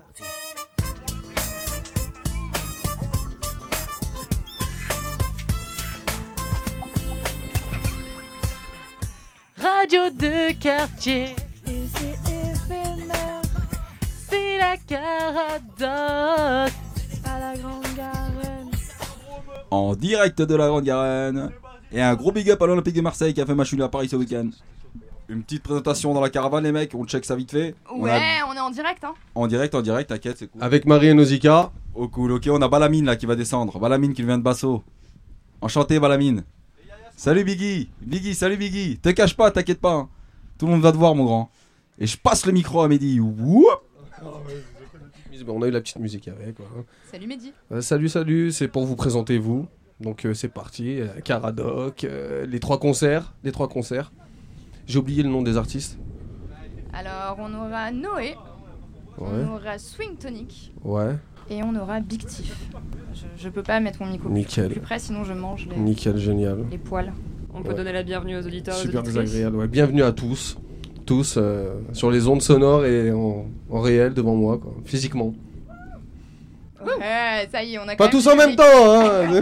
Radio de quartier. Et c'est éphémère. C'est la Caradoc. À la Grande Garenne. En direct de la Grande Garenne. Et un gros big up à l'Olympique de Marseille qui a fait match nul à Paris ce week-end. Une petite présentation dans la caravane, les mecs, on check ça vite fait. On est en direct, hein. En direct, t'inquiète, c'est cool. Avec Marie et Nausicaa. Oh cool, ok, on a Balamine là qui va descendre. Balamine qui vient de Basso. Enchanté Balamine. Salut Biggie. Salut Biggie. Te cache pas, t'inquiète pas. Hein. Tout le monde va te voir mon grand. Et je passe le micro à Mehdi. Woup. On a eu la petite musique avec. Quoi. Salut Mehdi. Salut, c'est pour vous présenter vous. Donc c'est parti, Caradoc, les trois concerts. J'ai oublié le nom des artistes. Alors on aura Noé, Ouais. on aura Swing Tonic Ouais. et on aura Big Tiff. Je peux pas mettre mon micro Nickel. plus près sinon je mange Nickel, génial. les poils. On peut Ouais. donner la bienvenue aux auditeurs. Super aux auditrices. désagréable. Ouais. Bienvenue à tous sur les ondes sonores et en réel devant moi, quoi. Physiquement. Ouais, ça y est, on a Pas quand tous même en même temps, hein.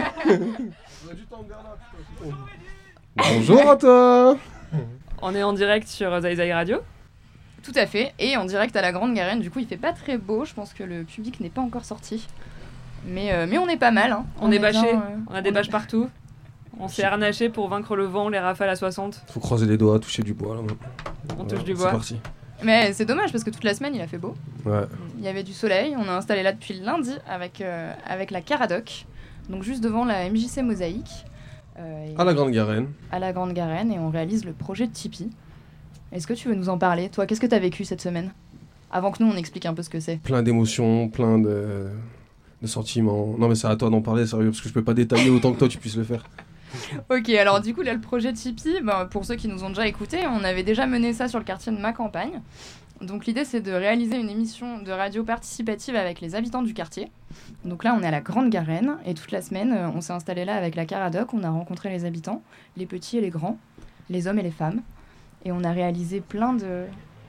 Bonjour à toi. On est en direct sur Zai Zai Radio. Tout à fait, et en direct à la Grande Garenne, du coup il fait pas très beau, je pense que le public n'est pas encore sorti. Mais on est pas mal, hein. On est bâché, bien, on a des bâches partout. On s'est harnaché pour vaincre le vent, les rafales à 60. Faut croiser les doigts, toucher du bois là. On touche du C'est bois. parti. Mais c'est dommage parce que toute la semaine il a fait beau. Ouais. Il y avait du soleil, on a installé là depuis lundi avec la Caradoc, donc juste devant la MJC Mosaïque. À la Grande Garenne. À la Grande Garenne, et on réalise le projet de Tipeee. Est-ce que tu veux nous en parler? Toi, qu'est-ce que tu as vécu cette semaine? Avant que nous, on explique un peu ce que c'est. Plein d'émotions, plein de sentiments. Non mais c'est à toi d'en parler, sérieux, parce que je peux pas détailler autant que toi tu puisses le faire. Ok, alors du coup, là, le projet Tipeee, pour ceux qui nous ont déjà écoutés, on avait déjà mené ça sur le quartier de ma campagne. Donc l'idée, c'est de réaliser une émission de radio participative avec les habitants du quartier. Donc là, on est à la Grande Garenne, et toute la semaine, on s'est installé là avec la Caradoc, on a rencontré les habitants, les petits et les grands, les hommes et les femmes. Et on a réalisé plein de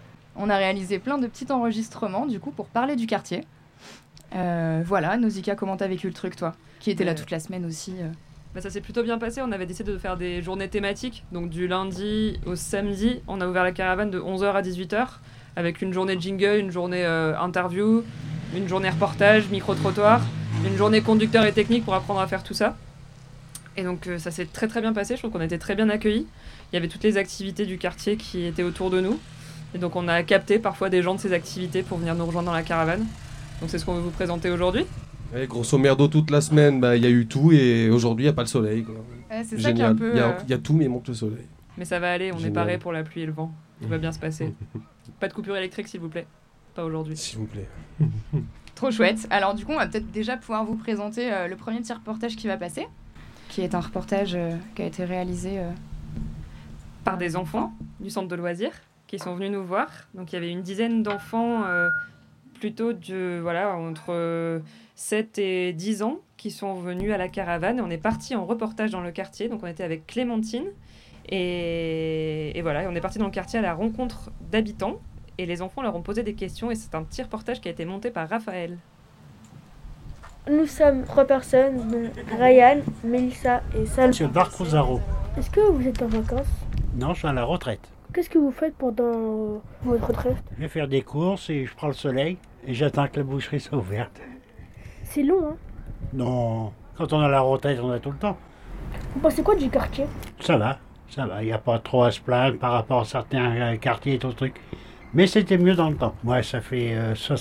petits enregistrements, du coup, pour parler du quartier. Voilà, Nausicaa, comment t'as vécu le truc, toi? Qui était là toute la semaine aussi. Bah, ça s'est plutôt bien passé, on avait décidé de faire des journées thématiques. Donc du lundi au samedi, on a ouvert la caravane de 11h à 18h, avec une journée jingle, une journée interview, une journée reportage, micro-trottoir, une journée conducteur et technique pour apprendre à faire tout ça. Et donc ça s'est très très bien passé, je trouve qu'on a été très bien accueillis. Il y avait toutes les activités du quartier qui étaient autour de nous. Et donc on a capté parfois des gens de ces activités pour venir nous rejoindre dans la caravane. Donc c'est ce qu'on veut vous présenter aujourd'hui. Et grosso merdo, toute la semaine, il y a eu tout et aujourd'hui, il n'y a pas le soleil. Quoi. Ouais, c'est ça qui est un Génial. peu... Il y a tout, mais il manque le soleil. Mais ça va aller, on est Génial. paré pour la pluie et le vent. Tout va bien se passer. Pas de coupure électrique s'il vous plaît. Pas aujourd'hui. S'il vous plaît. Trop chouette. Alors du coup, on va peut-être déjà pouvoir vous présenter le premier petit reportage qui va passer, qui est un reportage qui a été réalisé Par des enfants du centre de loisirs qui sont venus nous voir. Donc il y avait une dizaine d'enfants plutôt entre 7 et 10 ans qui sont venus à la caravane. Et on est parti en reportage dans le quartier. Donc on était avec Clémentine. Et voilà, on est parti dans le quartier à la rencontre d'habitants. Et les enfants leur ont posé des questions. Et c'est un petit reportage qui a été monté par Raphaël. Nous sommes 3 personnes, donc Ryan, Mélissa et Sam. Monsieur Barcozaro. Est-ce que vous êtes en vacances? Non, je suis à la retraite. Qu'est-ce que vous faites pendant votre retraite? Je vais faire des courses et je prends le soleil et j'attends que la boucherie soit ouverte. C'est long, hein? Non, quand on a la retraite, on a tout le temps. Vous pensez quoi du quartier? Ça va. Il n'y a pas trop à se plaindre par rapport à certains quartiers et tout truc. Mais c'était mieux dans le temps. Moi, ça fait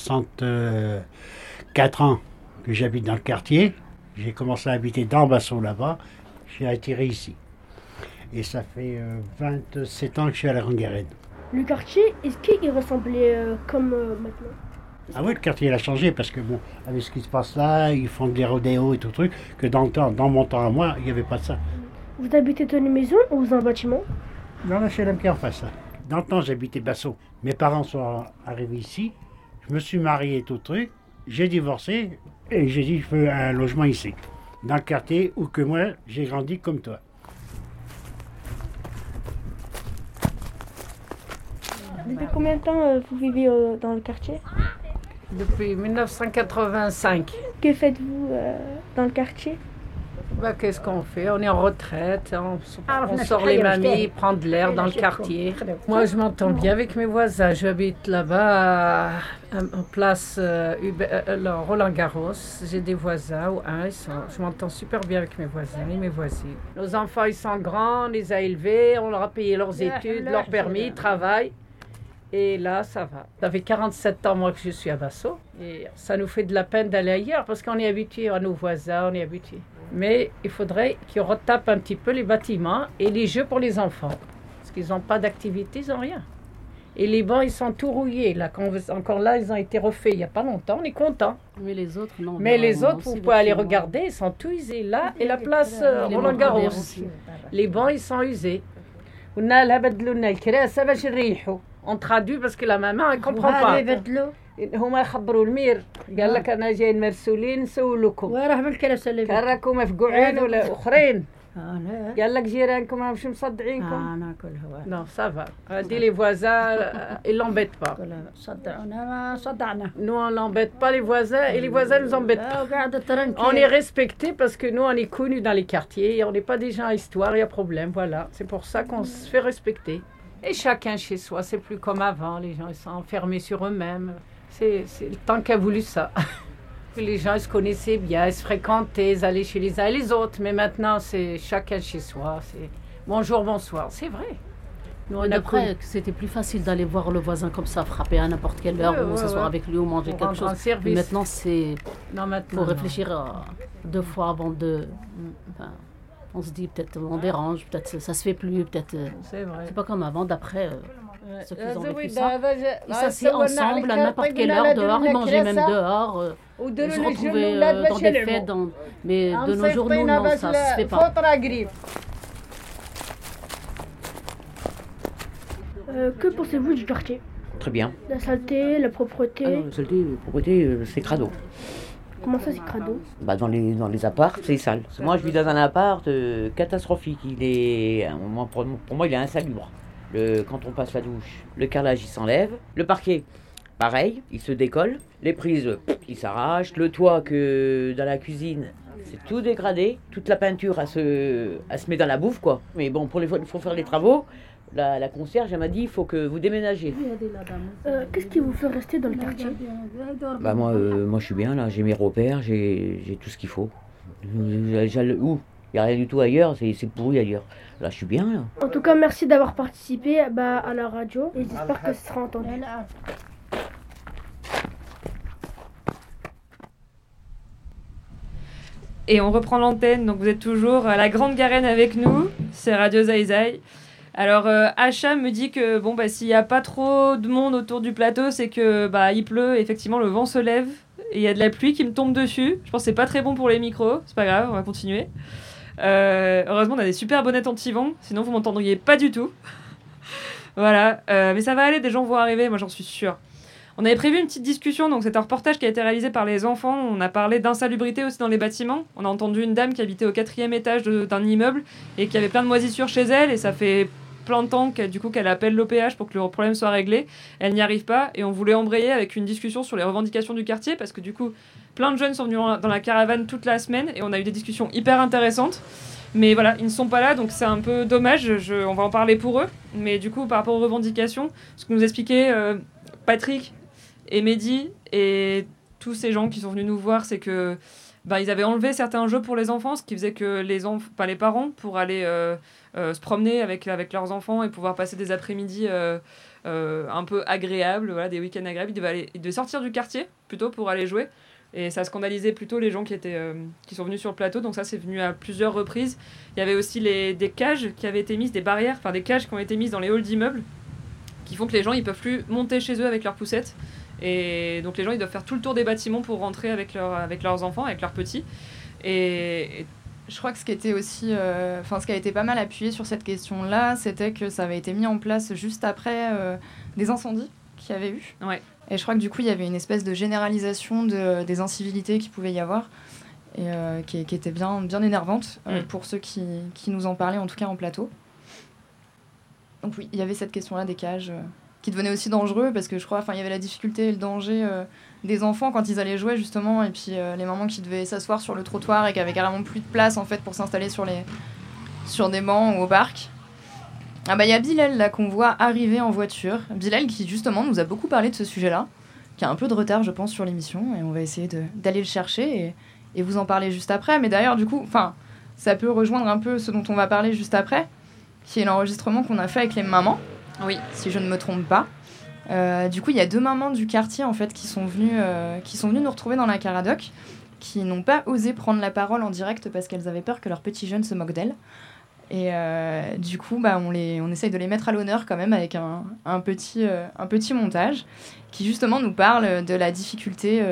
64 ans que j'habite dans le quartier. J'ai commencé à habiter dans Basso là-bas. J'ai atterri ici. Et ça fait 27 ans que je suis à la Grande Garenne. Le quartier, est-ce qu'il ressemblait comme maintenant? Ah oui, le quartier il a changé parce que bon, avec ce qui se passe là, ils font des rodéos et tout truc, que dans mon temps à moi, il n'y avait pas de ça. Vous habitez dans une maison ou dans un bâtiment? Dans la HLM qui est en face là. Dans le temps, j'habitais Basso. Mes parents sont arrivés ici, je me suis marié et tout truc, j'ai divorcé et j'ai dit je veux un logement ici. Dans le quartier où que moi, j'ai grandi comme toi. Depuis combien de temps vous vivez dans le quartier? Depuis 1985. Que faites-vous dans le quartier? Qu'est-ce qu'on fait? On est en retraite, on sort les mamies, prendre de l'air dans le quartier. Moi, je m'entends bien avec mes voisins. J'habite là-bas, en place Roland-Garros. J'ai des voisins, je m'entends super bien avec mes voisins et mes voisines. Nos enfants, ils sont grands, on les a élevés, on leur a payé leurs études, leur permis, ils travaillent. Et là, ça va. Ça fait 47 ans, moi, que je suis à Basso. Et ça nous fait de la peine d'aller ailleurs parce qu'on est habitué à nos voisins, on est habitué. Mais il faudrait qu'ils retapent un petit peu les bâtiments et les jeux pour les enfants. Parce qu'ils n'ont pas d'activité, ils n'ont rien. Et les bancs, ils sont tout rouillés. Là, encore là, ils ont été refaits il n'y a pas longtemps. On est content. Mais les autres, non. Mais les autres, vous pouvez aller regarder, ils sont tous usés. Là, et la place Roland-Garros. Les bancs, ils sont usés. On traduit parce que la maman, elle ne comprend pas. هما يخبروا المير قال لك انا جايين مرسولين نسولكم وراه بالكراسه كان راكم مفقوعين ولا اخرين قال لك جيرانكم مش مصدعينكم ناكل هو non ça va dit les voisins ils l'embêtent pas صدعونا ما صدعنا nous on l'embête pas les voisins et les voisins nous embêtent pas on est respectés parce que nous on est connus dans les quartiers et on n'est pas des gens à histoire et à problème voilà c'est pour ça qu'on se fait respecter et chacun chez soi c'est plus comme avant les gens ils sont enfermés sur eux-mêmes. C'est le temps qu'a voulu ça. Les gens ils se connaissaient bien, ils se fréquentaient, ils allaient chez les uns et les autres. Mais maintenant, c'est chacun chez soi. C'est bonjour, bonsoir. C'est vrai. Nous, après, c'était plus facile d'aller voir le voisin comme ça, frapper à n'importe quelle heure, ou s'asseoir avec lui, ou manger quelque chose. Mais maintenant, faut réfléchir 2 fois avant de... Enfin, on se dit peut-être on dérange, peut-être ça se fait plus, peut-être... C'est vrai. C'est pas comme avant, d'après... ceux qui ont vécu ça, ils s'assient ensemble à n'importe quelle heure dehors, ils mangeaient même dehors, ils se retrouvaient dans des fêtes, mais de nos jours, nous, non, ça se fait pas. Que pensez-vous du quartier? Très bien. La saleté, la propreté? La saleté, la propreté, c'est crado. Comment ça, c'est crado? Dans les apparts, c'est sale. Moi, je vis dans un appart catastrophique. Pour moi, il est insalubre. Quand on passe la douche, le carrelage il s'enlève, le parquet, pareil, il se décolle, les prises, il s'arrache, le toit que dans la cuisine, c'est tout dégradé, toute la peinture elle se met dans la bouffe quoi. Mais bon, il faut faire les travaux. La concierge elle m'a dit il faut que vous déménagez. Qu'est-ce qui vous fait rester dans le quartier? Moi je suis bien là, j'ai mes repères, j'ai tout ce qu'il faut. Il n'y a rien du tout ailleurs, c'est pourri ailleurs. Là, je suis bien, là. En tout cas, merci d'avoir participé à la radio et j'espère que ce sera entendu. Et on reprend l'antenne, donc vous êtes toujours à la Grande Garenne avec nous, c'est Radio Zai. Alors, Hacham me dit que s'il n'y a pas trop de monde autour du plateau, c'est que il pleut, effectivement, le vent se lève et il y a de la pluie qui me tombe dessus. Je pense que c'est pas très bon pour les micros, c'est pas grave, on va continuer. Heureusement, on a des super bonnettes anti-vent, sinon vous m'entendriez pas du tout. Voilà, mais ça va aller, des gens vont arriver, moi j'en suis sûre. On avait prévu une petite discussion, donc c'est un reportage qui a été réalisé par les enfants. On a parlé d'insalubrité aussi dans les bâtiments. On a entendu une dame qui habitait au 4e étage d'un immeuble et qui avait plein de moisissures chez elle, et ça fait plein de temps qu'elle appelle l'OPH pour que le problème soit réglé. Elle n'y arrive pas, et on voulait embrayer avec une discussion sur les revendications du quartier, parce que du coup, plein de jeunes sont venus dans la caravane toute la semaine, et on a eu des discussions hyper intéressantes. Mais voilà, ils ne sont pas là, donc c'est un peu dommage, on va en parler pour eux. Mais du coup, par rapport aux revendications, ce que nous expliquait Patrick et Mehdi et tous ces gens qui sont venus nous voir, c'est que ils avaient enlevé certains jeux pour les enfants, ce qui faisait que les parents, pour aller se promener avec leurs enfants et pouvoir passer des après-midi un peu agréables, voilà, des week-ends agréables, ils devaient sortir du quartier plutôt pour aller jouer. Et ça scandalisait plutôt les gens qui sont venus sur le plateau, donc ça c'est venu à plusieurs reprises. Il y avait aussi des cages qui avaient été mises, des barrières, enfin des cages qui ont été mises dans les halls d'immeubles, qui font que les gens ils peuvent plus monter chez eux avec leurs poussettes. Et donc les gens ils doivent faire tout le tour des bâtiments pour rentrer avec leurs enfants, avec leurs petits. Et je crois que ce qui était aussi, ce qui a été pas mal appuyé sur cette question-là, c'était que ça avait été mis en place juste après des incendies qu'il y avait eu. Ouais. Et je crois que du coup, il y avait une espèce de généralisation des incivilités qu'il pouvait y avoir, et qui était bien énervante pour ceux qui nous en parlaient, en tout cas en plateau. Donc oui, il y avait cette question-là des cages qui devenait aussi dangereux parce que je crois, il y avait la difficulté et le danger des enfants quand ils allaient jouer justement, et puis les mamans qui devaient s'asseoir sur le trottoir et qui avaient carrément plus de place en fait pour s'installer sur des bancs ou au parc. Ah bah il y a Bilal là qu'on voit arriver en voiture. Bilal qui justement nous a beaucoup parlé de ce sujet-là, qui a un peu de retard je pense sur l'émission, et on va essayer d'aller le chercher et vous en parler juste après. Mais d'ailleurs du coup, ça peut rejoindre un peu ce dont on va parler juste après, qui est l'enregistrement qu'on a fait avec les mamans. Oui, si je ne me trompe pas. Du coup, il y a 2 mamans du quartier en fait qui sont venues nous retrouver dans la Caradoc, qui n'ont pas osé prendre la parole en direct parce qu'elles avaient peur que leurs petits jeunes se moquent d'elles. Et du coup, on essaye de les mettre à l'honneur quand même avec un petit montage qui justement nous parle de la difficulté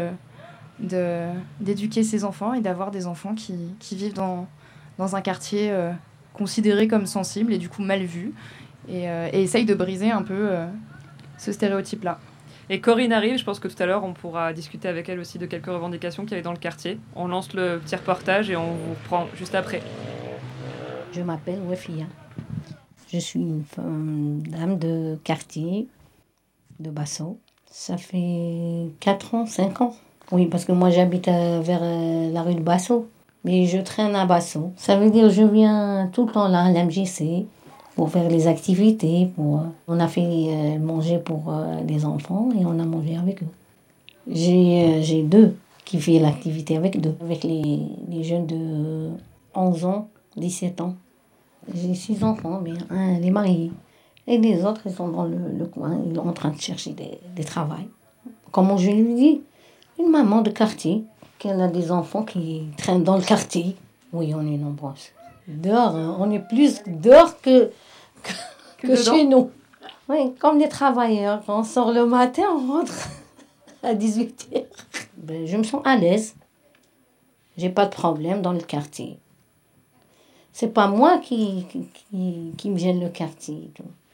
d'éduquer ses enfants et d'avoir des enfants qui vivent dans un quartier considéré comme sensible et du coup mal vu. Et essaye de briser un peu ce stéréotype-là. Et Corinne arrive, je pense que tout à l'heure on pourra discuter avec elle aussi de quelques revendications qu'il y avait dans le quartier. On lance le petit reportage et on vous reprend juste après. Je m'appelle Wefia. Je suis une dame de quartier de Basso. Ça fait 4 ans, 5 ans. Oui, parce que moi j'habite vers la rue de Basso. Mais je traîne à Basso. Ça veut dire que je viens tout le temps là à l'MJC. Pour faire les activités. On a fait manger pour les enfants et on a mangé avec eux. J'ai 2 qui font l'activité avec 2. Avec les jeunes de 11 ans, 17 ans. J'ai 6 enfants, mais un est marié. Et les autres, ils sont dans le coin, ils sont en train de chercher des travails. Comment je lui dis, une maman de quartier, qu'elle a des enfants qui traînent dans le quartier. Oui, on est nombreuses. Dehors, on est plus dehors que chez nous. Oui, comme les travailleurs. Quand on sort le matin, on rentre à 18h. Je me sens à l'aise. J'ai pas de problème dans le quartier. C'est pas moi qui me gêne le quartier.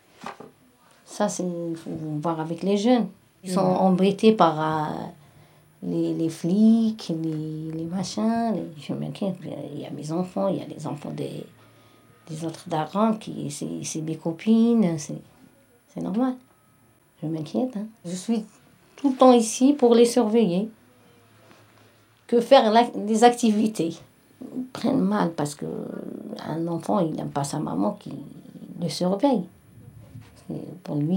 Ça, il faut voir avec les jeunes. Ils sont embêtés par les flics, les machins. Je m'inquiète. Il y a mes enfants, il y a les enfants des autres darons, c'est mes copines, c'est normal. Je m'inquiète. Je suis tout le temps ici pour les surveiller. Que faire des activités. Ils prennent mal parce qu'un enfant, il n'aime pas sa maman qui le surveille. Pour lui,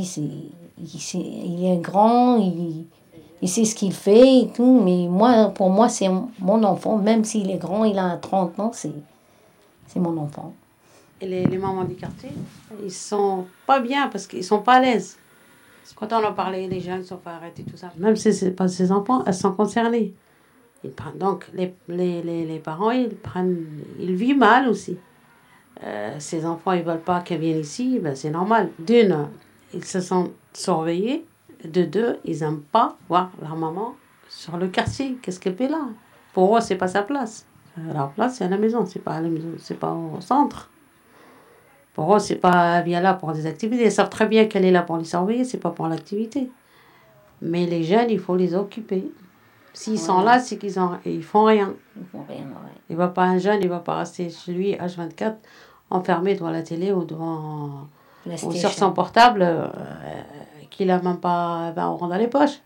il est grand, il sait ce qu'il fait et tout, mais pour moi, c'est mon enfant. Même s'il est grand, il a 30 ans, c'est mon enfant. Et les mamans du quartier, ils sont pas bien parce qu'ils sont pas à l'aise. Quand on en parlait, les jeunes sont pas arrêtés, tout ça. Même si c'est pas ses enfants, elles sont concernées. Donc les parents, ils vivent mal aussi. Ces enfants, ils veulent pas qu'elles viennent ici, c'est normal. D'une, ils se sentent surveillés. De 2, ils aiment pas voir leur maman sur le quartier. Qu'est-ce qu'elle fait là? Pour eux, c'est pas sa place. Leur place, c'est à la maison, c'est pas à la maison, c'est pas au centre. Pour eux, c'est pas bien là pour des activités. Ils savent très bien qu'elle est là pour les surveiller, c'est pas pour l'activité. Mais les jeunes, il faut les occuper. S'ils sont là, c'est ils font rien. Un jeune, il va pas rester chez lui H24, enfermé devant la télé ou sur son portable, qu'il a même pas 20 € dans les poches.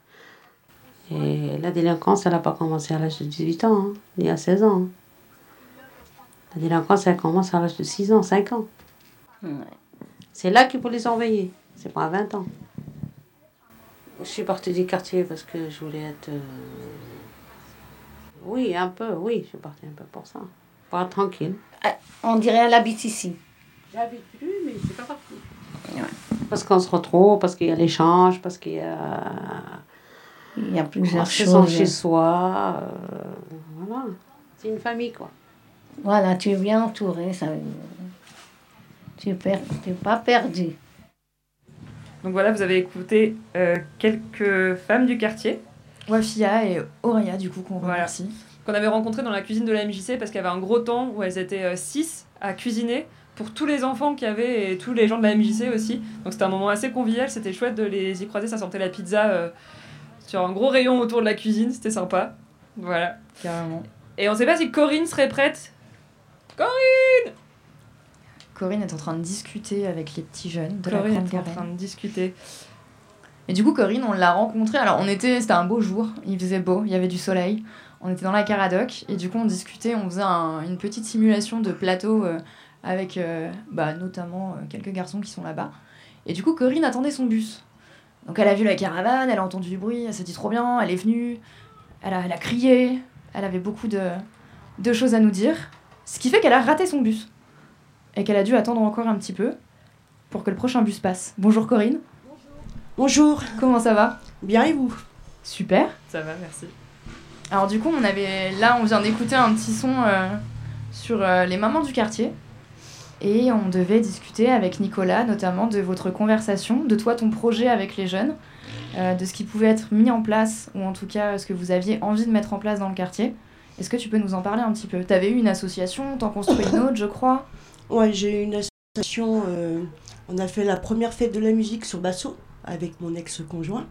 Et la délinquance, elle n'a pas commencé à l'âge de 18 ans, ni à 16 ans. La délinquance, elle commence à l'âge de 6 ans, 5 ans. Ouais. C'est là qu'il faut les surveiller. C'est pas à 20 ans. Je suis partie du quartier parce que je voulais être... Oui, un peu, oui. Je suis partie un peu pour ça. Pour être tranquille. On dirait qu'elle habite ici. J'habite plus, mais je suis pas partie. Ouais. Parce qu'on se retrouve, parce qu'il y a l'échange, parce qu'il y a... Il y a plusieurs choses. Sont chez soi. Voilà. C'est une famille, quoi. Voilà, tu es bien entouré. Ça... Tu n'es pas perdu. Donc voilà, vous avez écouté quelques femmes du quartier. Wafia et Auréa, du coup, qu'on remercie. Qu'on avait rencontrées dans la cuisine de la MJC parce qu'il y avait un gros temps où elles étaient 6 à cuisiner pour tous les enfants qu'il y avait et tous les gens de la MJC aussi. Donc c'était un moment assez convivial, c'était chouette de les y croiser, ça sentait la pizza sur un gros rayon autour de la cuisine, c'était sympa. Voilà. Carrément. Et on sait pas si Corinne serait prête. Corinne est en train de discuter avec les petits jeunes de Corinne la grande est en train de discuter. Et du coup, Corinne, on l'a rencontrée. Alors, c'était un beau jour, il faisait beau, il y avait du soleil. On était dans la Caradoc et du coup, on discutait, on faisait une petite simulation de plateau avec notamment quelques garçons qui sont là-bas. Et du coup, Corinne attendait son bus. Donc, elle a vu la caravane, elle a entendu du bruit, elle s'est dit trop bien, elle est venue, elle a crié, elle avait beaucoup de choses à nous dire. Ce qui fait qu'elle a raté son bus et qu'elle a dû attendre encore un petit peu pour que le prochain bus passe. Bonjour Corinne. Bonjour. Comment ça va ? Bien et vous ? Super. Ça va, merci. Alors du coup, on vient d'écouter un petit son sur les mamans du quartier. Et on devait discuter avec Nicolas, notamment de votre conversation, de toi, ton projet avec les jeunes, de ce qui pouvait être mis en place, ou en tout cas ce que vous aviez envie de mettre en place dans le quartier. Est-ce que tu peux nous en parler un petit peu ? T'avais eu une association, t'en construis une autre, je crois ? Ouais, j'ai eu une association. On a fait la première fête de la musique sur Basso avec mon ex-conjoint.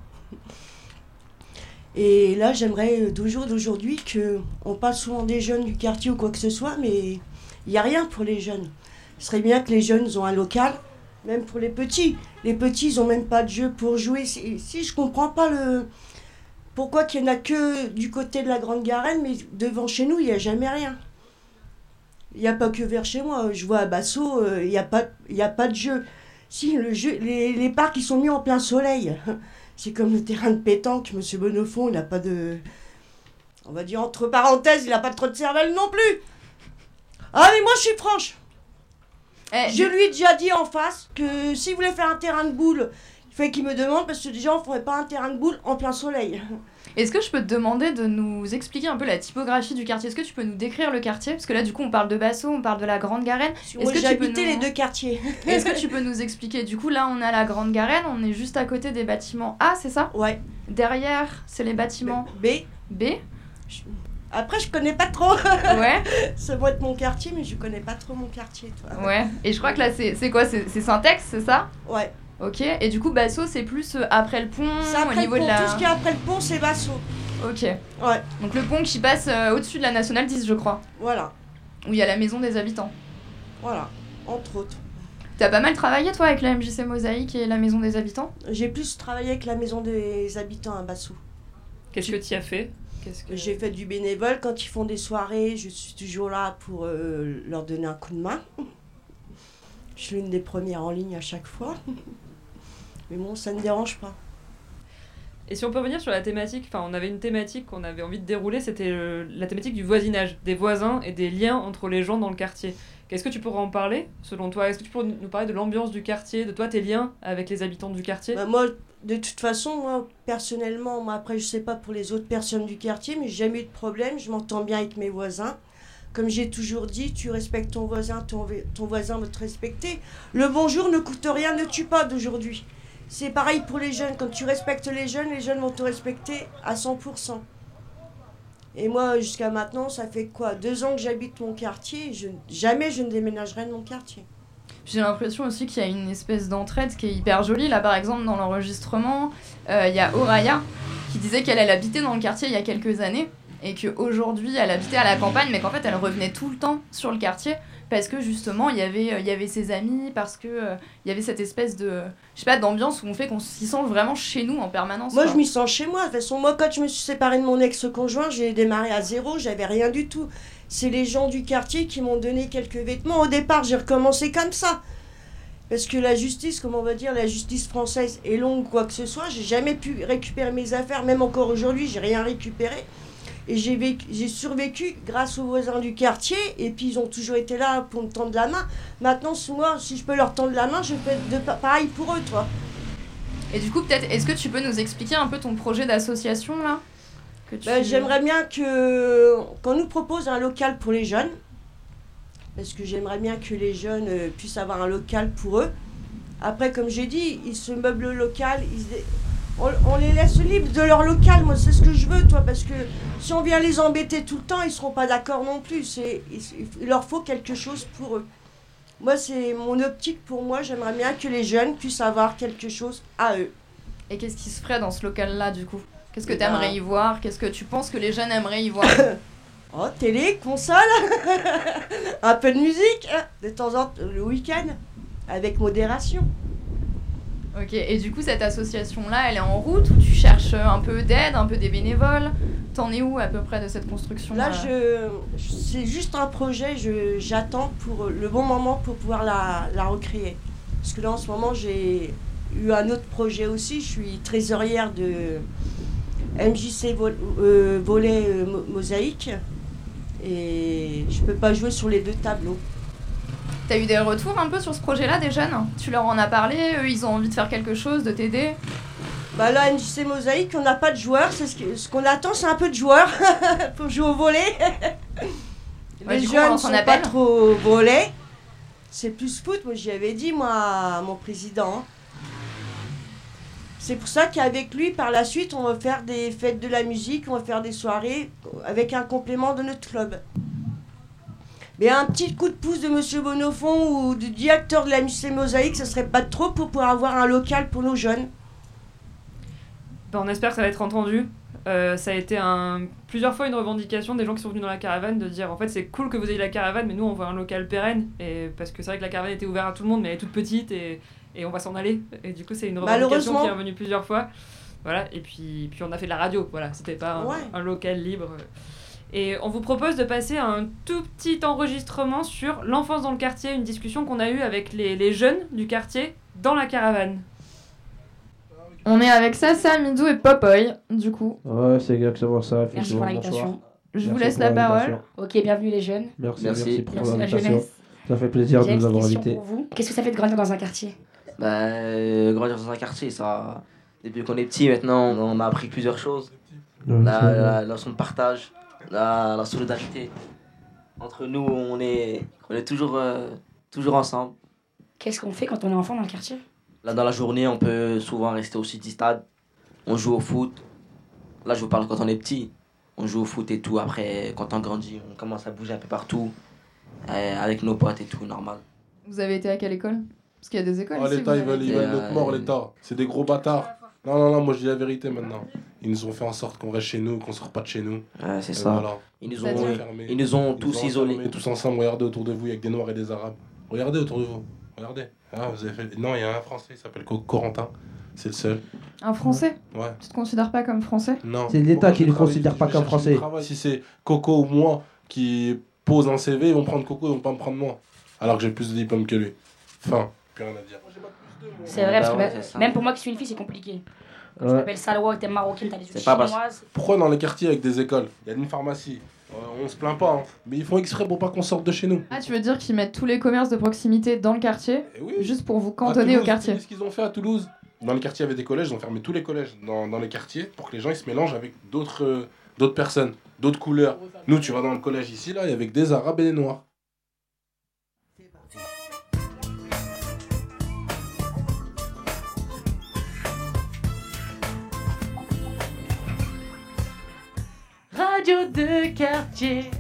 Et là, j'aimerais d'aujourd'hui qu'on parle souvent des jeunes du quartier ou quoi que ce soit, mais il n'y a rien pour les jeunes. Ce serait bien que les jeunes aient un local, même pour les petits. Les petits, ils n'ont même pas de jeu pour jouer. Si je comprends pas pourquoi qu'il n'y en a que du côté de la Grande Garenne, mais devant chez nous, il n'y a jamais rien. Il n'y a pas que vers chez moi. Je vois à Basso, il n'y a pas de jeu. Si, les parcs, ils sont mis en plein soleil. C'est comme le terrain de pétanque. Monsieur Bonofond, il n'a pas de... On va dire entre parenthèses, il n'a pas trop de cervelle non plus. Ah, mais moi, je suis franche. Je lui ai déjà dit en face que s'il voulait faire un terrain de boules, il fallait qu'il me demande parce que déjà, on ne ferait pas un terrain de boules en plein soleil. Est-ce que je peux te demander de nous expliquer un peu la typographie du quartier ? Est-ce que tu peux nous décrire le quartier ? Parce que là, du coup, on parle de Basso, on parle de la Grande Garenne. Moi, j'ai habité les deux quartiers. Est-ce que tu peux nous expliquer ? Du coup, là, on a la Grande Garenne, on est juste à côté des bâtiments A, c'est ça ? Ouais. Derrière, c'est les bâtiments B. Après, je connais pas trop. Ouais. Ça doit être mon quartier, mais je connais pas trop mon quartier, toi. Ouais. Et je crois que là, c'est quoi ? C'est Syntex, c'est ça ? Ouais. Ok. Et du coup, Basso, c'est plus après le pont, après au niveau le pont. de la... Tout ce qui est après le pont, c'est Basso. Ok. Ouais. Donc le pont qui passe au-dessus de la Nationale 10, je crois. Voilà. Où il y a la maison des habitants. Voilà, entre autres. T'as pas mal travaillé, toi, avec la MJC Mosaïque et la maison des habitants ? J'ai plus travaillé avec la maison des habitants à Basso. Qu'est-ce que tu as fait ? J'ai fait du bénévole. Quand ils font des soirées, je suis toujours là pour leur donner un coup de main. Je suis l'une des premières en ligne à chaque fois. Mais bon, ça ne dérange pas. Et si on peut revenir sur la thématique, on avait une thématique qu'on avait envie de dérouler, c'était la thématique du voisinage, des voisins et des liens entre les gens dans le quartier. Qu'est-ce que tu pourrais en parler, selon toi ? Est-ce que tu pourrais nous parler de l'ambiance du quartier, de toi, tes liens avec les habitants du quartier ? Moi, de toute façon, moi, personnellement, après, je sais pas pour les autres personnes du quartier, mais j'ai jamais eu de problème, je m'entends bien avec mes voisins. Comme j'ai toujours dit, tu respectes ton voisin, ton voisin va te respecter. Le bonjour ne coûte rien, ne tue pas d'aujourd'hui. C'est pareil pour les jeunes. Quand tu respectes les jeunes vont te respecter à 100%. Et moi, jusqu'à maintenant, ça fait quoi ? 2 ans que j'habite mon quartier. Jamais je ne déménagerai de mon quartier. J'ai l'impression aussi qu'il y a une espèce d'entraide qui est hyper jolie. Là, par exemple, dans l'enregistrement, il y a Oraya qui disait qu'elle habitait dans le quartier il y a quelques années et qu'aujourd'hui, elle habitait à la campagne, mais qu'en fait, elle revenait tout le temps sur le quartier parce que justement, il y avait ses amis, parce que il y avait cette espèce de, d'ambiance où on fait qu'on s'y sent vraiment chez nous en permanence. Moi, quoi. je m'y sens chez moi. De toute façon, moi, quand je me suis séparée de mon ex-conjoint, j'ai démarré à zéro, j'avais rien du tout. C'est les gens du quartier qui m'ont donné quelques vêtements. Au départ, j'ai recommencé comme ça. Parce que la justice, comment on va dire, la justice française est longue, quoi que ce soit. J'ai jamais pu récupérer mes affaires, même encore aujourd'hui, j'ai rien récupéré. Et j'ai survécu grâce aux voisins du quartier, et puis ils ont toujours été là pour me tendre la main. Maintenant, moi, si je peux leur tendre la main, je fais pareil pour eux, toi. Et du coup, peut-être, est-ce que tu peux nous expliquer un peu ton projet d'association, là ? J'aimerais bien qu'on nous propose un local pour les jeunes. Parce que j'aimerais bien que les jeunes puissent avoir un local pour eux. Après, comme j'ai dit, ils se meublent le local, on les laisse libres de leur local. Moi, c'est ce que je veux, toi, parce que si on vient les embêter tout le temps, ils seront pas d'accord non plus. Il leur faut quelque chose pour eux. Moi, c'est mon optique pour moi. J'aimerais bien que les jeunes puissent avoir quelque chose à eux. Et qu'est-ce qui se ferait dans ce local-là, du coup ? Qu'est-ce que tu aimerais y voir ? Qu'est-ce que tu penses que les jeunes aimeraient y voir ? Oh, télé, console, un peu de musique, de temps en temps, le week-end, avec modération. Ok, et du coup, cette association-là, elle est en route ou tu cherches un peu d'aide, un peu des bénévoles? T'en es où à peu près de cette construction? Là, c'est juste un projet, j'attends pour le bon moment pour pouvoir la recréer. Parce que là, en ce moment, j'ai eu un autre projet aussi. Je suis trésorière de MJC Volley Mosaïque. Et je peux pas jouer sur les 2 tableaux. T'as eu des retours un peu sur ce projet-là des jeunes? Tu leur en as parlé, eux ils ont envie de faire quelque chose, de t'aider? Bah là, MJC Mosaïque, on n'a pas de joueurs, c'est ce qu'on attend, c'est un peu de joueurs pour jouer au volley. Les jeunes sont pas trop volley, c'est plus foot, moi j'y avais dit, à mon président. C'est pour ça qu'avec lui, par la suite, on va faire des fêtes de la musique, on va faire des soirées avec un complément de notre club. Mais un petit coup de pouce de Monsieur Bonofond ou du directeur de la MJC Mosaïque, ça serait pas trop pour pouvoir avoir un local pour nos jeunes. On espère que ça va être entendu. Ça a été plusieurs fois une revendication des gens qui sont venus dans la caravane de dire en fait c'est cool que vous ayez la caravane mais nous on veut un local pérenne, et parce que c'est vrai que la caravane était ouverte à tout le monde mais elle est toute petite et on va s'en aller, et du coup c'est une revendication qui est revenue plusieurs fois, voilà. Et puis on a fait de la radio, voilà, c'était pas un local libre. Et on vous propose de passer un tout petit enregistrement sur l'enfance dans le quartier, une discussion qu'on a eue avec les jeunes du quartier dans la caravane. On est avec Sasa, Midou et Popoy, du coup. Ouais, c'est exactement ça. Merci pour l'invitation. Je vous laisse la parole. Ok, bienvenue les jeunes. Merci pour la l'invitation. jeunesse. Ça fait plaisir de nous avoir invités. Qu'est-ce que ça fait de grandir dans un quartier? Grandir dans un quartier, ça... Depuis qu'on est petit, maintenant, on a appris plusieurs choses. La notion de partage, la solidarité. Entre nous, on est toujours ensemble. Qu'est-ce qu'on fait quand on est enfant dans le quartier? Là, dans la journée, on peut souvent rester au City Stade. On joue au foot. Là, je vous parle quand on est petit. On joue au foot et tout. Après, quand on grandit, on commence à bouger un peu partout. Avec nos potes et tout, normal. Vous avez été à quelle école? Parce qu'il y a des écoles ici. L'État, ils veulent notre mort, l'État. C'est des gros bâtards. Non, moi je dis la vérité maintenant. Ils nous ont fait en sorte qu'on reste chez nous, qu'on sort pas de chez nous. Ouais, c'est ça. Voilà. Ils nous ont tous isolés. Tous ensemble, regardez autour de vous, avec des Noirs et des Arabes. Regardez autour de vous. Regardez. Vous avez fait... Non, il y a un Français, il s'appelle Corentin. C'est le seul. Un Français? Ouais. Tu te considères pas comme Français? Non. C'est l'État qui ne considère pas comme Français. Si c'est Coco ou moi qui pose un CV, ils vont prendre Coco, ils vont pas me prendre moi. Alors que j'ai plus de diplômes que lui. Enfin, plus rien à dire. C'est vrai, parce que même pour moi qui suis une fille, c'est compliqué. Je m'appelle Salwa, t'es marocaine, t'as des études chinoises. Pourquoi dans les quartiers avec des écoles, il y a une pharmacie? On se plaint pas, hein. Mais ils font exprès pour pas qu'on sorte de chez nous. Ah, tu veux dire qu'ils mettent tous les commerces de proximité dans le quartier, juste pour vous cantonner au quartier? C'est ce qu'ils ont fait à Toulouse. Dans les quartiers, il y avait des collèges, ils ont fermé tous les collèges dans les quartiers pour que les gens ils se mélangent avec d'autres personnes, d'autres couleurs. Nous, tu vas dans le collège ici, là, il y avait que des Arabes et des Noirs. Radio de quartier,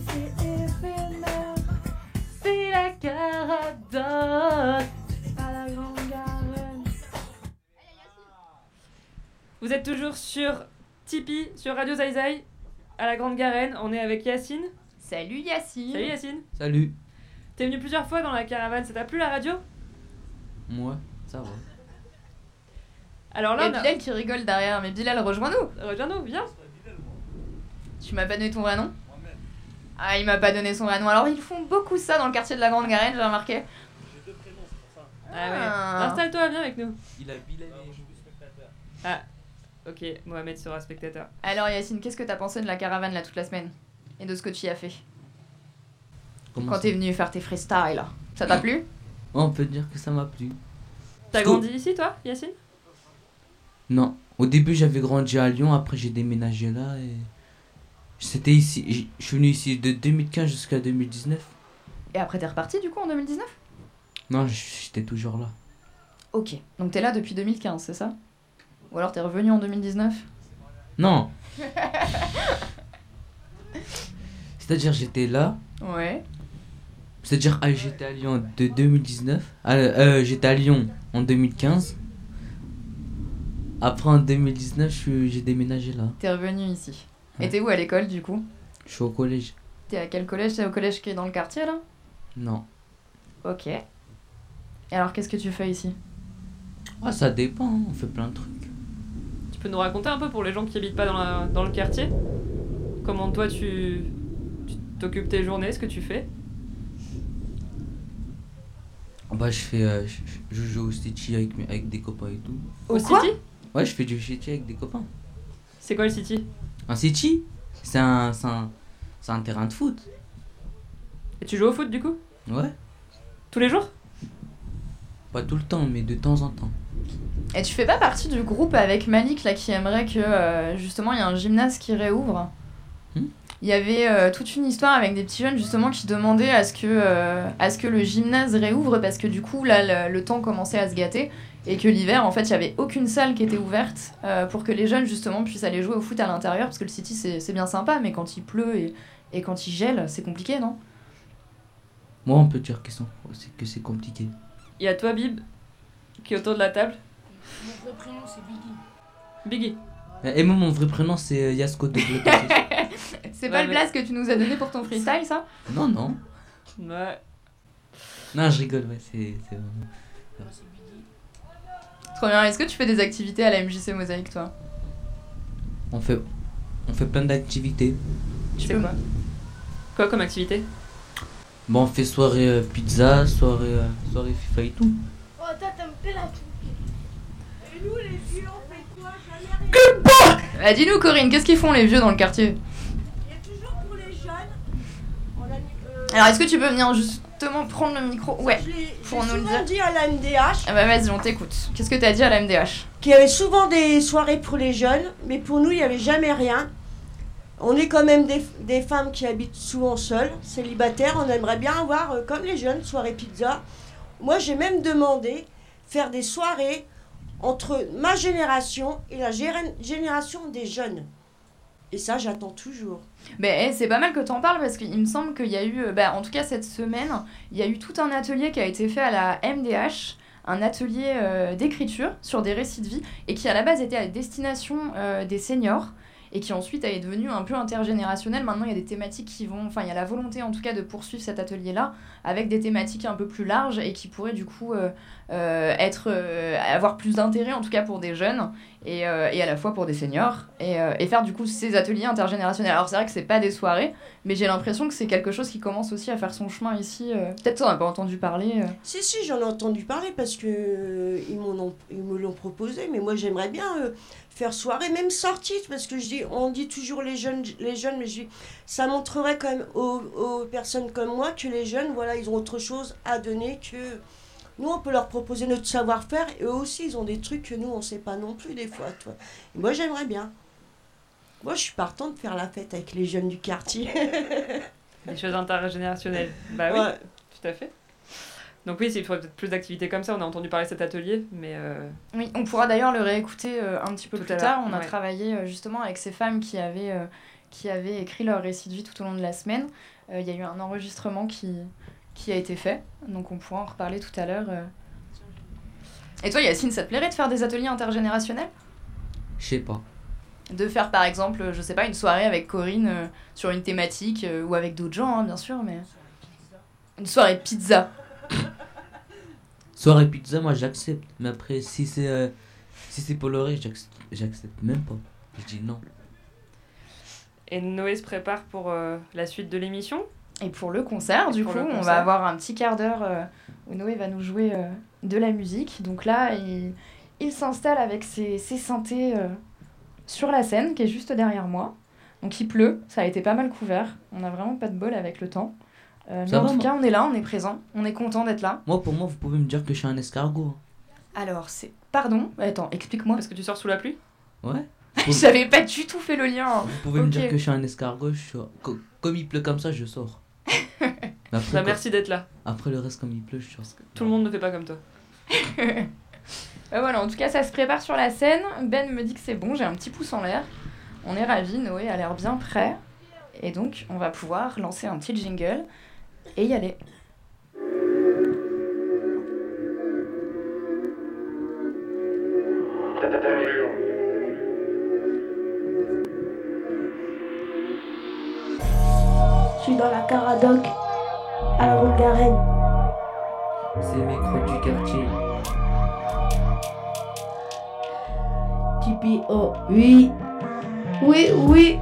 c'est la Caradoc à la Grande Garenne. Vous êtes toujours sur Tipeee, sur Radio Zai à la Grande Garenne. On est avec Yacine. Salut Yacine. Salut Yacine. Salut. T'es venu plusieurs fois dans la caravane, ça t'a plu la radio? Moi, ça va. Alors là, il y a Bilal qui rigole derrière, mais Bilal, rejoins-nous. Rejoins-nous, viens. Tu m'as pas donné ton vrai nom? Ah, il m'a pas donné son vrai nom. Alors, ils font beaucoup ça dans le quartier de la Grande Garenne, j'ai remarqué. J'ai 2 prénoms, c'est pour ça. Ah ouais. Installe-toi, viens avec nous. Il a Bilal et... Ah, ok, Mohamed sera spectateur. Alors, Yacine, qu'est-ce que t'as pensé de la caravane là toute la semaine? Et de ce que tu y as fait? Quand t'es venu faire tes freestyles là, ça t'a plu? On peut dire que ça m'a plu. T'as grandi ici, toi, Yacine? Non. Au début, j'avais grandi à Lyon, après j'ai déménagé là et... C'était ici, je suis venu ici de 2015 jusqu'à 2019. Et après t'es reparti du coup en 2019? Non, j'étais toujours là. Ok, donc t'es là depuis 2015, c'est ça? Ou alors t'es revenu en 2019? Non. C'est-à-dire j'étais là. Ouais. C'est-à-dire j'étais à Lyon de 2019. J'étais à Lyon en 2015. Après en 2019, j'ai déménagé là. T'es revenu ici. Et t'es où à l'école du coup? Je suis au collège. T'es à quel collège? T'es au collège qui est dans le quartier là? Non. Ok. Et alors qu'est-ce que tu fais ici? Ah, ça dépend, hein, on fait plein de trucs. Tu peux nous raconter un peu pour les gens qui habitent pas dans le quartier comment toi tu t'occupes tes journées, ce que tu fais? Bah je joue au City avec des copains et tout. Au City? Ouais, je fais du City avec des copains. C'est quoi le City? Un City? C'est un terrain de foot. Et tu joues au foot du coup? Ouais. Tous les jours? Pas tout le temps, mais de temps en temps. Et tu fais pas partie du groupe avec Malik là qui aimerait que justement il y a un gymnase qui réouvre? Il y avait toute une histoire avec des petits jeunes justement qui demandaient à ce que le gymnase réouvre parce que du coup là le temps commençait à se gâter et que l'hiver en fait il y avait aucune salle qui était ouverte pour que les jeunes justement puissent aller jouer au foot à l'intérieur parce que le City c'est bien sympa mais quand il pleut et quand il gèle c'est compliqué, non? Moi on peut dire que c'est compliqué. Il y a toi Bib qui est autour de la table. Mon vrai prénom c'est Biggie. Biggie. Et moi mon vrai prénom c'est Yasko de C'est pas le blast que tu nous as donné pour ton freestyle, ça? Non. Ouais. Non, je rigole, ouais, c'est vraiment... Trop bien. Est-ce que tu fais des activités à la MJC Mosaïque, toi? On fait plein d'activités. Tu fais quoi comme activité? Bon, on fait soirée pizza, soirée FIFA et tout. Oh, toi, t'aimes bien la tout. Et nous, les vieux, on fait quoi? Jamais rien. Bah, dis-nous, Corinne, qu'est-ce qu'ils font les vieux dans le quartier? Il y a toujours pour les jeunes. Alors, est-ce que tu peux venir justement prendre le micro? Ouais, pour nous le Souvent dire. dit à la MDH. Ah bah vas-y, on t'écoute. Qu'est-ce que t'as dit à la MDH? Qu'il y avait souvent des soirées pour les jeunes, mais pour nous, il n'y avait jamais rien. On est quand même des femmes qui habitent souvent seules, célibataires. On aimerait bien avoir, comme les jeunes, soirée pizza. Moi, j'ai même demandé faire des soirées entre ma génération et la génération des jeunes. Et ça, j'attends toujours. Mais c'est pas mal que t'en parles parce qu'il me semble qu'il y a eu, en tout cas cette semaine, il y a eu tout un atelier qui a été fait à la MDH, un atelier d'écriture sur des récits de vie et qui à la base était à destination des seniors et qui ensuite est devenu un peu intergénérationnel. Maintenant, il y a des thématiques qui vont... Enfin, il y a la volonté en tout cas de poursuivre cet atelier-là avec des thématiques un peu plus larges et qui pourraient du coup avoir plus d'intérêt en tout cas pour des jeunes et à la fois pour des seniors et faire du coup ces ateliers intergénérationnels. Alors c'est vrai que c'est pas des soirées, mais j'ai l'impression que c'est quelque chose qui commence aussi à faire son chemin ici. Peut-être t'en as pas entendu parler. Si, j'en ai entendu parler parce que ils me l'ont proposé, mais moi j'aimerais bien faire soirée, même sortie, parce que on dit toujours les jeunes, mais ça montrerait quand même aux personnes comme moi que les jeunes, voilà, ils ont autre chose à donner que... Nous, on peut leur proposer notre savoir-faire et eux aussi, ils ont des trucs que nous, on ne sait pas non plus des fois. Toi. Et moi, j'aimerais bien. Moi, je suis partante de faire la fête avec les jeunes du quartier. Des choses intergénérationnelles. Bah oui, ouais. Tout à fait. Donc oui, il faudrait peut-être plus d'activités comme ça. On a entendu parler de cet atelier, mais... Oui, on pourra d'ailleurs le réécouter un petit peu plus tard. On a travaillé justement avec ces femmes qui avaient écrit leur récit de vie tout au long de la semaine. Il y a eu un enregistrement qui a été fait, donc on pourra en reparler tout à l'heure. Et toi, Yacine, ça te plairait de faire des ateliers intergénérationnels? Je sais pas. De faire par exemple, je sais pas, une soirée avec Corinne sur une thématique, ou avec d'autres gens, hein, bien sûr, mais... Une soirée pizza. Soirée pizza, moi j'accepte, mais après, si c'est coloré, j'accepte même pas. Je dis non. Et Noé se prépare pour la suite de l'émission. Et pour le concert, du coup, on va avoir un petit quart d'heure où Noé va nous jouer de la musique. Donc là, il s'installe avec ses synthés sur la scène, qui est juste derrière moi. Donc il pleut, ça a été pas mal couvert. On n'a vraiment pas de bol avec le temps. Mais en tout cas, on est là, on est présent, on est content d'être là. Pour moi, vous pouvez me dire que je suis un escargot. Alors, c'est... Pardon? Attends, explique-moi. Parce que tu sors sous la pluie? Ouais. J'avais pas du tout fait le lien. Vous pouvez me dire que je suis un escargot, comme il pleut comme ça, je sors. Après, merci d'être là. Après le reste, comme il pleut, je sors. Tout le monde ne fait pas comme toi. Voilà, en tout cas, ça se prépare sur la scène. Ben me dit que c'est bon, j'ai un petit pouce en l'air. On est ravis, Noé a l'air bien prêt. Et donc, on va pouvoir lancer un petit jingle et y aller. Je suis dans la Caradoc, à la rue Garenne. C'est mes crocs du quartier. P-I-P-O. Oui. Oui, oui.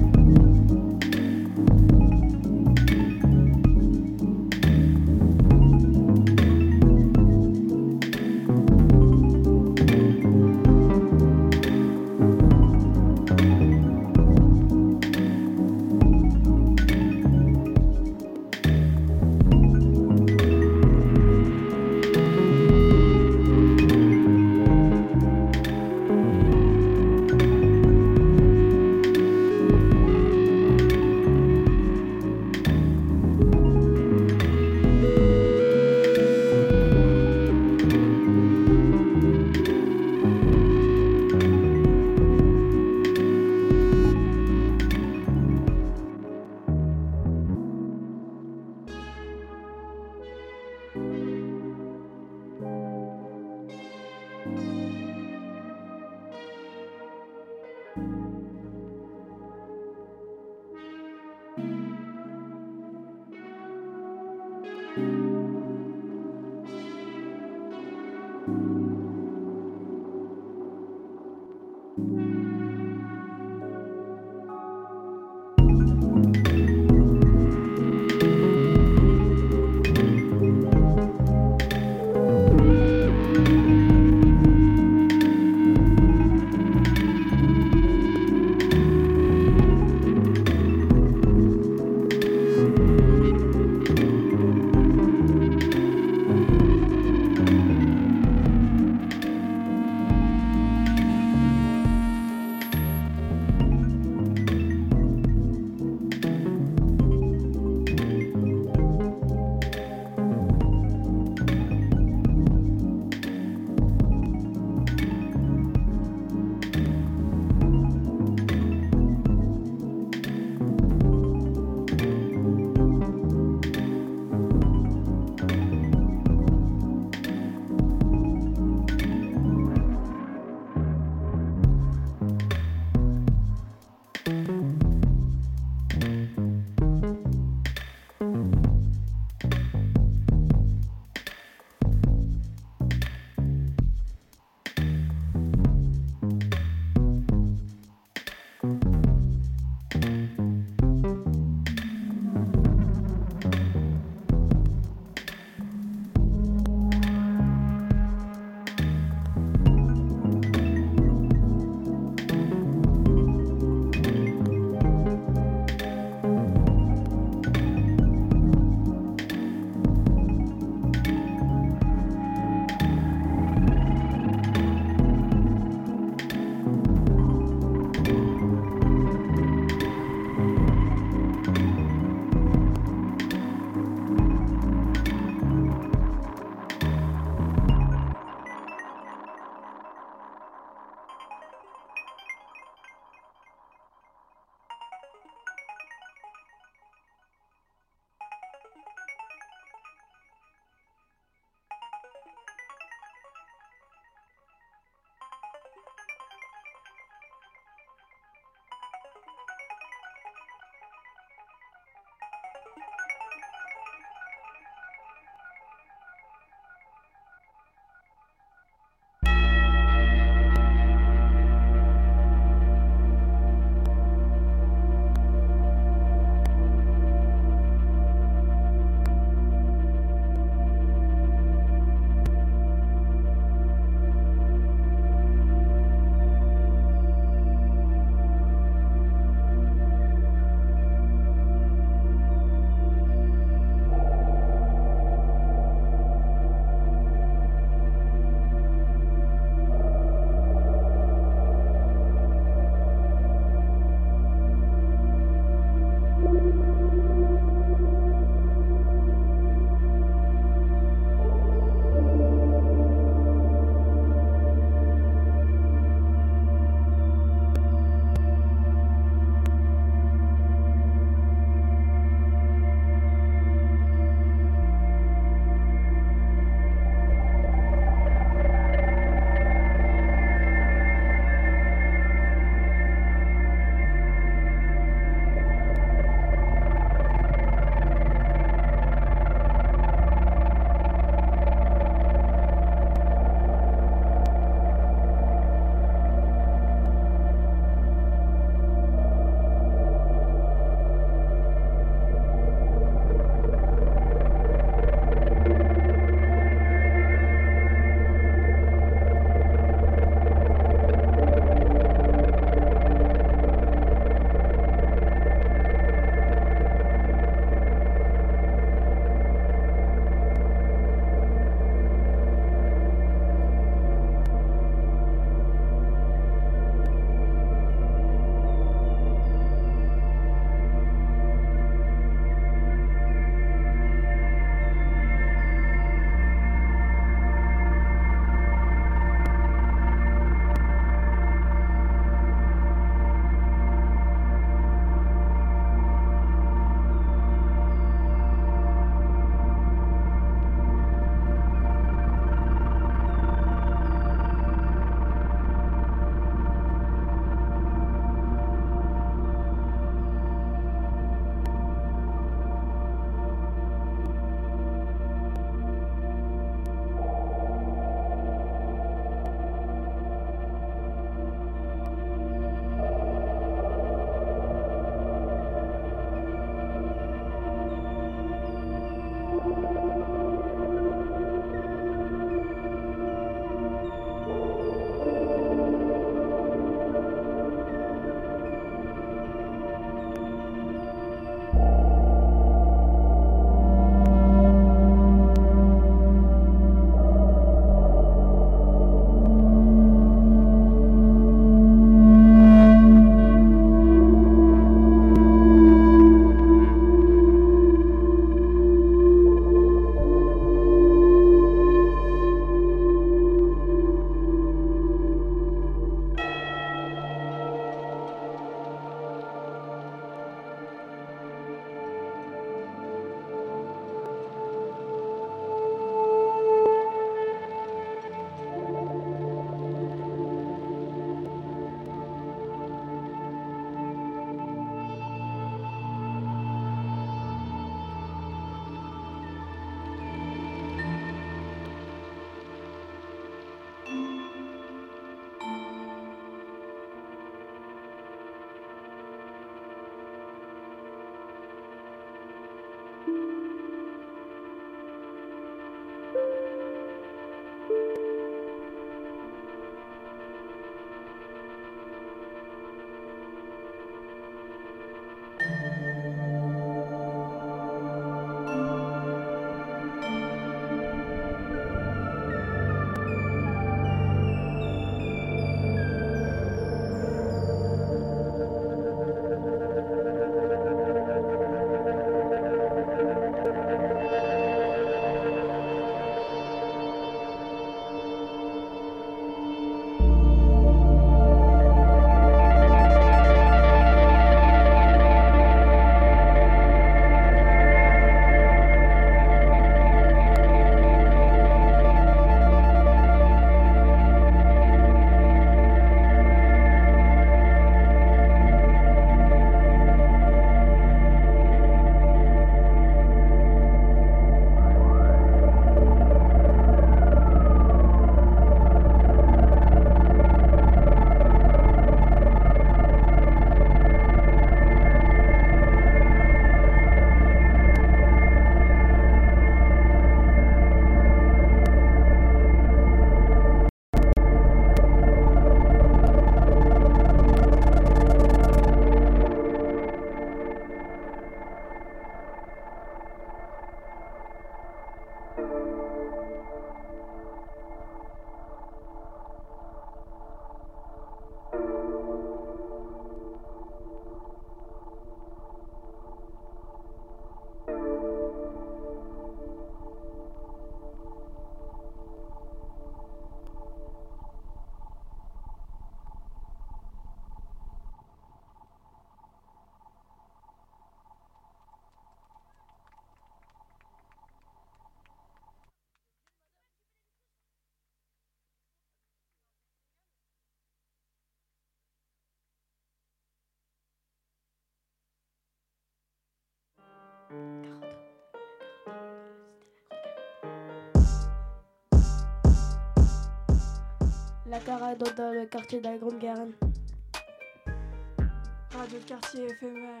La Carade dans le quartier de la Grande Garenne. Radio de quartier éphémère.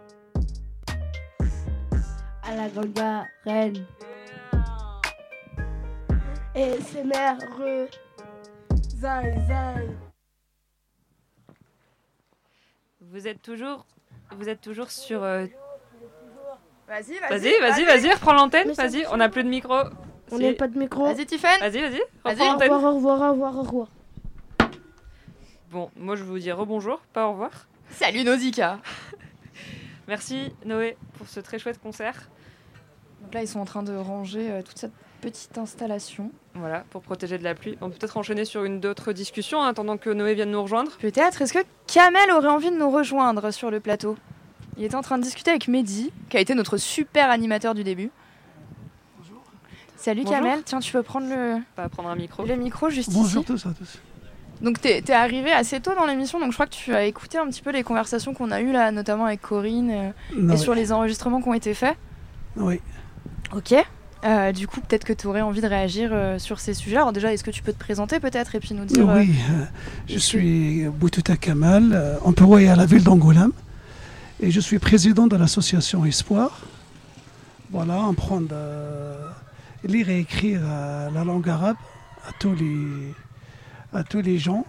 À la Grande Garenne. Et c'est mereux. Zai, zai. Vous êtes toujours sur. Vas-y, reprends l'antenne, vas-y, on n'a plus de micro. On n'a pas de micro. Vas-y, Tiffen. Vas-y, reprends Au l'antenne. revoir. Bon, moi je vais vous dire rebonjour, pas au revoir. Salut Nausicaa. Merci Noé pour ce très chouette concert. Donc là, ils sont en train de ranger toute cette petite installation. Voilà, pour protéger de la pluie. On peut peut-être enchaîner sur une d'autres discussions en attendant que Noé vienne nous rejoindre. Peut-être. Est-ce que Kamel aurait envie de nous rejoindre sur le plateau? Il était en train de discuter avec Mehdi, qui a été notre super animateur du début. Bonjour. Salut Bonjour. Kamel, tiens, tu peux prendre un micro. Le micro juste Bonjour ici. tous à tous. Donc t'es arrivé assez tôt dans l'émission, donc je crois que tu as écouté un petit peu les conversations qu'on a eues là, notamment avec Corinne, et sur les enregistrements qui ont été faits. Oui. Ok. Du coup, peut-être que tu aurais envie de réagir sur ces sujets. Alors déjà, est-ce que tu peux te présenter peut-être et puis nous dire... Oui, je suis Boutouta Kamal, employé à la ville d'Angoulême, et je suis président de l'association Espoir. Voilà, on prend lire et écrire la langue arabe à tous les gens,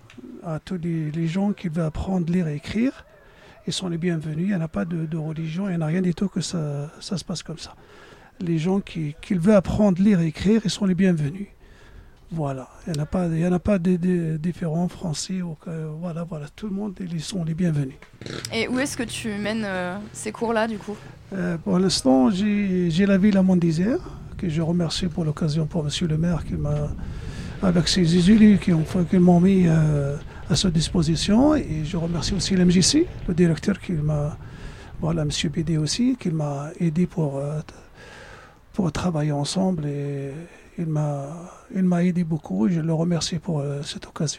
les gens qui veulent apprendre à lire et écrire. Ils sont les bienvenus, il n'y en a pas de religion, il n'y en a rien du tout que ça se passe comme ça. Les gens qui veulent apprendre à lire et écrire, ils sont les bienvenus. Voilà, il n'y en a pas de différents français. Voilà, tout le monde, ils sont les bienvenus. Et où est-ce que tu mènes ces cours-là, du coup? Pour l'instant, j'ai la ville à Mont-Désert, que je remercie pour l'occasion, pour monsieur le maire, qui m'a, avec ses élus qui m'ont mis à sa disposition. Et je remercie aussi l'MJC, le directeur qui m'a, voilà, monsieur Bédé aussi, qui m'a aidé pour travailler ensemble. Et il m'a aidé beaucoup et je le remercie pour cette occasion.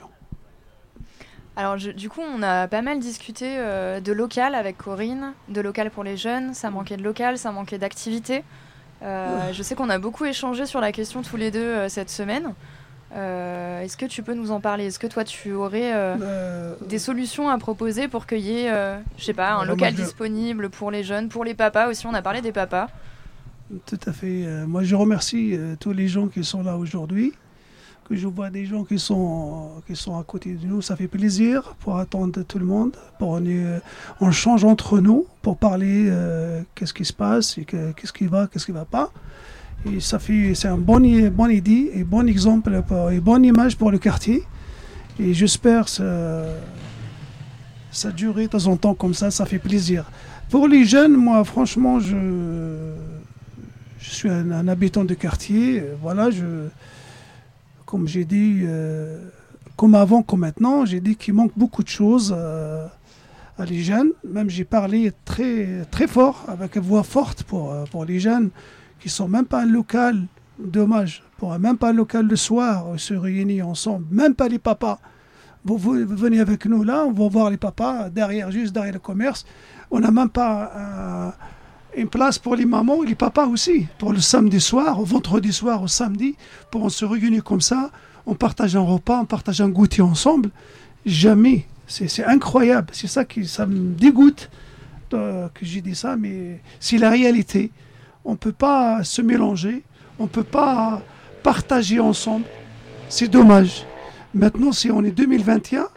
Alors du coup, on a pas mal discuté de local avec Corinne, de local pour les jeunes. Ça manquait de local, ça manquait d'activité. Je sais qu'on a beaucoup échangé sur la question tous les deux cette semaine. Est-ce que tu peux nous en parler? Est-ce que toi, tu aurais des solutions à proposer pour qu'il y ait, je sais pas, un local disponible pour les jeunes, pour les papas aussi? On a parlé des papas. Tout à fait. Moi, je remercie tous les gens qui sont là aujourd'hui. Que je vois des gens qui sont à côté de nous, ça fait plaisir pour attendre tout le monde. On change entre nous pour parler qu'est-ce qui se passe, et qu'est-ce qui va pas. Et c'est un bon idée et bon exemple et bonne image pour le quartier. Et j'espère que ça dure de temps en temps comme ça fait plaisir. Pour les jeunes, moi, franchement, je suis un habitant de quartier. Voilà, comme j'ai dit, comme avant, comme maintenant, j'ai dit qu'il manque beaucoup de choses à les jeunes. Même j'ai parlé très, très fort, avec une voix forte pour les jeunes qui ne sont même pas un local, dommage, même pas un local le soir, se réunir ensemble, même pas les papas. Vous venez avec nous là, on va voir les papas juste derrière le commerce. On n'a même pas une place pour les mamans et les papas aussi, pour le samedi soir, au vendredi soir, au samedi, pour se réunir comme ça, on partage un repas, on partage un goûter ensemble. Jamais. C'est incroyable. C'est ça ça me dégoûte que j'ai dit ça, mais c'est la réalité. On ne peut pas se mélanger, on ne peut pas partager ensemble. C'est dommage. Maintenant, si on est 2021,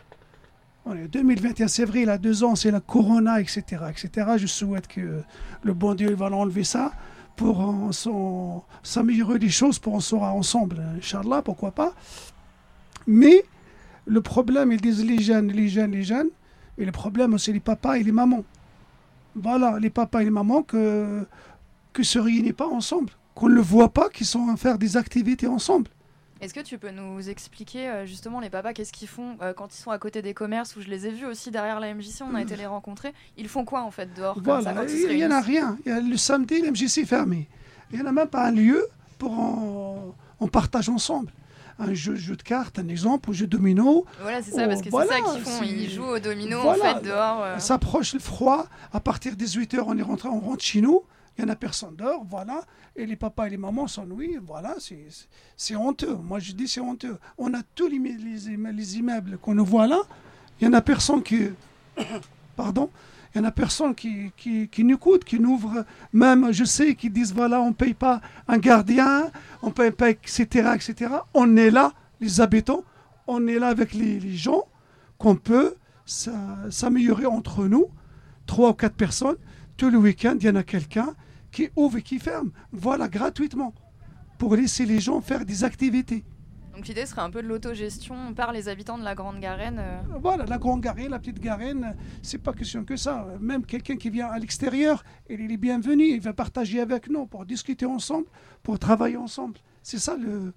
c'est vrai, il y a 2 ans, c'est la corona, etc. Je souhaite que le bon Dieu va l'enlever ça pour s'améliorer les choses, pour on sera ensemble. Inch'Allah, pourquoi pas. Mais le problème, ils disent les jeunes. Et le problème, c'est les papas et les mamans. Voilà, les papas et les mamans que se réunissent pas ensemble, qu'on ne le voit pas, qu'ils sont à faire des activités ensemble. Est-ce que tu peux nous expliquer justement les papas, qu'est-ce qu'ils font quand ils sont à côté des commerces, où je les ai vus aussi derrière la MJC, on a été les rencontrer. Ils font quoi en fait dehors comme ça, quand ils se réunissent? Il n'y en a rien. Le samedi, la MJC est fermée. Il n'y en a même pas un lieu pour on partage ensemble. Un jeu de cartes, un exemple, ou jeu de domino. Voilà, c'est ça, parce que c'est ça qu'ils font. Ils jouent au domino en fait dehors. Ça approche le froid. À partir de 18h, on rentre chez nous. Il n'y en a personne dehors, voilà. Et les papas et les mamans s'ennuient, voilà. C'est honteux. Moi, je dis c'est honteux. On a tous les immeubles qu'on nous voit là. Il n'y en a personne qui... Pardon. Il n'y en a personne qui nous écoute, qui nous ouvre. Même, je sais, qui disent, voilà, on ne paye pas un gardien, on ne paye pas, etc., etc. On est là, les habitants, on est là avec les gens, qu'on peut s'améliorer entre nous, 3 ou 4 personnes. Tout le week-end, il y en a quelqu'un qui ouvre et qui ferme. Voilà, gratuitement, pour laisser les gens faire des activités. Donc l'idée serait un peu de l'autogestion par les habitants de la Grande Garenne. Voilà, la Grande Garenne, la Petite Garenne, c'est pas question que ça. Même quelqu'un qui vient à l'extérieur, il est bienvenu, il va partager avec nous pour discuter ensemble, pour travailler ensemble. C'est ça le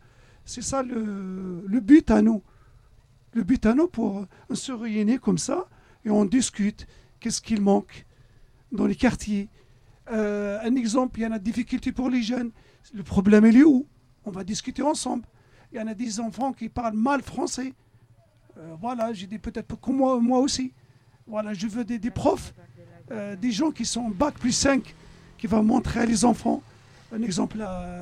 but à nous. Le but à nous pour se réunir comme ça et on discute. Qu'est-ce qu'il manque dans les quartiers? Un exemple, il y en a des difficultés pour les jeunes. Le problème, il est où? On va discuter ensemble. Il y en a des enfants qui parlent mal français. Voilà, j'ai dit peut-être comme moi aussi. Voilà, je veux des profs, des gens qui sont Bac plus 5, qui vont montrer à les enfants. Un exemple,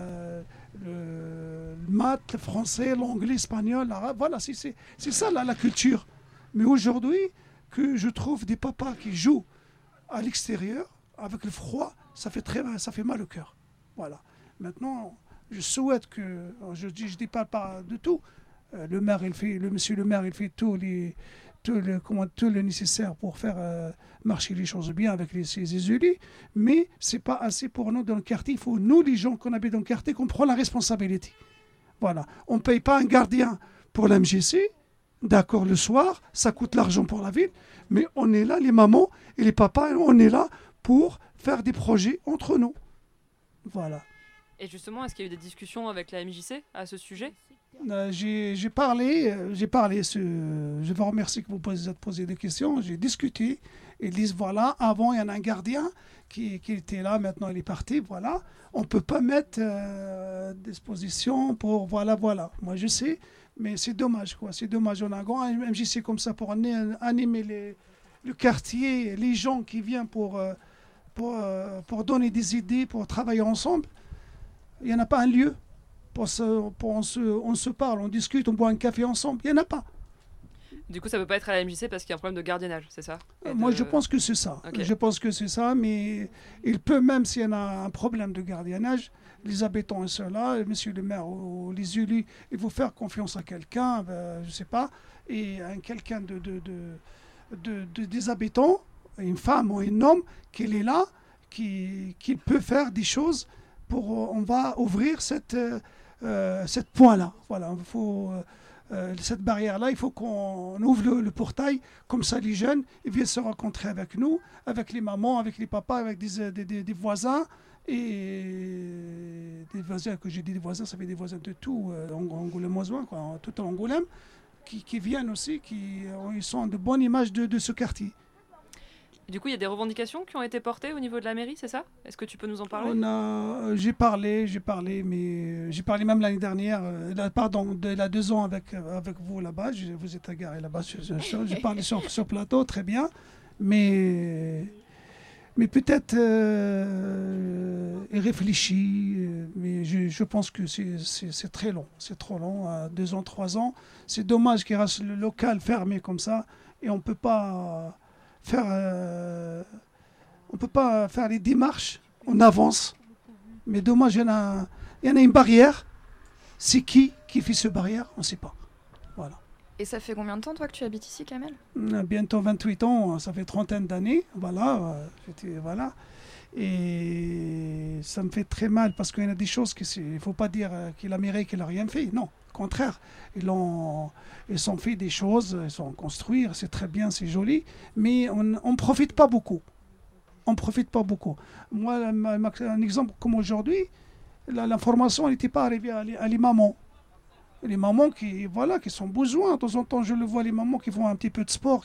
le maths, le français, l'anglais, l'espagnol, l'arabe. Voilà, c'est ça la culture. Mais aujourd'hui, que je trouve des papas qui jouent à l'extérieur, avec le froid, ça fait mal au cœur. Voilà. Maintenant, je souhaite que, je dis pas de tout. Monsieur le maire, il fait tout le nécessaire pour faire marcher les choses bien avec ses élus, mais c'est pas assez pour nous dans le quartier. Il faut, nous, les gens qu'on habite dans le quartier, qu'on prend la responsabilité. Voilà. On ne paye pas un gardien pour la MJC, d'accord, le soir, ça coûte l'argent pour la ville, mais on est là, les mamans et les papas, on est là pour faire des projets entre nous. Voilà. Et justement, est-ce qu'il y a eu des discussions avec la MJC à ce sujet? J'ai parlé, je vous remercie que vous posez des questions, j'ai discuté, ils disent voilà, avant il y en a un gardien qui était là, maintenant il est parti, voilà, on ne peut pas mettre disposition pour voilà, moi je sais, mais c'est dommage quoi, c'est dommage, on a un grand MJC comme ça pour animer le quartier, les gens qui viennent pour donner des idées, pour travailler ensemble. Il n'y en a pas un lieu. On se parle, on discute, on boit un café ensemble. Il n'y en a pas. Du coup, ça ne peut pas être à la MJC parce qu'il y a un problème de gardiennage, c'est ça? Moi, je pense que c'est ça. Okay. Je pense que c'est ça, mais il peut, même s'il y en a un problème de gardiennage, les habitants sont là, monsieur le maire ou les élus, il faut faire confiance à quelqu'un, je ne sais pas, et quelqu'un des habitants, une femme ou un homme, qu'il est là, qui peut faire des choses. On va ouvrir cette point-là. Voilà, cette barrière-là, il faut qu'on ouvre le portail, comme ça les jeunes ils viennent se rencontrer avec nous, avec les mamans, avec les papas, avec des voisins, et des voisins, que j'ai dit des voisins, ça fait des voisins de tout, Angoulême-Moisoin, quoi, tout Angoulême, qui viennent aussi, ils sont de bonne image de ce quartier. Du coup, il y a des revendications qui ont été portées au niveau de la mairie, c'est ça? Est-ce que tu peux nous en parler? J'ai parlé même l'année dernière, il y a 2 ans avec vous là-bas, vous êtes agarré là-bas, j'ai parlé sur plateau, très bien, mais peut-être il réfléchit, mais je pense que c'est très long, c'est trop long, 2 ans, 3 ans, c'est dommage qu'il reste le local fermé comme ça, et on ne peut pas faire les démarches, on avance, mais dommage, il y en a une barrière. C'est qui fait cette barrière? On ne sait pas. Voilà. Et ça fait combien de temps, toi, que tu habites ici, Kamel? Bientôt 28 ans, ça fait 30 d'années, voilà. Et ça me fait très mal, parce qu'il y en a des choses il ne faut pas dire que l'Amérique n'a rien fait, non. Au contraire, ils ont fait des choses, ils ont construit, c'est très bien, c'est joli, mais on ne profite pas beaucoup. On ne profite pas beaucoup. Moi, un exemple comme aujourd'hui, l'information n'était pas arrivée à les mamans. Les mamans qui sont besoin. De temps en temps, je le vois, les mamans qui font un petit peu de sport,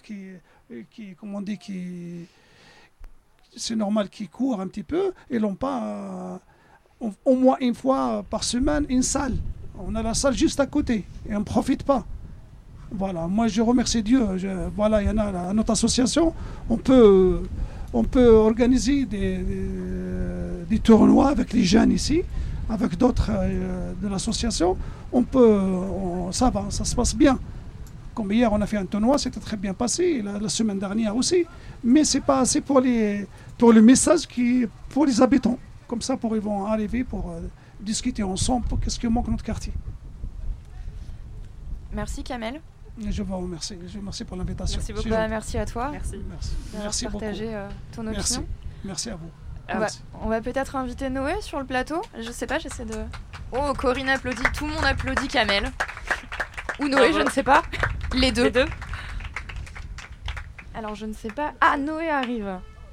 c'est normal qu'ils courent un petit peu, et n'ont pas au moins une fois par semaine une salle. On a la salle juste à côté et on ne profite pas. Voilà, moi je remercie Dieu. Voilà, il y en a notre association. On peut organiser des tournois avec les jeunes ici, avec d'autres de l'association, ça va, ça se passe bien. Comme hier, on a fait un tournoi, c'était très bien passé, la semaine dernière aussi. Mais ce n'est pas assez pour le message pour les habitants. Comme ça, ils vont arriver pour discuter ensemble pour qu'est-ce qui manque notre quartier. Merci Kamel. Je vous remercie. Je vous remercie pour l'invitation. Merci beaucoup. Merci à toi. Merci beaucoup. Partager ton opinion. Merci à vous. On va peut-être inviter Noé sur le plateau. Je sais pas, j'essaie de... Oh, Corinne applaudit. Tout le monde applaudit Kamel. Ou Noé, je ne sais pas. Les deux. Alors, je ne sais pas. Ah, Noé arrive.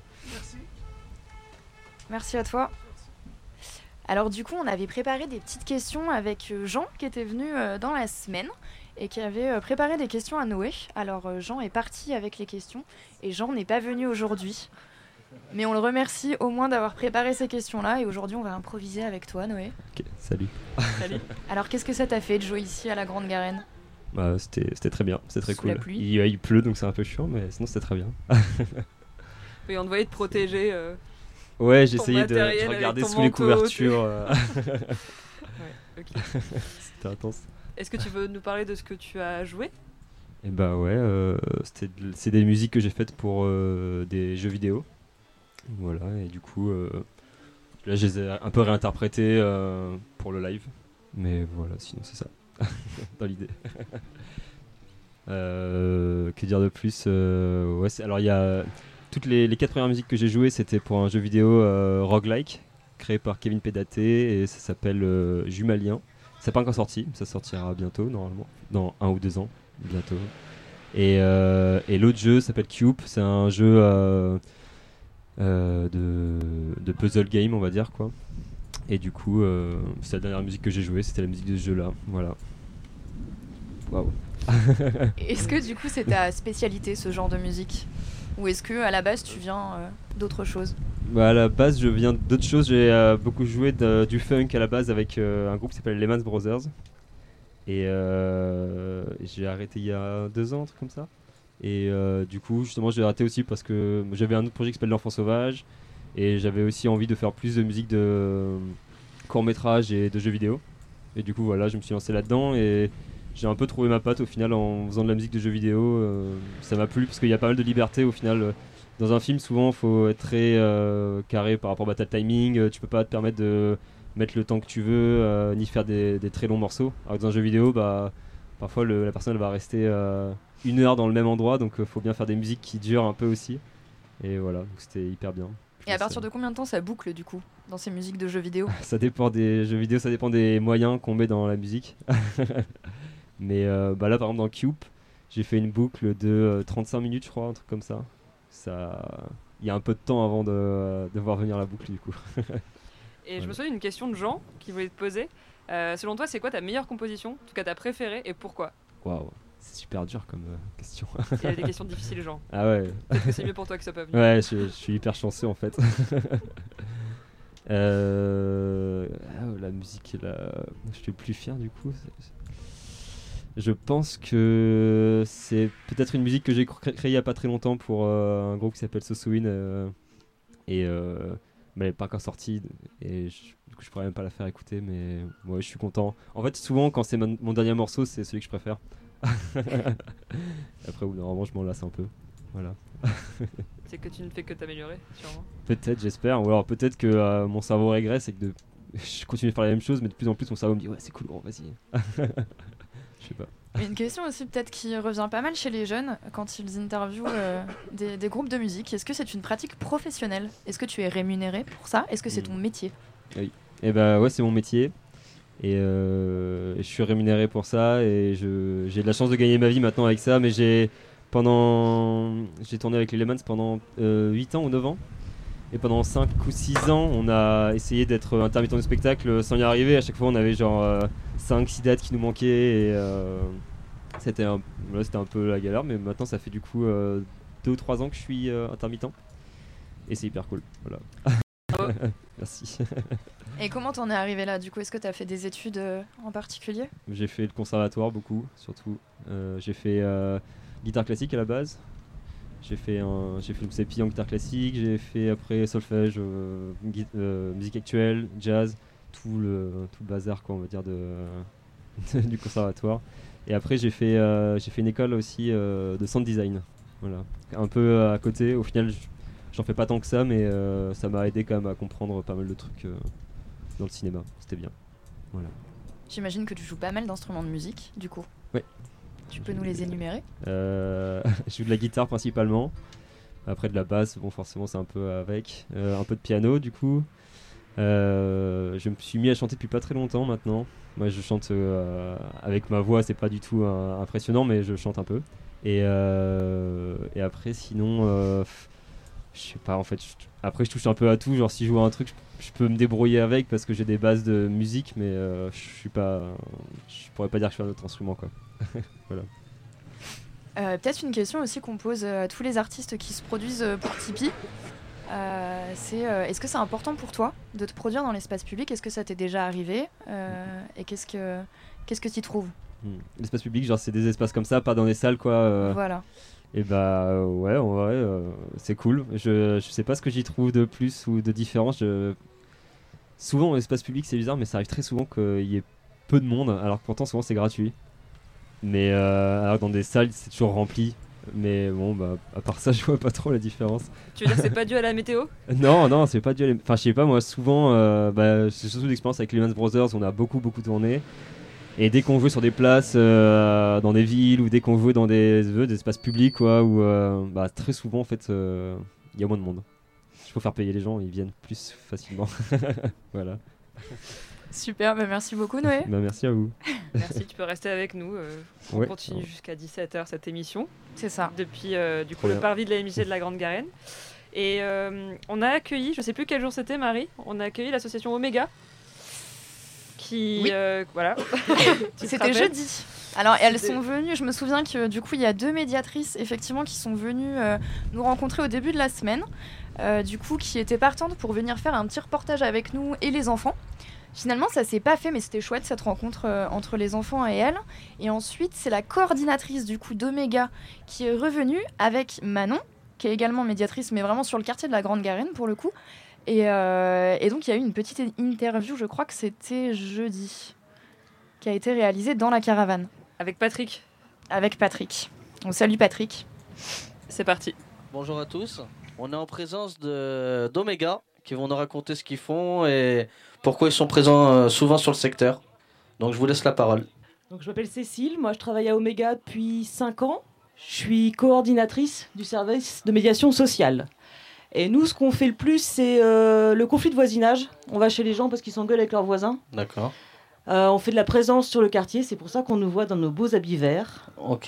Merci à toi. Alors, du coup, on avait préparé des petites questions avec Jean, qui était venu dans la semaine, et qui avait préparé des questions à Noé. Alors, Jean est parti avec les questions, et Jean n'est pas venu aujourd'hui. Mais on le remercie au moins d'avoir préparé ces questions-là, et aujourd'hui, on va improviser avec toi, Noé. Ok, salut. Salut. Alors, qu'est-ce que ça t'a fait de jouer ici à la Grande Garenne ? Bah, c'était très bien, c'était très Sous cool. la pluie. Il pleut, donc c'est un peu chiant, mais sinon c'était très bien. Oui, on devait te protéger. Ouais, j'essayais de regarder sous les couvertures. Ouais, ok. C'était intense. Est-ce que tu veux nous parler de ce que tu as joué ? Et bah ouais, c'est des musiques que j'ai faites pour des jeux vidéo. Voilà, et du coup, là je les ai un peu réinterprétées pour le live. Mais voilà, sinon c'est ça, dans l'idée. Que dire de plus ouais, alors il y a toutes les 4 premières musiques que j'ai jouées, c'était pour un jeu vidéo roguelike créé par Kevin Pédaté et ça s'appelle Jumalien. C'est pas encore sorti, ça sortira bientôt normalement, dans 1 ou 2 ans bientôt. Et l'autre jeu s'appelle Cube, c'est un jeu de puzzle game on va dire quoi. Et du coup c'est la dernière musique que j'ai jouée, c'était la musique de ce jeu là, voilà. Waouh. Est-ce que du coup c'est ta spécialité ce genre de musique ? Ou est-ce que à la base tu viens d'autre chose ? Bah à la base je viens d'autres choses, j'ai beaucoup joué du funk à la base avec un groupe qui s'appelle Lehman Brothers. Et j'ai arrêté il y a 2 ans, un truc comme ça. Et du coup justement j'ai arrêté aussi parce que j'avais un autre projet qui s'appelle L'Enfant Sauvage. Et j'avais aussi envie de faire plus de musique de court-métrage et de jeux vidéo. Et du coup voilà, je me suis lancé là-dedans et j'ai un peu trouvé ma patte au final en faisant de la musique de jeux vidéo. Ça m'a plu parce qu'il y a pas mal de liberté au final. Dans un film, souvent, il faut être très carré par rapport à ta timing. Tu peux pas te permettre de mettre le temps que tu veux, ni faire des très longs morceaux. Alors que dans un jeu vidéo, bah, parfois la personne elle va rester 1 heure dans le même endroit, donc il faut bien faire des musiques qui durent un peu aussi. Et voilà, donc c'était hyper bien. Et à partir de combien de temps ça boucle du coup dans ces musiques de jeux vidéo ? Ça dépend des jeux vidéo, ça dépend des moyens qu'on met dans la musique. Mais bah là par exemple dans Cube, j'ai fait une boucle de 35 minutes je crois, un truc comme ça. Il y a un peu de temps avant de voir venir la boucle du coup. Et je me souviens d'une question de Jean qui voulait te poser. Selon toi, c'est quoi ta meilleure composition, en tout cas ta préférée, et pourquoi ? Waouh, c'est super dur comme question. Il y a des questions difficiles, Jean. Ah ouais. Peut-être que c'est mieux pour toi que ça peut venir. Ouais, je suis hyper chanceux en fait. La musique, je suis plus fier du coup. Je pense que c'est peut-être une musique que j'ai créée il n'y a pas très longtemps pour un groupe qui s'appelle Sosowin mais elle n'est pas encore sortie et du coup je pourrais même pas la faire écouter, mais ouais, je suis content. En fait souvent quand c'est mon dernier morceau c'est celui que je préfère. Après normalement je m'en lasse un peu, voilà. C'est que tu ne fais que t'améliorer sûrement. Peut-être, j'espère, ou alors peut-être que mon cerveau régresse et que je continue de faire la même chose mais de plus en plus mon cerveau me dit ouais c'est cool gros vas-y. Je sais pas. Une question aussi peut-être qui revient pas mal chez les jeunes quand ils interviewent des groupes de musique. Est-ce que c'est une pratique professionnelle ? Est-ce que tu es rémunéré pour ça ? Est-ce que c'est ton métier ? Oui. Et bah ouais, c'est mon métier. Et je suis rémunéré pour ça et j'ai de la chance de gagner ma vie maintenant avec ça. Mais j'ai tourné avec les Lemans pendant 8 ans ou 9 ans. Et pendant 5 ou 6 ans, on a essayé d'être intermittent de spectacle sans y arriver. À chaque fois, on avait genre 5-6 dates qui nous manquaient. Et c'était un peu la galère. Mais maintenant, ça fait du coup 2 ou 3 ans que je suis intermittent. Et c'est hyper cool. Voilà. Oh. Merci. Et comment t'en es arrivé là ? Du coup, est-ce que t'as fait des études en particulier ? J'ai fait le conservatoire beaucoup, surtout. J'ai fait guitare classique à la base. J'ai fait le CEPI en guitare classique, j'ai fait après solfège, musique actuelle, jazz, tout le bazar quoi, on va dire du conservatoire. Et après j'ai fait une école aussi de sound design, voilà, un peu à côté. Au final j'en fais pas tant que ça, mais ça m'a aidé quand même à comprendre pas mal de trucs dans le cinéma, c'était bien. Voilà. J'imagine que tu joues pas mal d'instruments de musique, du coup. Ouais. Tu peux nous les énumérer? Je joue de la guitare principalement. Après de la basse, bon forcément c'est un peu avec. Un peu de piano du coup. Je me suis mis à chanter depuis pas très longtemps maintenant. Moi je chante avec ma voix, c'est pas du tout impressionnant, mais je chante un peu. Et après sinon, je sais pas en fait. Après je touche un peu à tout. Genre si je joue à un truc, je peux me débrouiller avec parce que j'ai des bases de musique, mais je pourrais pas dire que je fais un autre instrument quoi. Voilà. Peut-être une question aussi qu'on pose à tous les artistes qui se produisent pour Tipeee. C'est est-ce que c'est important pour toi de te produire dans l'espace public? Est-ce que ça t'est déjà arrivé? Et qu'est-ce que tu trouves? L'espace public, genre c'est des espaces comme ça, pas dans des salles quoi. Voilà. Et bah ouais, en vrai, c'est cool. Je sais pas ce que j'y trouve de plus ou de différent. Souvent, l'espace public, c'est bizarre, mais ça arrive très souvent qu'il y ait peu de monde, alors que pourtant, souvent, c'est gratuit. Mais alors dans des salles, c'est toujours rempli. Mais bon, bah, à part ça, je vois pas trop la différence. Tu veux dire que c'est pas dû à la météo? Non, c'est pas dû à la... Enfin, je sais pas, moi, souvent, c'est surtout l'expérience avec les Lehman Brothers, on a beaucoup tourné. Et dès qu'on jouait sur des places dans des villes ou dès qu'on jouait dans des espaces publics, quoi, où très souvent, en fait, il y a moins de monde. Il faut faire payer les gens, ils viennent plus facilement. Voilà. Super, merci beaucoup Noé. Merci à vous. Merci, tu peux rester avec nous. On ouais, continue jusqu'à 17h cette émission. C'est ça. Depuis du coup le parvis de la MJC de la Grande Garenne. Et on a accueilli, je sais plus quel jour c'était Marie, on a accueilli l'association Omega. Qui, voilà. C'était jeudi. Alors elles sont venues, je me souviens que du coup il y a 2 médiatrices effectivement qui sont venues nous rencontrer au début de la semaine, du coup qui étaient partantes pour venir faire un petit reportage avec nous et les enfants. Finalement ça s'est pas fait mais c'était chouette cette rencontre entre les enfants et elles. Et ensuite c'est la coordinatrice du coup d'Omega qui est revenue avec Manon, qui est également médiatrice mais vraiment sur le quartier de la Grande Garenne pour le coup. Et donc il y a eu une petite interview, je crois que c'était jeudi, qui a été réalisée dans la caravane. Avec Patrick. Avec Patrick. On salue Patrick. C'est parti. Bonjour à tous. On est en présence d'Omega qui vont nous raconter ce qu'ils font et pourquoi ils sont présents souvent sur le secteur. Donc je vous laisse la parole. Donc, je m'appelle Cécile, moi je travaille à Omega depuis 5 ans. Je suis coordinatrice du service de médiation sociale. Et nous, ce qu'on fait le plus, c'est le conflit de voisinage. On va chez les gens parce qu'ils s'engueulent avec leurs voisins. D'accord. On fait de la présence sur le quartier, c'est pour ça qu'on nous voit dans nos beaux habits verts. Ok.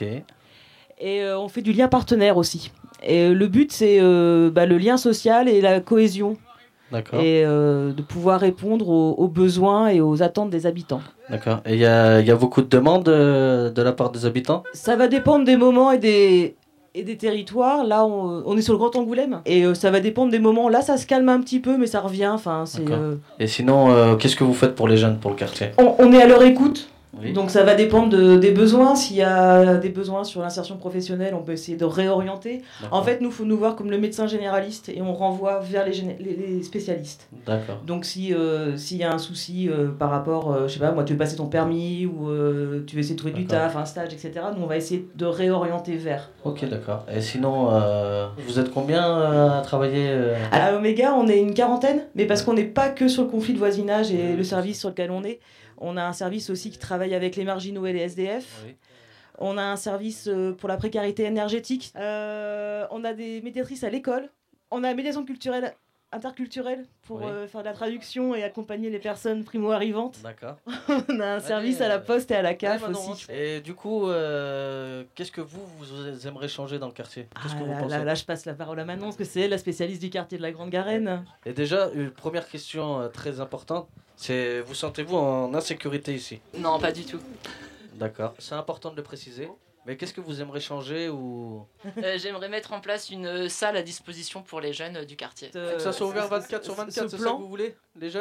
Et on fait du lien partenaire aussi. Et le but, c'est le lien social et la cohésion. D'accord. Et de pouvoir répondre aux besoins et aux attentes des habitants. D'accord. Et il y a beaucoup de demandes de la part des habitants? Ça va dépendre des moments et des territoires. Là, on est sur le Grand Angoulême. Et ça va dépendre des moments. Là, ça se calme un petit peu, mais ça revient. Enfin, c'est, Et sinon, qu'est-ce que vous faites pour les jeunes, pour le quartier? on est à leur écoute. Oui. Donc ça va dépendre des besoins. S'il y a des besoins sur l'insertion professionnelle, on peut essayer de réorienter. D'accord. En fait, nous, il faut nous voir comme le médecin généraliste et on renvoie vers les spécialistes. D'accord. Donc s'il y a un souci par rapport, je sais pas, moi, tu veux passer ton permis ou tu veux essayer de trouver du taf, un stage, etc., nous, on va essayer de réorienter vers. Ok, d'accord. Et sinon, vous êtes combien à travailler À Omega, on est une quarantaine, mais parce qu'on n'est pas que sur le conflit de voisinage et le service sur lequel on est. On a un service aussi qui travaille avec les marginaux et les SDF. Oui. On a un service pour la précarité énergétique. On a des médiatrices à l'école. On a la médiation culturelle interculturelle pour faire de la traduction et accompagner les personnes primo-arrivantes. D'accord. On a un service à la poste et à la CAF aussi. Et du coup, qu'est-ce que vous aimeriez changer dans le quartier? Qu'est-ce que vous pensez? Là, je passe la parole à Manon, parce que c'est elle la spécialiste du quartier de la Grande Garenne. Et déjà, une première question très importante, c'est vous sentez-vous en insécurité ici? Non, pas du tout. D'accord, c'est important de le préciser. Mais qu'est-ce que vous aimeriez changer ou... J'aimerais mettre en place une salle à disposition pour les jeunes du quartier. Que ça soit ouvert 24 sur 24, c'est ça que vous voulez, les jeunes?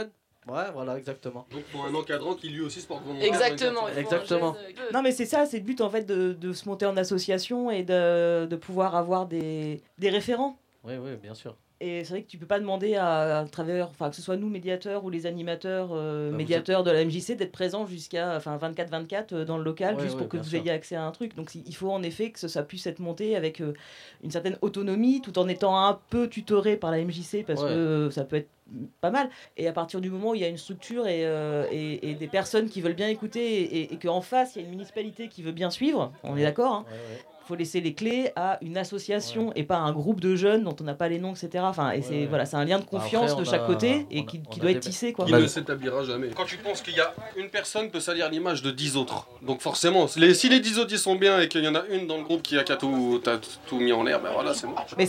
Ouais, voilà, exactement. Donc pour un encadrant qui lui aussi se porte volontaire. Exactement. Exactement. Non, mais c'est ça, c'est le but en fait de se monter en association et de pouvoir avoir des référents. Oui, bien sûr. Et c'est vrai que tu peux pas demander à travers, enfin que ce soit nous médiateurs ou les animateurs Bah, médiateurs de la MJC d'être présents jusqu'à 24/24 dans le local juste pour que vous ayez accès à un truc. Donc il faut en effet que ça puisse être monté avec une certaine autonomie tout en étant un peu tutoré par la MJC parce que ça peut être pas mal. Et à partir du moment où il y a une structure et des personnes qui veulent bien écouter et qu'en face il y a une municipalité qui veut bien suivre, on est d'accord, hein. Il faut laisser les clés à une association et pas à un groupe de jeunes dont on n'a pas les noms, etc. Enfin, et c'est voilà, c'est un lien de confiance de chaque côté et qui doit être tissé. Quoi. Il ne s'établira jamais. Quand tu penses qu'il y a une personne peut salir l'image de 10 autres. Donc forcément, si les 10 autres ils sont bien et qu'il y en a une dans le groupe qui a tout mis en l'air, ben voilà, c'est bon. Mais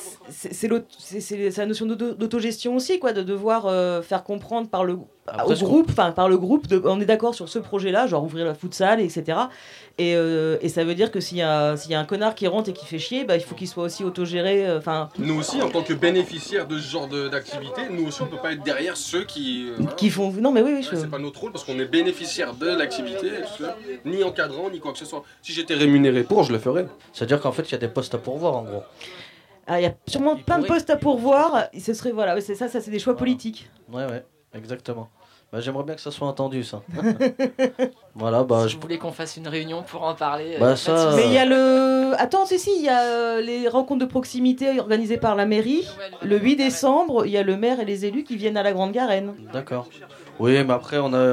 c'est la notion d'autogestion aussi, quoi, de devoir faire comprendre par le groupe, on est d'accord sur ce projet-là, genre ouvrir la futsal, etc. Et ça veut dire que s'il y a un connard qui rentre et qui fait chier, bah, il faut qu'il soit aussi autogéré. Nous aussi, en tant que bénéficiaires de ce genre d'activité, nous aussi on peut pas être derrière ceux qui font. Non mais oui. C'est pas notre rôle parce qu'on est bénéficiaire de l'activité, ni encadrant, ni quoi que ce soit. Si j'étais rémunéré pour, je le ferais. C'est-à-dire qu'en fait, il y a des postes à pourvoir en gros. Il y a sûrement plein de postes à pourvoir. Ce serait c'est ça, c'est des choix politiques. Ouais, exactement. Bah, j'aimerais bien que ça soit entendu, ça. Voilà, Je voulais qu'on fasse une réunion pour en parler. Mais il y a il y a les rencontres de proximité organisées par la mairie. Le 8 décembre, il y a le maire et les élus qui viennent à la Grande Garenne. D'accord. Oui, mais après, on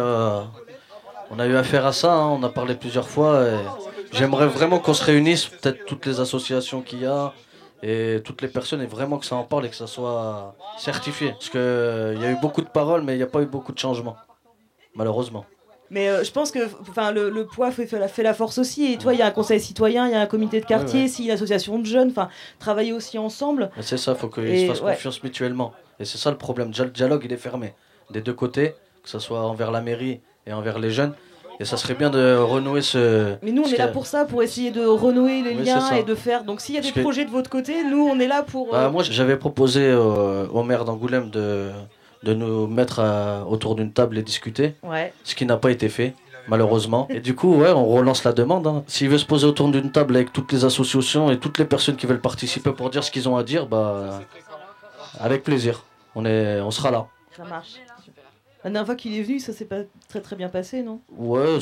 a eu affaire à ça, hein. On a parlé plusieurs fois. Et j'aimerais vraiment qu'on se réunisse, peut-être toutes les associations qu'il y a. Et toutes les personnes, et vraiment que ça en parle et que ça soit certifié. Parce qu'il y a eu beaucoup de paroles, mais il n'y a pas eu beaucoup de changements, malheureusement. Mais je pense que le poids fait la force aussi. Et toi, il y a un conseil citoyen, il y a un comité de quartier, s'il y a une association de jeunes, travailler aussi ensemble. Mais c'est ça, il faut qu'ils se fassent confiance mutuellement. Et c'est ça le problème. Déjà, le dialogue, il est fermé. Des deux côtés, que ce soit envers la mairie et envers les jeunes. Et ça serait bien de renouer Mais nous, on est là pour ça, pour essayer de renouer les liens et de faire. Donc, s'il y a des projets de votre côté, nous, on est là pour. Moi, j'avais proposé au maire d'Angoulême de nous mettre autour d'une table et discuter. Ouais. Ce qui n'a pas été fait, malheureusement. Et du coup, on relance la demande. Hein. S'il veut se poser autour d'une table avec toutes les associations et toutes les personnes qui veulent participer pour dire ce qu'ils ont à dire, avec plaisir. On sera là. Ça marche. La dernière fois qu'il est venu, ça s'est pas très très bien passé, non ? Ouais,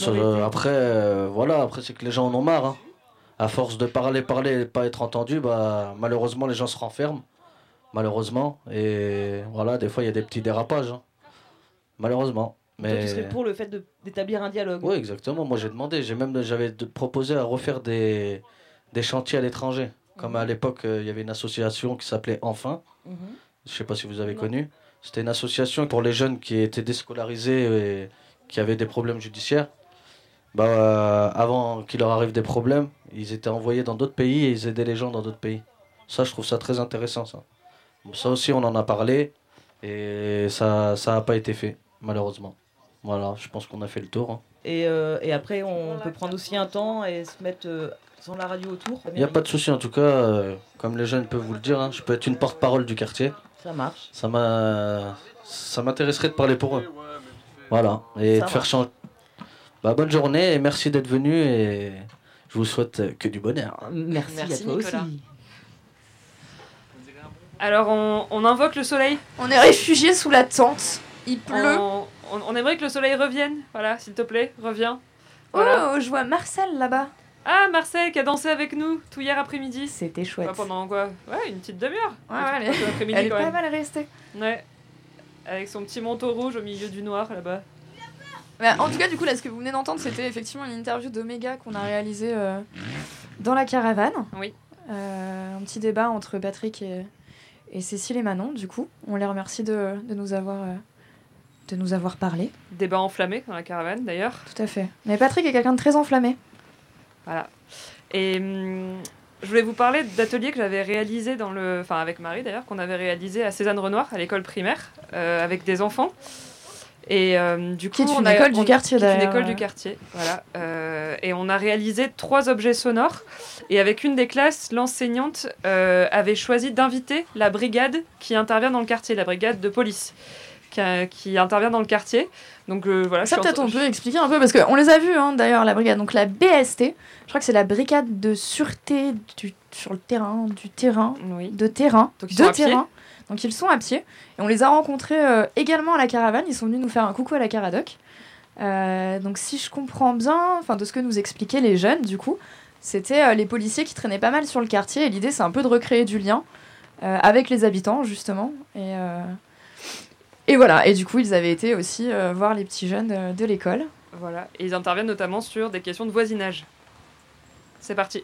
après c'est que les gens en ont marre. Hein. À force de parler et pas être entendu, malheureusement les gens se renferment. Malheureusement. Et voilà, des fois il y a des petits dérapages. Hein. Malheureusement. Mais... Toi, tu serais pour le fait d'établir un dialogue ? Oui, exactement. Moi j'ai demandé, j'avais proposé à refaire des chantiers à l'étranger. Comme à l'époque, il y avait une association qui s'appelait Enfin. Je sais pas si vous avez connu. C'était une association pour les jeunes qui étaient déscolarisés et qui avaient des problèmes judiciaires. Avant qu'il leur arrive des problèmes, ils étaient envoyés dans d'autres pays et ils aidaient les gens dans d'autres pays. Ça, je trouve ça très intéressant. Ça aussi, on en a parlé et ça n'a pas été fait, malheureusement. Voilà, je pense qu'on a fait le tour. Hein. Et après, on peut prendre aussi un temps et se mettre sans la radio autour. Il n'y a pas de souci, en tout cas, comme les jeunes peuvent vous le dire, hein, je peux être une porte-parole du quartier. Ça marche. Ça m'intéresserait de parler pour eux. Voilà. Et de faire changer. Bonne journée et merci d'être venu et je vous souhaite que du bonheur. Merci à toi Nicolas. aussi. Alors on invoque le soleil. On est réfugiés sous la tente. Il pleut. On aimerait que le soleil revienne. Voilà, s'il te plaît, reviens. Voilà. Oh, je vois Marcel là-bas. Ah, Marcel qui a dansé avec nous tout hier après-midi. C'était chouette. Pendant quoi ? Ouais, une petite demi-heure. Ouais, elle est pas mal restée. Ouais. Avec son petit manteau rouge au milieu du noir là-bas. En tout cas, du coup, là, ce que vous venez d'entendre, c'était effectivement une interview d'Oméga qu'on a réalisée dans la caravane. Oui. Un petit débat entre Patrick et Cécile et Manon, du coup. On les remercie de nous avoir parlé. Débat enflammé dans la caravane, d'ailleurs. Tout à fait. Mais Patrick est quelqu'un de très enflammé. Voilà. Et je voulais vous parler d'ateliers que j'avais réalisés avec Marie d'ailleurs, qu'on avait réalisé à Cézanne-Renoir, à l'école primaire, avec des enfants. Et du coup, qui est une école du quartier d'ailleurs. Une école du quartier, voilà. Et on a réalisé 3 objets sonores. Et avec une des classes, l'enseignante avait choisi d'inviter la brigade qui intervient dans le quartier, la brigade de police. qui intervient dans le quartier. Donc voilà. Ça peut-être on peut expliquer un peu parce qu'on les a vus d'ailleurs la brigade. Donc la BST, je crois que c'est la brigade de sûreté sur le terrain, de terrain. Donc ils sont à pied et on les a rencontrés également à la caravane. Ils sont venus nous faire un coucou à la Caradoc. Donc si je comprends bien, de ce que nous expliquaient les jeunes du coup, c'était les policiers qui traînaient pas mal sur le quartier et l'idée c'est un peu de recréer du lien avec les habitants justement et voilà, et du coup ils avaient été aussi voir les petits jeunes de l'école. Voilà, et ils interviennent notamment sur des questions de voisinage. C'est parti.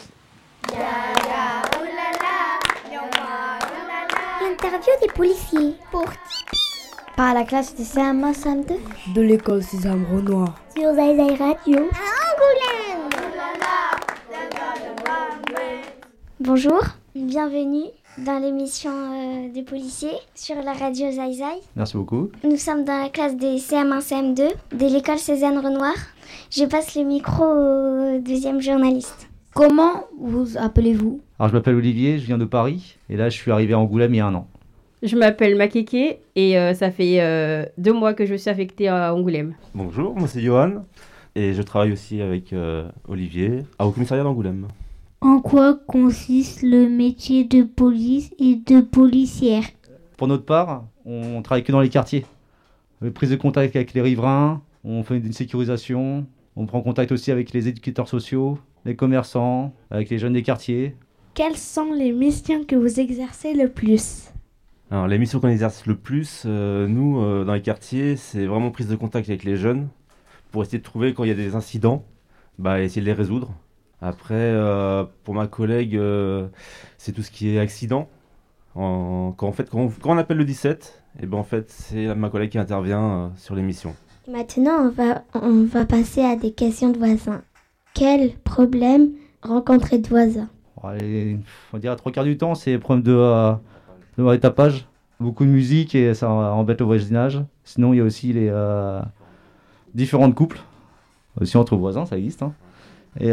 L'interview des policiers pour Tipeee par la classe de CM1 CM2 de l'école Sésame Renoir sur Zai Radio à Angoulême. Bonjour, bienvenue dans l'émission des policiers sur la radio Zai Zai. Merci beaucoup. Nous sommes dans la classe des CM1 CM2 de l'école Sésame Renoir. Je passe le micro au deuxième journaliste. Comment vous appelez-vous? Alors je m'appelle Olivier, je viens de Paris et là je suis arrivé à Angoulême il y a 1 an. Je m'appelle Makeke et ça fait 2 mois que je suis affectée à Angoulême. Bonjour, moi c'est Johan et je travaille aussi avec Olivier au commissariat d'Angoulême. En quoi consiste le métier de police et de policière? Pour notre part, on travaille que dans les quartiers. Prise de contact avec les riverains, on fait une sécurisation, on prend contact aussi avec les éducateurs sociaux, les commerçants, avec les jeunes des quartiers. Quelles sont les missions que vous exercez le plus? Alors, les missions qu'on exerce le plus, nous, dans les quartiers, c'est vraiment prise de contact avec les jeunes pour essayer de trouver quand il y a des incidents, essayer de les résoudre. Après, pour ma collègue, c'est tout ce qui est accident. Quand on appelle le 17, c'est ma collègue qui intervient sur les missions. Maintenant, on va passer à des questions de voisins. Quels problèmes rencontrez de voisins? On dirait 3/4 du temps, c'est des problèmes de tapage. Beaucoup de musique et ça embête le voisinage. Sinon, il y a aussi les différents couples. Aussi entre voisins, ça existe. Et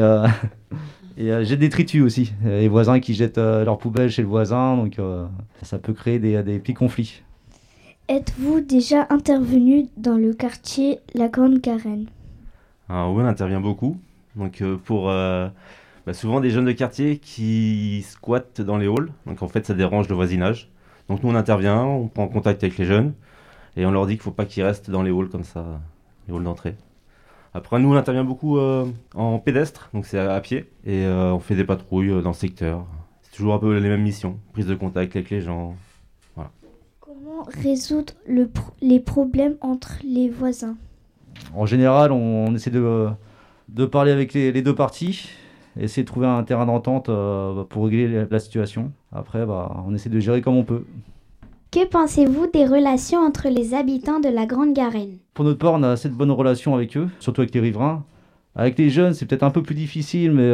j'ai des détritus aussi. Les voisins qui jettent leurs poubelles chez le voisin, donc ça peut créer des petits conflits. Êtes-vous déjà intervenu dans le quartier La Grande Garenne? Alors oui, on intervient beaucoup. Donc pour souvent des jeunes de quartier qui squattent dans les halls. Donc en fait, ça dérange le voisinage. Donc nous, on intervient, on prend contact avec les jeunes et on leur dit qu'il ne faut pas qu'ils restent dans les halls comme ça, les halls d'entrée. Après, nous, on intervient beaucoup en pédestre, donc c'est à pied, et on fait des patrouilles dans le secteur. C'est toujours un peu les mêmes missions, prise de contact avec les gens. Voilà. Comment résoudre les problèmes entre les voisins? En général, on essaie de parler avec les deux parties, essayer de trouver un terrain d'entente pour régler la situation. Après, on essaie de gérer comme on peut. Que pensez-vous des relations entre les habitants de la Grande Garenne? Pour notre part, on a assez de bonnes relations avec eux, surtout avec les riverains. Avec les jeunes, c'est peut-être un peu plus difficile, mais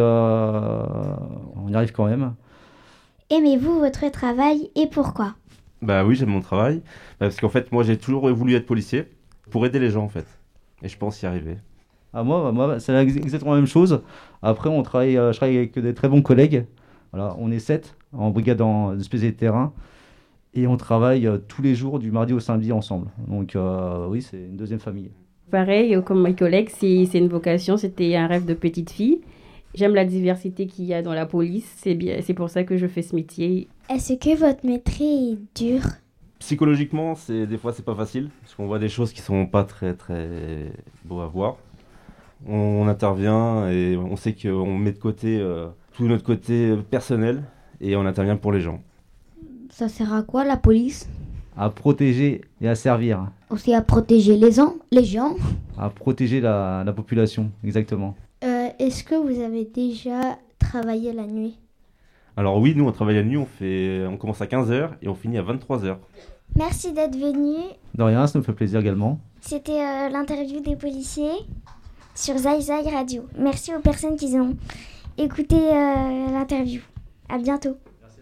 on y arrive quand même. Aimez-vous votre travail et pourquoi? Oui, j'aime mon travail. Parce qu'en fait, moi, j'ai toujours voulu être policier pour aider les gens, en fait. Et je pense y arriver. Moi, c'est exactement la même chose. Après, je travaille avec des très bons collègues. Voilà, on est 7 en brigade de spécialité terrain. Et on travaille tous les jours du mardi au samedi ensemble. Donc oui, c'est une deuxième famille. Pareil, comme mes collègues, c'est une vocation, c'était un rêve de petite fille. J'aime la diversité qu'il y a dans la police, c'est pour ça que je fais ce métier. Est-ce que votre métier est dur? Psychologiquement, des fois, c'est pas facile, parce qu'on voit des choses qui sont pas très, très beaux à voir. On intervient et on sait qu'on met de côté tout notre côté personnel et on intervient pour les gens. Ça sert à quoi la police? À protéger et à servir. Aussi à protéger les gens? À protéger la population, exactement. Est-ce que vous avez déjà travaillé la nuit? Alors oui, nous on travaille la nuit, on commence à 15h et on finit à 23h. Merci d'être venu. De rien, ça nous fait plaisir également. C'était l'interview des policiers sur Zai Zai Radio. Merci aux personnes qui ont écouté l'interview. À bientôt.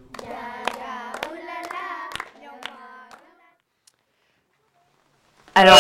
Alors.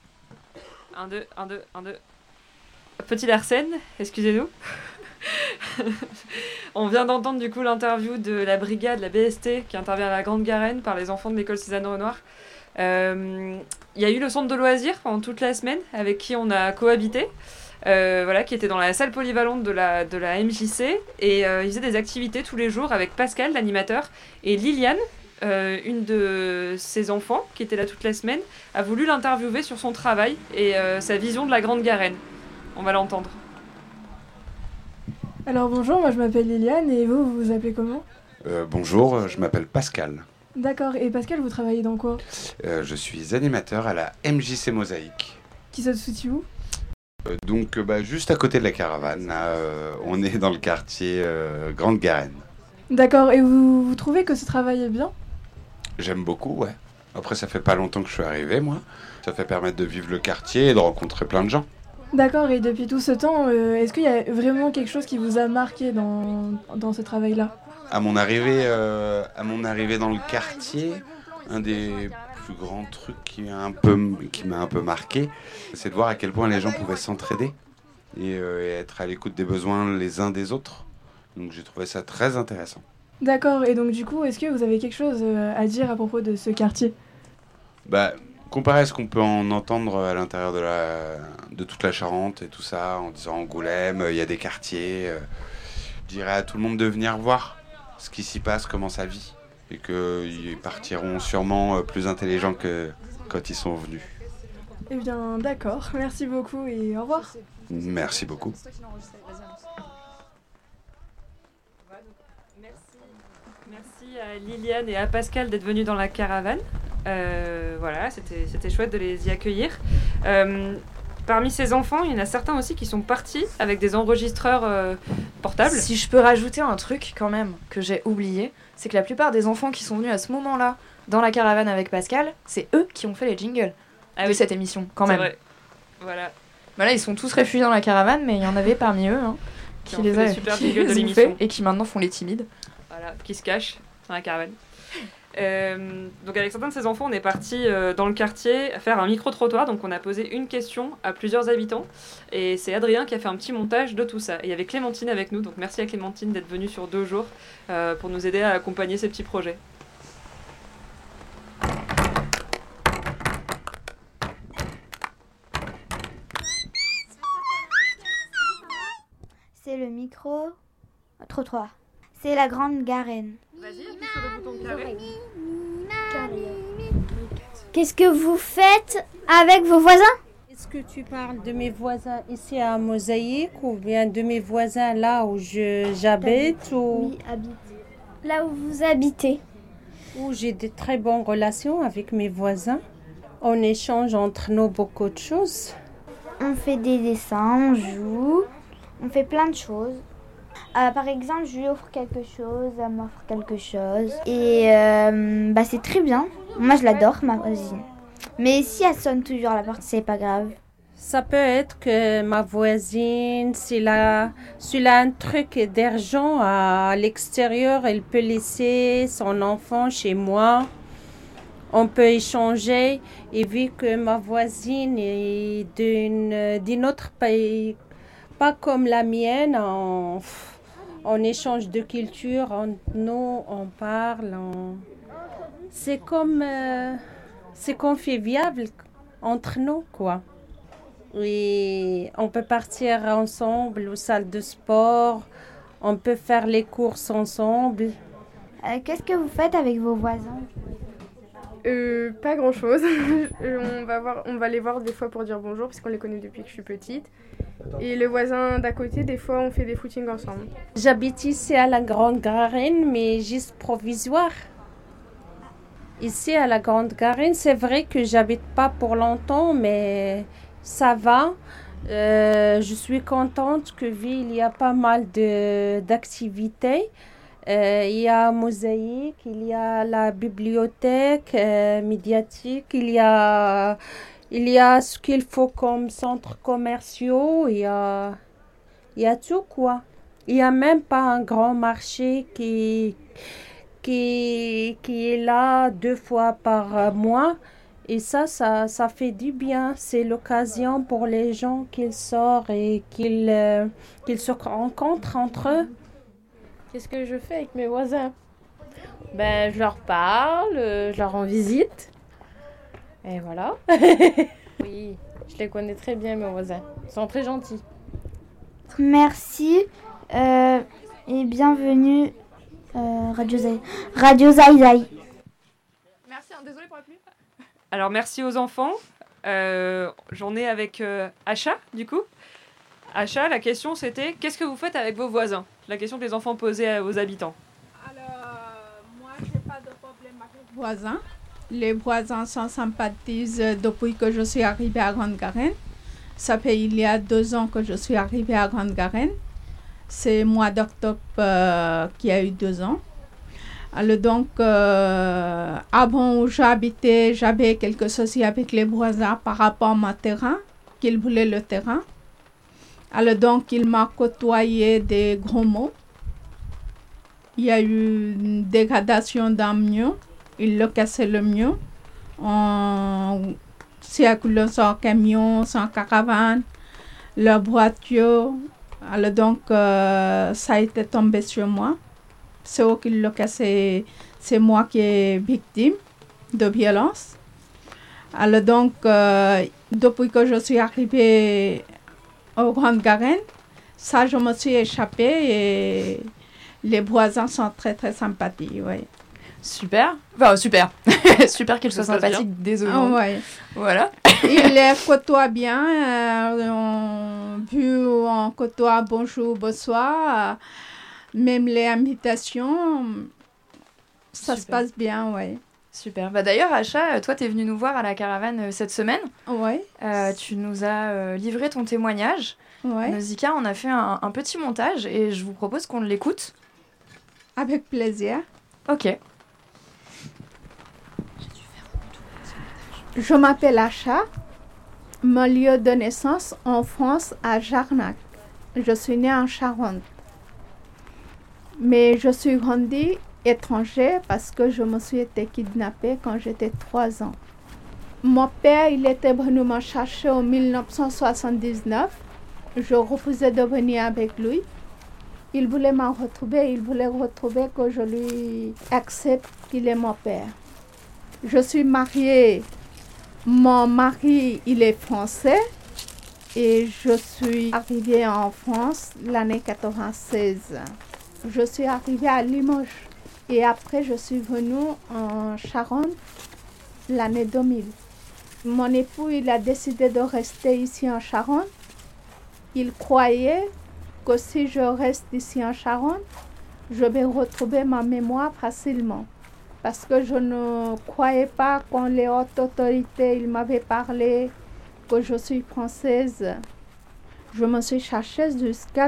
1, 2, 1, 2, 1, 2. Petit Arsène, excusez-nous. On vient d'entendre du coup l'interview de la brigade, la BST, qui intervient à la Grande Garenne par les enfants de l'école Cézanne Renoir. Il y a eu le centre de loisirs pendant toute la semaine, avec qui on a cohabité. Qui était dans la salle polyvalente de la MJC, et il faisait des activités tous les jours avec Pascal, l'animateur, et Liliane, une de ses enfants, qui était là toute la semaine, a voulu l'interviewer sur son travail et sa vision de la Grande Garenne. On va l'entendre. Alors bonjour, moi je m'appelle Liliane, et vous vous appelez comment ? Bonjour, je m'appelle Pascal. D'accord, et Pascal, vous travaillez dans quoi ? Je suis animateur à la MJC Mosaïque. Qui se situe où ? Donc juste à côté de la caravane, on est dans le quartier Grande Garenne. D'accord, et vous trouvez que ce travail est bien ? J'aime beaucoup, ouais. Après, ça fait pas longtemps que je suis arrivé, moi. Ça fait permettre de vivre le quartier et de rencontrer plein de gens. D'accord, et depuis tout ce temps, est-ce qu'il y a vraiment quelque chose qui vous a marqué dans ce travail-là ? À mon arrivée dans le quartier, un des plus grands trucs qui m'a un peu marqué, c'est de voir à quel point les gens pouvaient s'entraider et être à l'écoute des besoins les uns des autres. Donc j'ai trouvé ça très intéressant. D'accord, et donc du coup, est-ce que vous avez quelque chose à dire à propos de ce quartier ? Comparé à ce qu'on peut en entendre à l'intérieur de toute la Charente et tout ça, en disant Angoulême, il y a des quartiers, je dirais à tout le monde de venir voir ce qui s'y passe, comment ça vit, et qu'ils partiront sûrement plus intelligents que quand ils sont venus. Eh bien, d'accord. Merci beaucoup et au revoir. Merci beaucoup. Merci à Liliane et à Pascal d'être venus dans la caravane. C'était chouette de les y accueillir. Parmi ces enfants, il y en a certains aussi qui sont partis avec des enregistreurs portables. Si je peux rajouter un truc quand même que j'ai oublié, c'est que la plupart des enfants qui sont venus à ce moment-là dans la caravane avec Pascal, c'est eux qui ont fait les jingles de cette émission quand même. Vrai. Voilà. Là, ils sont tous réfugiés dans la caravane, mais il y en avait parmi eux qui les a super jingles de l'émission et qui maintenant font les timides. Voilà, qui se cachent dans la caravane. Donc avec certains de ces enfants, on est parti dans le quartier faire un micro-trottoir. Donc on a posé une question à plusieurs habitants. Et c'est Adrien qui a fait un petit montage de tout ça. Et il y avait Clémentine avec nous. Donc merci à Clémentine d'être venue sur 2 jours pour nous aider à accompagner ces petits projets. C'est le micro-trottoir. C'est la Grande Garenne. Vas-y, appuie sur le bouton carré. Qu'est-ce que vous faites avec vos voisins ? Est-ce que tu parles de mes voisins ici à Mosaïque ou bien de mes voisins là où j'habite ou... Oui, habite. Là où vous habitez. Où j'ai de très bonnes relations avec mes voisins. On échange entre nous beaucoup de choses. On fait des dessins, on joue, on fait plein de choses. Par exemple, je lui offre quelque chose, elle m'offre quelque chose. Et c'est très bien. Moi, je l'adore, ma voisine. Mais si elle sonne toujours à la porte, c'est pas grave. Ça peut être que ma voisine, s'il a un truc d'argent à l'extérieur, elle peut laisser son enfant chez moi. On peut échanger. Et vu que ma voisine est d'un autre pays, pas comme la mienne, on échange de culture, on parle. C'est convivial entre nous, quoi. Et on peut partir ensemble aux salles de sport, on peut faire les courses ensemble. Qu'est-ce que vous faites avec vos voisins ? Pas grand-chose. On va les voir des fois pour dire bonjour, parce qu'on les connaît depuis que je suis petite. Et le voisin d'à côté, des fois, on fait des footings ensemble. J'habite ici à la Grande Garenne, mais juste provisoire. Ici à la Grande Garenne, c'est vrai que j'habite pas pour longtemps, mais ça va. Je suis contente que il y a pas mal d'activités. Il y a Mosaïque, il y a la bibliothèque médiatique, il y a ce qu'il faut comme centres commerciaux, il y a tout, quoi. Il n'y a même pas un grand marché qui est là 2 fois par mois, Et ça fait du bien. C'est l'occasion pour les gens qu'ils sortent et qu'ils se rencontrent entre eux. Qu'est-ce que je fais avec mes voisins? Ben, je leur parle, je leur rends visite. Et voilà. Oui, je les connais très bien, mes voisins. Ils sont très gentils. Merci et bienvenue Radio Zai. Radio Zai Zai. Merci, désolé pour la pluie. Alors merci aux enfants. J'en ai avec Acha du coup. Acha, la question c'était qu'est-ce que vous faites avec vos voisins? La question que les enfants posaient aux habitants. Alors, moi, je n'ai pas de problème avec les voisins. Les voisins sont sympathisent depuis que je suis arrivée à Grande-Garenne. Ça fait il y a 2 ans que je suis arrivée à Grande-Garenne. C'est le mois d'octobre qui a eu 2 ans. Alors donc, avant où j'habitais, j'avais quelque souci avec les voisins par rapport à mon terrain, qu'ils voulaient le terrain. Alors donc, il m'a côtoyé des gros mots. Il y a eu une dégradation d'un mur. Il a cassé le mur. On circule sans camion, sans caravane, la voiture. Alors donc, ça a été tombé sur moi. C'est eux qui l'ont cassé. C'est moi qui est victime de violence. Alors donc, depuis que je suis arrivée au Grande-Garenne, ça, je me suis échappée et les voisins sont très, très sympathiques, oui. Super. Enfin, super. Super qu'ils soient sympathiques, désolé. Ouais. Voilà. Ils les côtoient bien. On côtoie bonjour, bonsoir. Même les invitations, ça se passe bien, oui. Super. Bah d'ailleurs, Acha, toi, tu es venue nous voir à la caravane cette semaine. Oui. Tu nous as livré ton témoignage. Oui. Nozika, on a fait un petit montage et je vous propose qu'on l'écoute. Avec plaisir. Ok. Je m'appelle Acha. Mon lieu de naissance en France, à Jarnac. Je suis née en Charente. Mais je suis grandie étranger parce que je me suis été kidnappée quand j'étais 3 ans. Mon père, il était venu me chercher en 1979. Je refusais de venir avec lui. Il voulait m'en retrouver, il voulait retrouver que je lui accepte qu'il est mon père. Je suis mariée. Mon mari, il est français et je suis arrivée en France l'année 1996. Je suis arrivée à Limoges et après je suis venue en Charente l'année 2000. Mon époux, il a décidé de rester ici en Charente. Il croyait que si je reste ici en Charente, je vais retrouver ma mémoire facilement. Parce que je ne croyais pas quand les hautes autorités ils m'avaient parlé que je suis française. Je me suis cherchée jusqu'à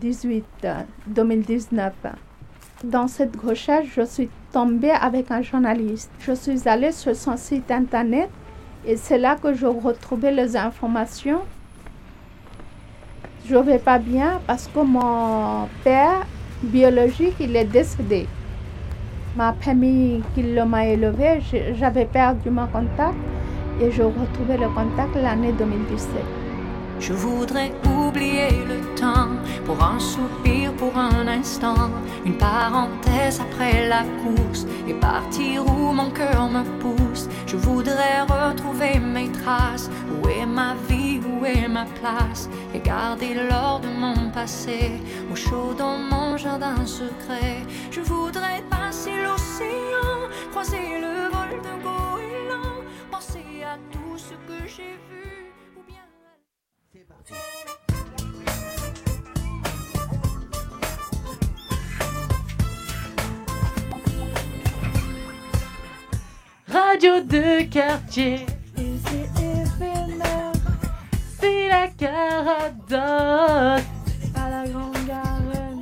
2019. Dans cette recherche, je suis tombée avec un journaliste. Je suis allée sur son site internet et c'est là que je retrouvais les informations. Je ne vais pas bien parce que mon père biologique, il est décédé. Ma famille qui m'a élevée, j'avais perdu mon contact et je retrouvais le contact l'année 2017. Je voudrais oublier le temps pour un soupir, pour un instant, une parenthèse après la course et partir où mon cœur me pousse. Je voudrais retrouver mes traces, où est ma vie, où est ma place, et garder l'or de mon passé au chaud dans mon jardin secret. Je voudrais passer l'océan, croiser le vol d'un goéland, penser à tout ce que j'ai vu. Radio de quartier, c'est la Caradoc à la Grande-Garenne.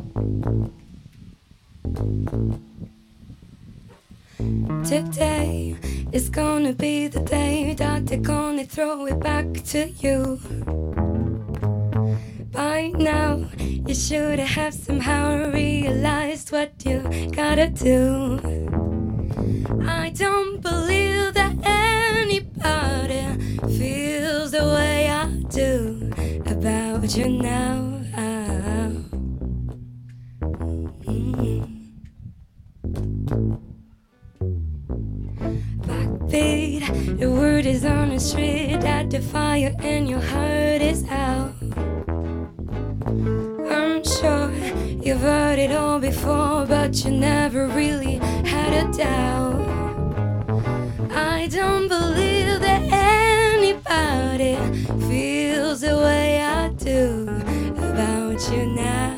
Today is gonna be the day that they're gonna throw it back to you. By now, you should have somehow realized what you gotta do. I don't believe that anybody feels the way I do about you now. Backbeat, the word is on the street that the fire in your heart is out. I'm sure you've heard it all before, but you never really had a doubt. I don't believe that anybody feels the way I do about you now.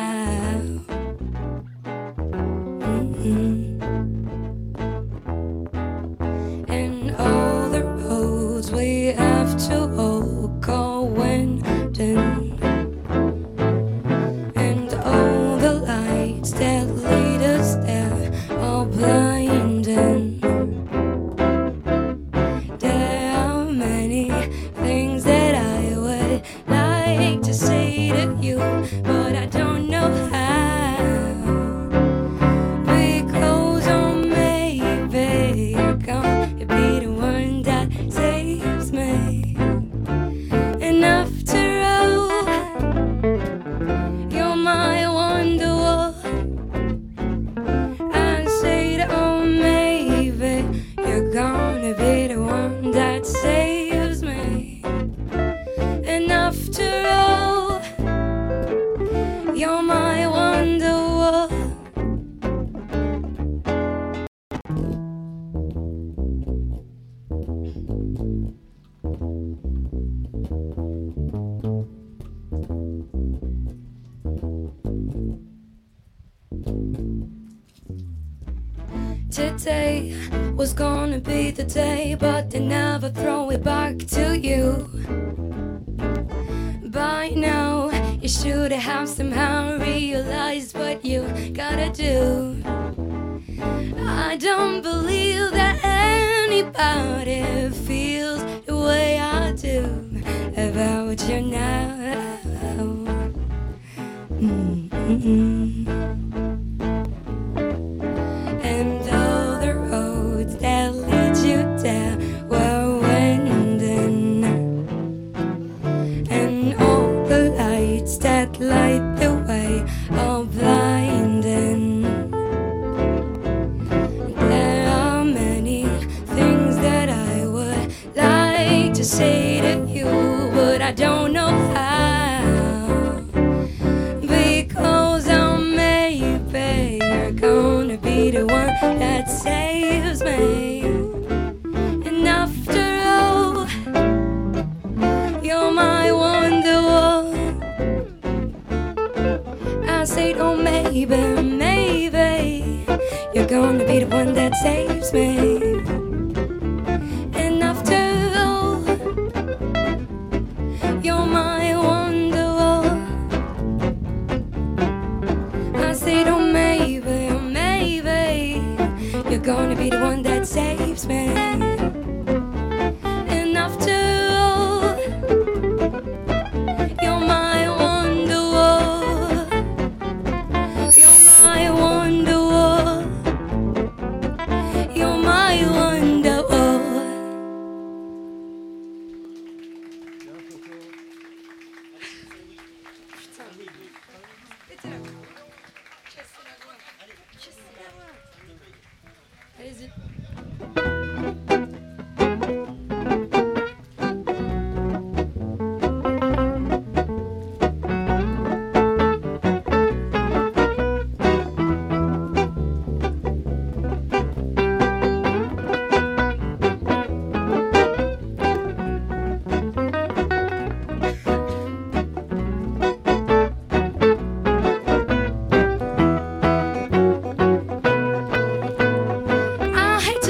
And all the roads we have to walk are winding. That lead us there are blinding. There are many things that I would like to say to you, but I don't know how. Because maybe you're gonna be the one that saves me. And after all, you're my wonder. Gonna be the one that saves me. And after all, you're my wonder. Today was gonna be the day, but they never throw it back to you. By now, you should have somehow realized what you gotta do. I don't believe that anybody feels the way I do about you now. And all the roads that lead you there were winding. And all the lights that light the way are blinding. There are many things that I would like to say to you, but I don't know how. Because maybe you're gonna be the one that saves me. And after all, you're my wonder. I said, oh maybe, maybe you're gonna be the one that saves me. And after all, you're my wonder. I said, oh maybe, maybe you're gonna be the one that saves me. And after all, you're my wonder. You're my wonder. You're my wonder. Allez-y. I hate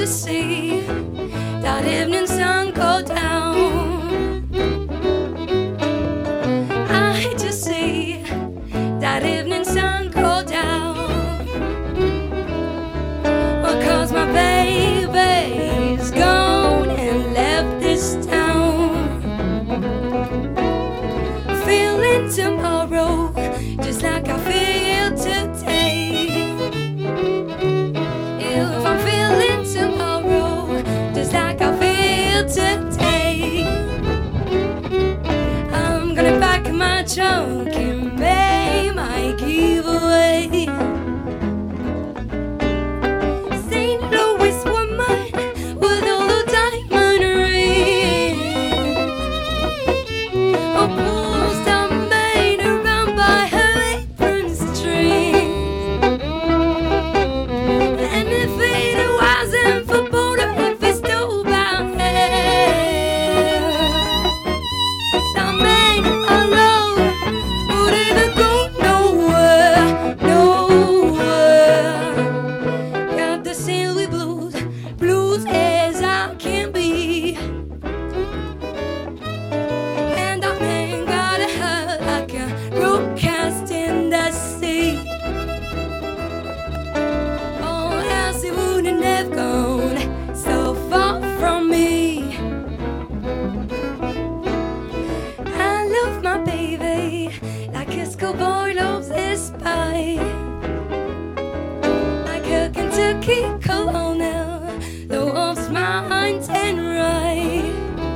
Yankee colonel, the wolf's mind and right.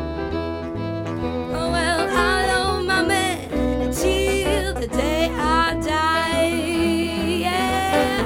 Oh well, I love my man till the day I die. Yeah.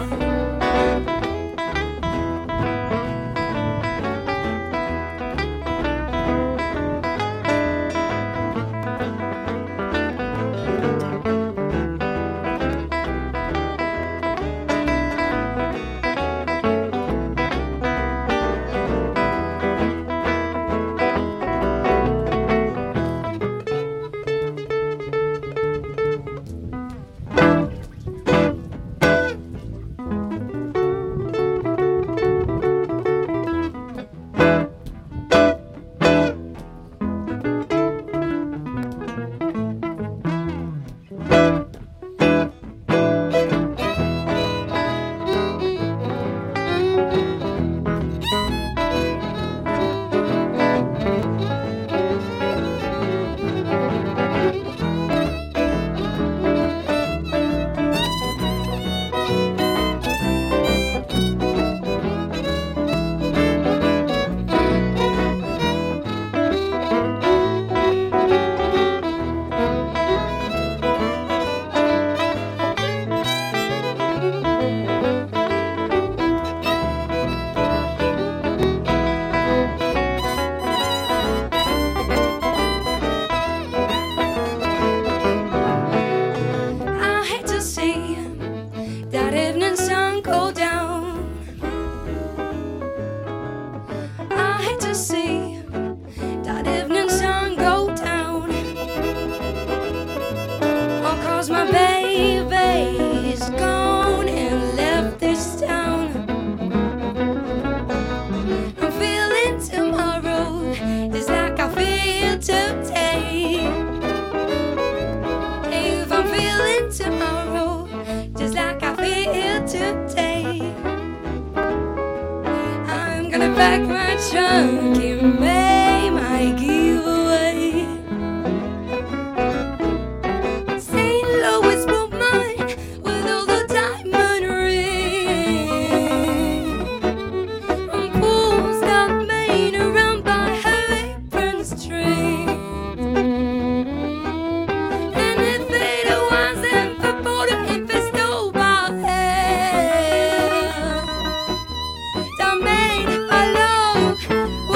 I hate to see that evening sun go down. I hate to see that evening sun go down. Oh, 'cause my baby's gone and left this town. I'm feeling tomorrow just like I feel today. If I'm feeling tomorrow just like I feel today, I'm gonna pack my trunk and make my giveaway. St. Louis won't mind with all the diamond ring. On pools that made around by her apron string. And if it wasn't for border infested by hell, that made our love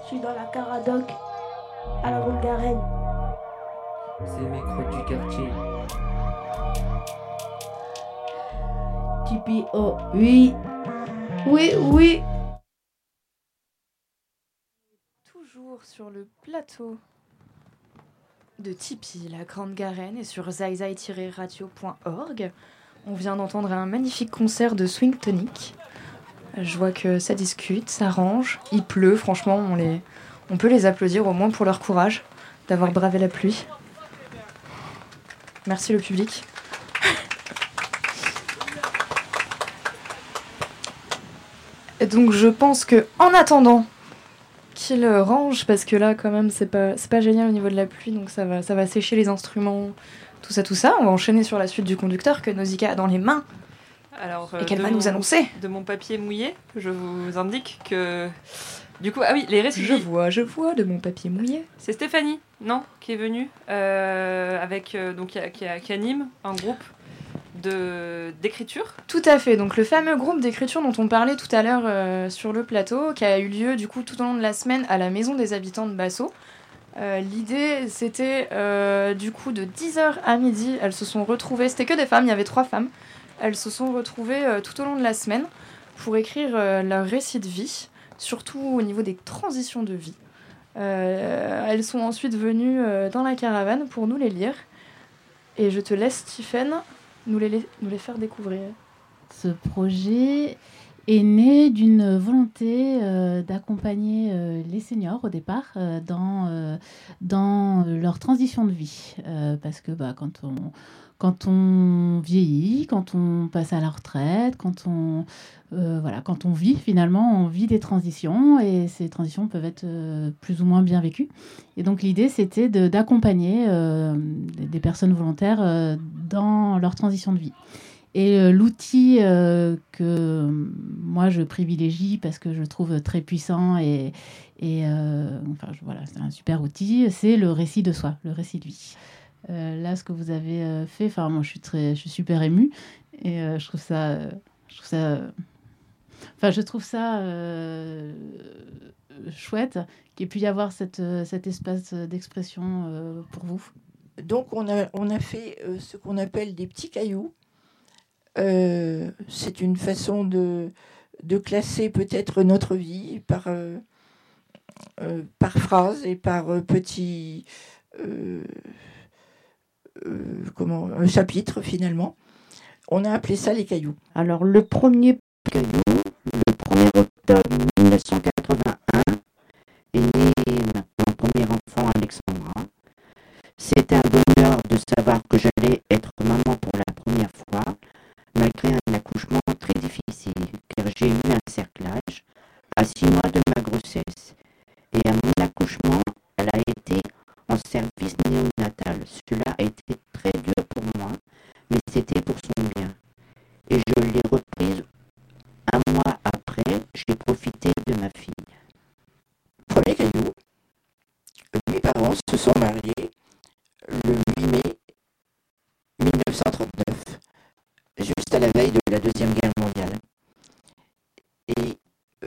Je suis dans la Caradoc, à la Grande-Garenne. C'est mes crottes du quartier. Tipeee, oh, oui. Oui, oui. Toujours sur le plateau de Tipeee, la Grande Garenne, et sur zaizai-radio.org. On vient d'entendre un magnifique concert de Swing Tonic. Je vois que ça discute, ça range, il pleut, franchement, on peut les applaudir au moins pour leur courage d'avoir bravé la pluie. Merci le public. Et donc je pense que en attendant qu'il range, parce que là quand même c'est pas génial au niveau de la pluie, donc ça va sécher les instruments, tout ça, on va enchaîner sur la suite du conducteur que Nausicaa a dans les mains. Alors, et qu'elle va nous annoncer. De mon papier mouillé, je vous indique que... Du coup, ah oui, les récits... Je vois de mon papier mouillé. C'est Stéphanie, non, qui est venue, donc qui anime un groupe d'écriture. Tout à fait, donc le fameux groupe d'écriture dont on parlait tout à l'heure sur le plateau, qui a eu lieu du coup tout au long de la semaine à la Maison des Habitants de Basso. L'idée, c'était du coup de 10h à midi, elles se sont retrouvées, c'était que des femmes, il y avait 3 femmes. Elles se sont retrouvées tout au long de la semaine pour écrire leur récit de vie, surtout au niveau des transitions de vie. Elles sont ensuite venues dans la caravane pour nous les lire. Et je te laisse, Stephen, nous les faire découvrir. Ce projet est né d'une volonté d'accompagner les seniors au départ dans leur transition de vie. Parce que quand on vieillit, quand on passe à la retraite, quand on vit finalement, on vit des transitions et ces transitions peuvent être plus ou moins bien vécues. Et donc l'idée, c'était d'accompagner des personnes volontaires dans leur transition de vie. Et l'outil que moi je privilégie parce que je le trouve très puissant c'est un super outil, c'est le récit de soi, le récit de vie. Là, ce que vous avez fait, moi je suis super émue et je trouve ça chouette qu'il puisse y avoir cet espace d'expression pour vous. Donc on a fait ce qu'on appelle des petits cailloux. C'est une façon de classer peut-être notre vie par phrase et par petits chapitres finalement. On a appelé ça les cailloux. Alors le premier caillou, le 1er octobre 1981, est né mon premier enfant Alexandra. C'était un bonheur de savoir que j'allais être maman pour la première fois, malgré un accouchement très difficile, car j'ai eu un cerclage à 6 mois de ma grossesse. Et à mon accouchement, elle a été en service néonatal. Cela a été très dur pour moi, mais c'était pour son bien. Et je l'ai reprise 1 mois après, j'ai profité de ma fille. Premier caillou, mes parents se sont mariés le 8 mai 1939, juste à la veille de la Deuxième Guerre mondiale. Et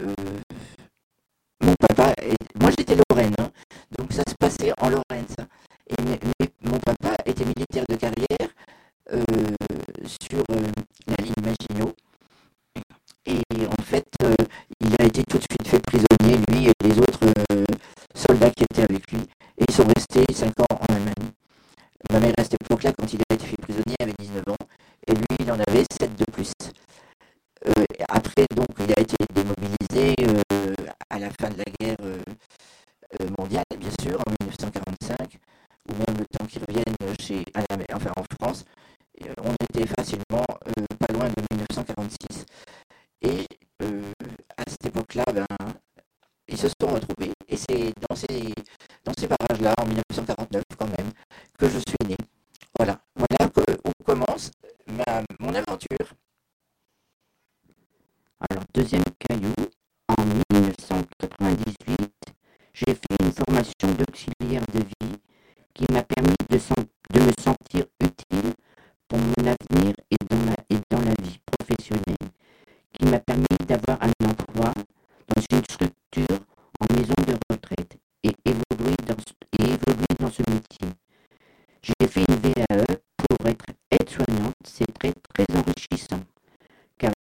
mon papa, moi j'étais Lorraine, donc ça se passait en Lorraine, ça. Et mon papa était militaire de carrière sur la ligne Maginot. Et en fait, il a été tout de suite fait prisonnier, lui et les autres soldats qui étaient avec lui. Et ils sont restés 5 ans en Allemagne. Ma mère, à cette époque-là, quand il a été fait prisonnier, avait 19 ans. Et lui, il en avait 7 de plus. Après, donc, il a été démobilisé à la fin de la guerre mondiale, bien sûr, en 1945, ou même le temps qu'il revienne en France. On était facilement pas loin de 1946. Et à cette époque-là, ils se sont retrouvés. Et c'est dans ces parages-là, en 1949 quand même, que je suis né. Voilà où commence mon aventure. Alors, deuxième caillou, en 1998, j'ai fait une formation d'auxiliaire de vie qui m'a permis de me sentir utile pour mon avenir et dans la vie professionnelle, qui m'a permis d'avoir un emploi dans une structure en maison de retraite.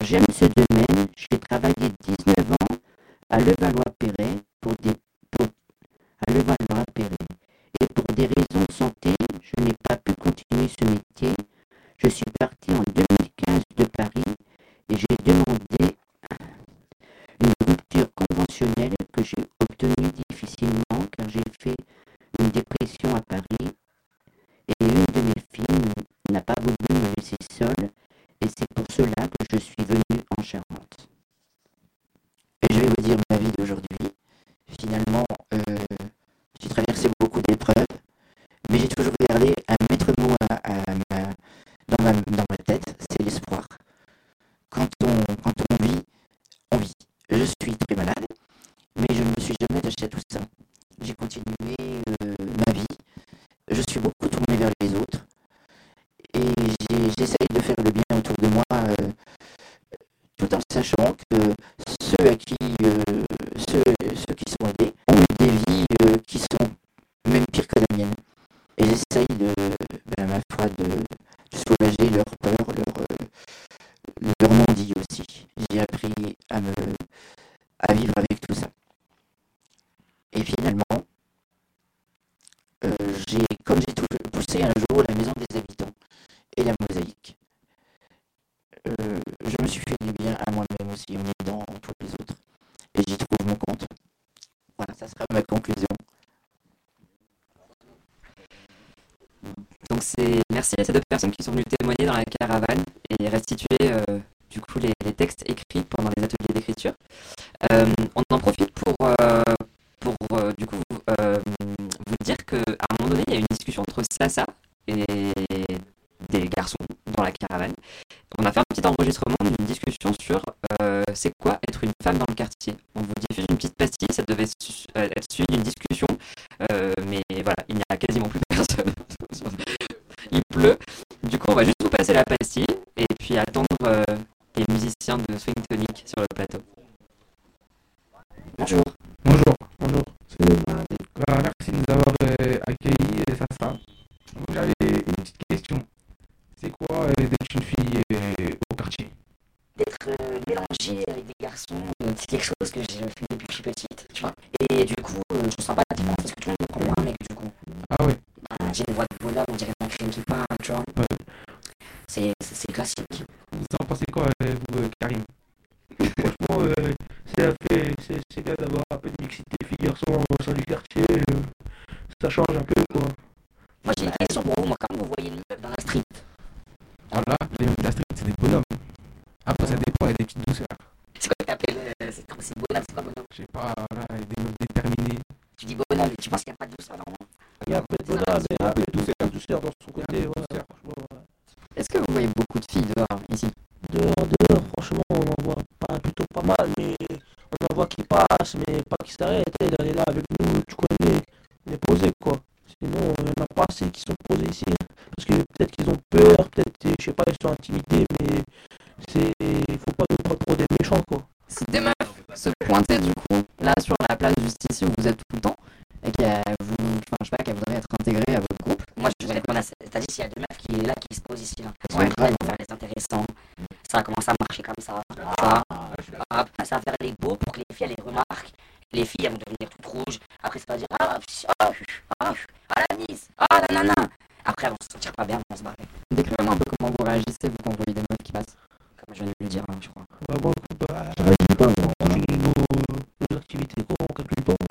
j'aime ce domaine. J'ai travaillé 19 ans à Levallois-Perret à Levallois-Perret. Et pour des raisons de santé, je n'ai pas pu continuer ce métier. Je suis parti en 2015 de Paris et j'ai demandé une rupture conventionnelle que j'ai obtenue difficilement car j'ai fait une dépression à Paris et une de mes filles n'a pas voulu me laisser seule et c'est pour cela que je suis venu en Charente. Et je vais vous dire ma vie d'aujourd'hui. Finalement, j'ai traversé beaucoup d'épreuves, mais j'ai toujours gardé un maître mot dans ma tête, c'est l'espoir. Quand on vit, on vit. Je suis très malade, mais je ne me suis jamais attaché à tout ça. J'ai continué ma vie. Je suis beaucoup tourné vers les autres et j'essaye de faire le bien autour de moi, tout en sachant que ceux qui sont aidés ont eu des vies qui sont même pires que la mienne. Et j'essaye ma foi, de soulager leur peur, leur non-dit aussi. J'ai appris à vivre avec tout ça. Et finalement, comme j'ai poussé un jour la maison des habitants et la mosaïque, je me suis fait du bien à moi-même aussi en aidant tous les autres. Et j'y trouve mon compte. Voilà, ça sera ma conclusion. Donc merci à ces deux personnes qui sont venues témoigner dans la caravane et restituer du coup les textes écrits pendant les ateliers d'écriture. On en profite pour du coup vous dire qu'à un moment donné il y a eu une discussion entre Sasa et des garçons dans la caravane. On a fait un petit enregistrement d'une discussion sur c'est quoi être une femme dans le quartier. On vous diffuse une petite pastille, ça devait être suivi d'une discussion, mais voilà, il n'y a quasiment plus personne. Il pleut, du coup on va juste vous passer la pastille et puis attendre les musiciens de Swing Tonic sur le plateau. Bonjour. Bonjour. Merci de nous avoir accueillis, Sasa. J'avais une petite question. C'est quoi d'être une fille au quartier? D'être mélangée avec des garçons, c'est quelque chose que j'ai fait depuis que je suis petite, tu vois. Et du coup, je sens pas la différence parce que tout le monde me prend pour un mec, du coup. Ah ouais. J'ai une voix de voleur, on dirait un film qui parle, tu vois. Ouais. C'est classique. Vous en pensez quoi, vous, Karim? Franchement, c'est bien d'avoir un peu de mixité filles-garçons au sein du quartier. Ça change un peu, quoi. Moi, j'ai une question pour vous. Moi, quand vous voyez une meuf dans la street. Voilà, les meufs de la street, c'est des bonhommes. Après, ça dépend, il y a des petites douceurs. C'est quoi que t'appelles c'est bonhomme, c'est quoi bonhomme? Je sais pas, voilà, il y a des meufs déterminées. Tu dis bonhomme, mais tu penses qu'il n'y a pas de douceur normalement? Il y a un peu de bonhomme, mais un peu de douceur dans son côté. Voilà, franchement. Est-ce que vous voyez beaucoup de filles dehors, ici? Dehors, franchement, on en voit plutôt pas mal, mais on en voit qui passent, mais pas qui s'arrêtent. Elle est là avec nous, tu connais, on est posé, quoi. Sinon, il n'y en a pas assez qui sont posés ici. Parce que peut-être qu'ils ont peur, peut-être, je sais pas, ils sont intimidés, mais il faut pas nous prendre pour des méchants, quoi. Si des meufs se pointaient, du coup, là, sur la place juste ici où vous êtes tout le temps, et qu'elles voudraient être intégrées à votre groupe. Moi, je vais répondre à ça. C'est-à-dire, s'il y a deux meufs qui est là, qui se posent ici, là. Elles vont faire les intéressants. Ça va commencer à marcher comme ça. Ça va faire les beaux pour que les filles, elles les remarquent. Les filles, elles vont devenir toutes rouges. Après, ça va dire la mise, la nana. Après, elles vont se sentir pas bien, elles vont se barrer. Décrivez-moi un peu comment vous réagissez, vous, quand vous voyez des meufs qui passent. Comme je viens de le dire, je crois. Ça réagit pas, on continue nos activités, quoi, on calcule pas.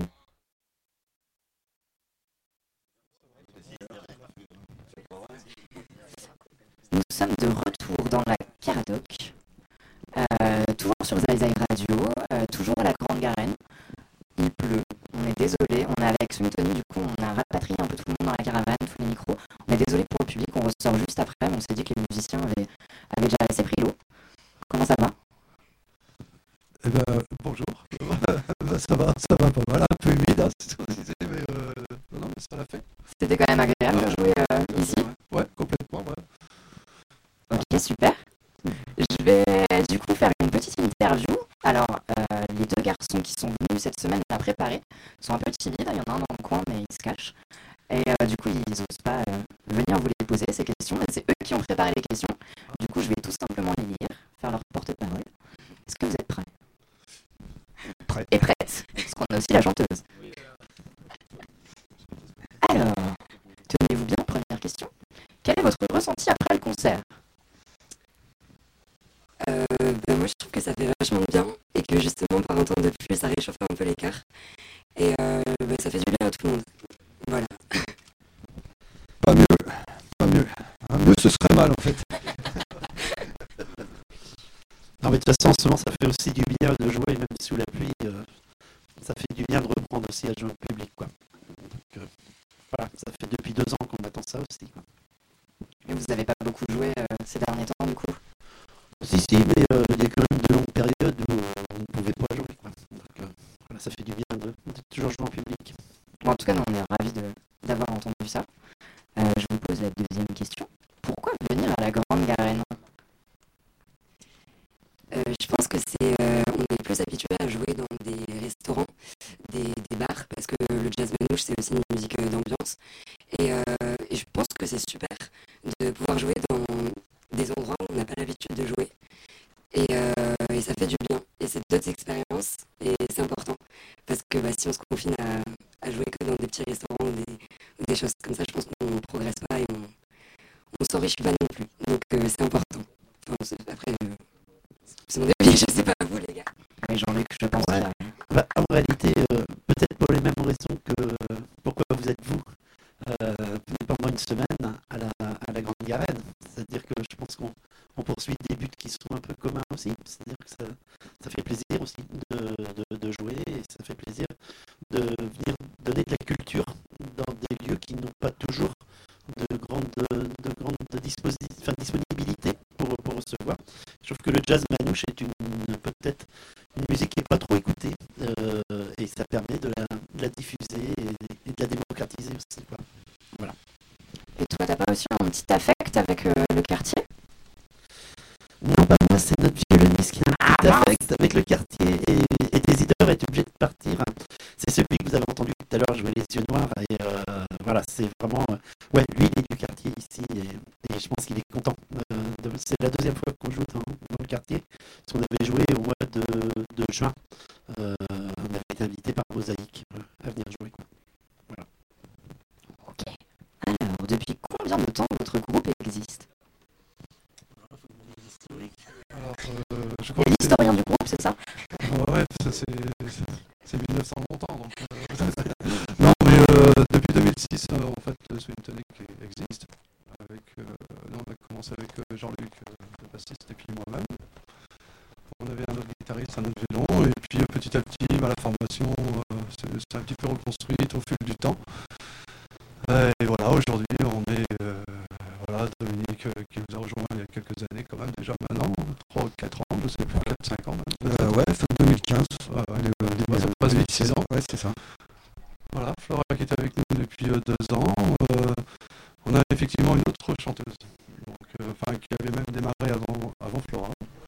Nous sommes de retour dans la Caradoc, toujours sur Zai Radio, toujours à la Grande Garenne. Il pleut, on est désolé, on est avec Smitoni, du coup on a rapatrié un peu tout le monde dans la caravane, tous les micros. On est désolé pour le public, on ressort juste après, mais on s'est dit que les musiciens avaient déjà assez pris l'eau. Comment ça va? Bonjour, ça va pas mal, un peu humide, c'est tout, mais non, mais ça l'a fait. C'était quand même agréable de jouer ici? Ouais, complètement, ouais. Ok, super. Je vais du coup faire une petite interview. Alors, les deux garçons qui sont venus cette semaine la préparer sont un peu timides, il y en a un dans le coin, mais ils se cachent. Et du coup, ils n'osent pas venir vous les poser, ces questions, et c'est eux qui ont préparé les questions. Du coup, je vais tout simplement les lire, faire leur porte-parole. que vous êtes prêts? Et prête, parce qu'on a aussi la chanteuse. Alors, tenez-vous bien, première question. Quel est votre ressenti après le concert? Moi je trouve que ça fait vachement bien et que justement par un temps de pluie ça réchauffe un peu l'écart et ça fait du bien à tout le monde. Voilà. Pas mieux, pas mieux. Mieux ce serait mal en fait. Non mais de toute façon en ce moment ça fait aussi du bien de jouer même sous la pluie. Ça fait du bien de reprendre aussi à jouer au public quoi. Donc, voilà, ça fait depuis 2 ans qu'on attend ça aussi quoi. Et vous n'avez pas beaucoup joué ces derniers temps du coup? Si, mais il y a quand même de longues périodes où on ne pouvait pas jouer. Quoi. Donc, voilà, ça fait du bien de toujours jouer en public. Bon, en tout cas, nous, on est ravis d'avoir entendu ça. Je vous pose la deuxième question. Pourquoi venir à la Grande Garenne? Je pense que on est plus habitué à jouer dans des restaurants, des bars, parce que le jazz manouche c'est aussi une musique d'ambiance. Et je pense que c'est super de pouvoir jouer dans des endroits où on n'a pas l'habitude de jouer. Et ça fait du bien. Et c'est d'autres expériences. Et c'est important. Parce que si on se confine à jouer que dans des petits restaurants ou des choses comme ça, je pense qu'on ne progresse pas et on s'enrichit pas non plus. Donc c'est important. Enfin, après, c'est mon avis, je sais pas vous les gars. Mais Jean-Luc, je pense en réalité, peut-être pour les mêmes raisons que pourquoi vous êtes vous pendant une semaine à la Grande Garenne. C'est-à-dire que je pense qu'on poursuit des buts qui sont un peu communs aussi. C'est-à-dire que ça fait plaisir aussi de jouer et ça fait plaisir de venir donner de la culture dans des lieux qui n'ont pas toujours de grande disponibilité pour recevoir. Je trouve que le jazz manouche est peut-être une musique qui n'est pas trop écoutée et ça permet de la diffuser et de la démocratiser aussi. Quoi. Voilà. Et toi, t'as pas aussi un petit affect avec le quartier? Non, pas moi, c'est notre violoniste qui a un petit affect avec le quartier et Désideur est obligé de partir. C'est celui que vous avez entendu tout à l'heure jouer les yeux noirs et voilà, c'est vraiment... ouais, lui, il est du quartier ici et je pense qu'il est content. C'est la deuxième fois qu'on joue dans le quartier. Parce qu'on avait joué au mois de juin. On avait été invité par Mosaïque à venir jouer. Quoi. Voilà. Ok. Alors, depuis combien de temps votre groupe existe? Alors, je crois l'historien du groupe, c'est ça? Ouais, c'est 1900 longtemps. Donc, non, mais depuis 2006, en fait, Swing Tonic existe. Là, on a commencé avec Jean-Luc, le bassiste, et puis moi-même. On avait un autre guitariste, un autre violon, et puis petit à petit, la formation s'est un petit peu reconstruite au fil du temps. Et voilà, aujourd'hui, on est... Dominique qui nous a rejoint il y a quelques années quand même, déjà maintenant, 3 ou 4 ans, je sais plus, 4-5 ans même. Ouais, fin 2015, ça passe vite, 6 ans. Ouais, c'est ça. Voilà, Flora qui est avec nous depuis 2 ans. On a effectivement une autre chanteuse, donc, qui avait même démarré avant Flora.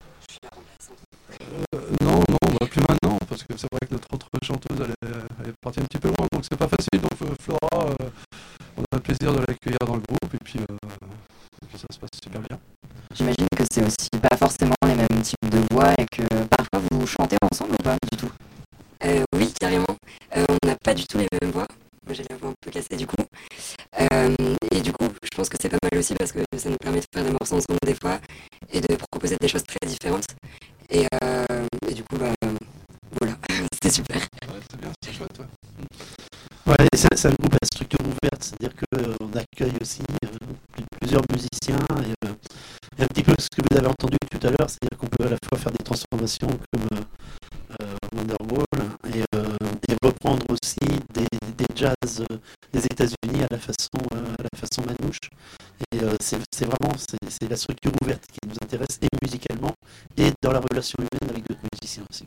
Non, plus maintenant, parce que c'est vrai que notre autre chanteuse, elle est partie un petit peu loin, donc c'est pas facile. Donc Flora, on a le plaisir de l'accueillir dans le groupe, et puis ça se passe super bien. J'imagine que c'est aussi pas forcément les mêmes types de voix et que parfois vous chantez ensemble ou pas du tout? Oui, carrément. On n'a pas du tout les mêmes voix. Moi j'ai la voix un peu cassée du coup. Et du coup, je pense que c'est pas mal aussi parce que ça nous permet de faire des morceaux ensemble des fois et de proposer des choses très différentes. Et du coup, voilà, c'était super. Ouais, c'est bien, c'est chouette, ouais. Ouais, c'est un groupe à structure ouverte, c'est-à-dire qu'on accueille aussi plusieurs musiciens et un petit peu ce que vous avez entendu tout à l'heure, c'est-à-dire qu'on peut à la fois faire des transformations comme Wonderwall et reprendre aussi des jazz des États-Unis à la façon manouche. Et c'est vraiment c'est la structure ouverte qui nous intéresse et musicalement et dans la relation humaine avec d'autres musiciens aussi.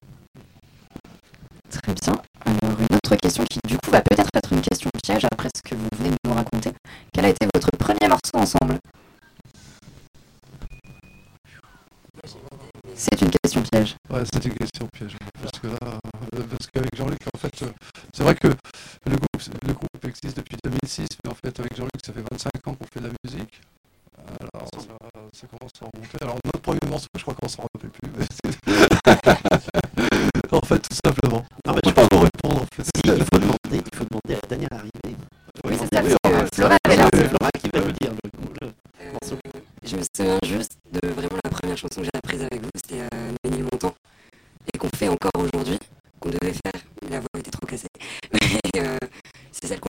Très bien. Alors une autre question qui du coup va peut-être être une question piège après ce que vous venez de nous raconter. Quel a été votre premier morceau ensemble? C'est une question piège. Ouais, c'est une question piège. Parce qu'avec Jean-Luc, en fait, c'est vrai que le groupe existe depuis 2006, mais en fait avec Jean-Luc, ça fait 25 ans qu'on fait de la musique. Alors ça commence à remonter. Alors notre premier morceau, je crois qu'on s'en rappelle plus.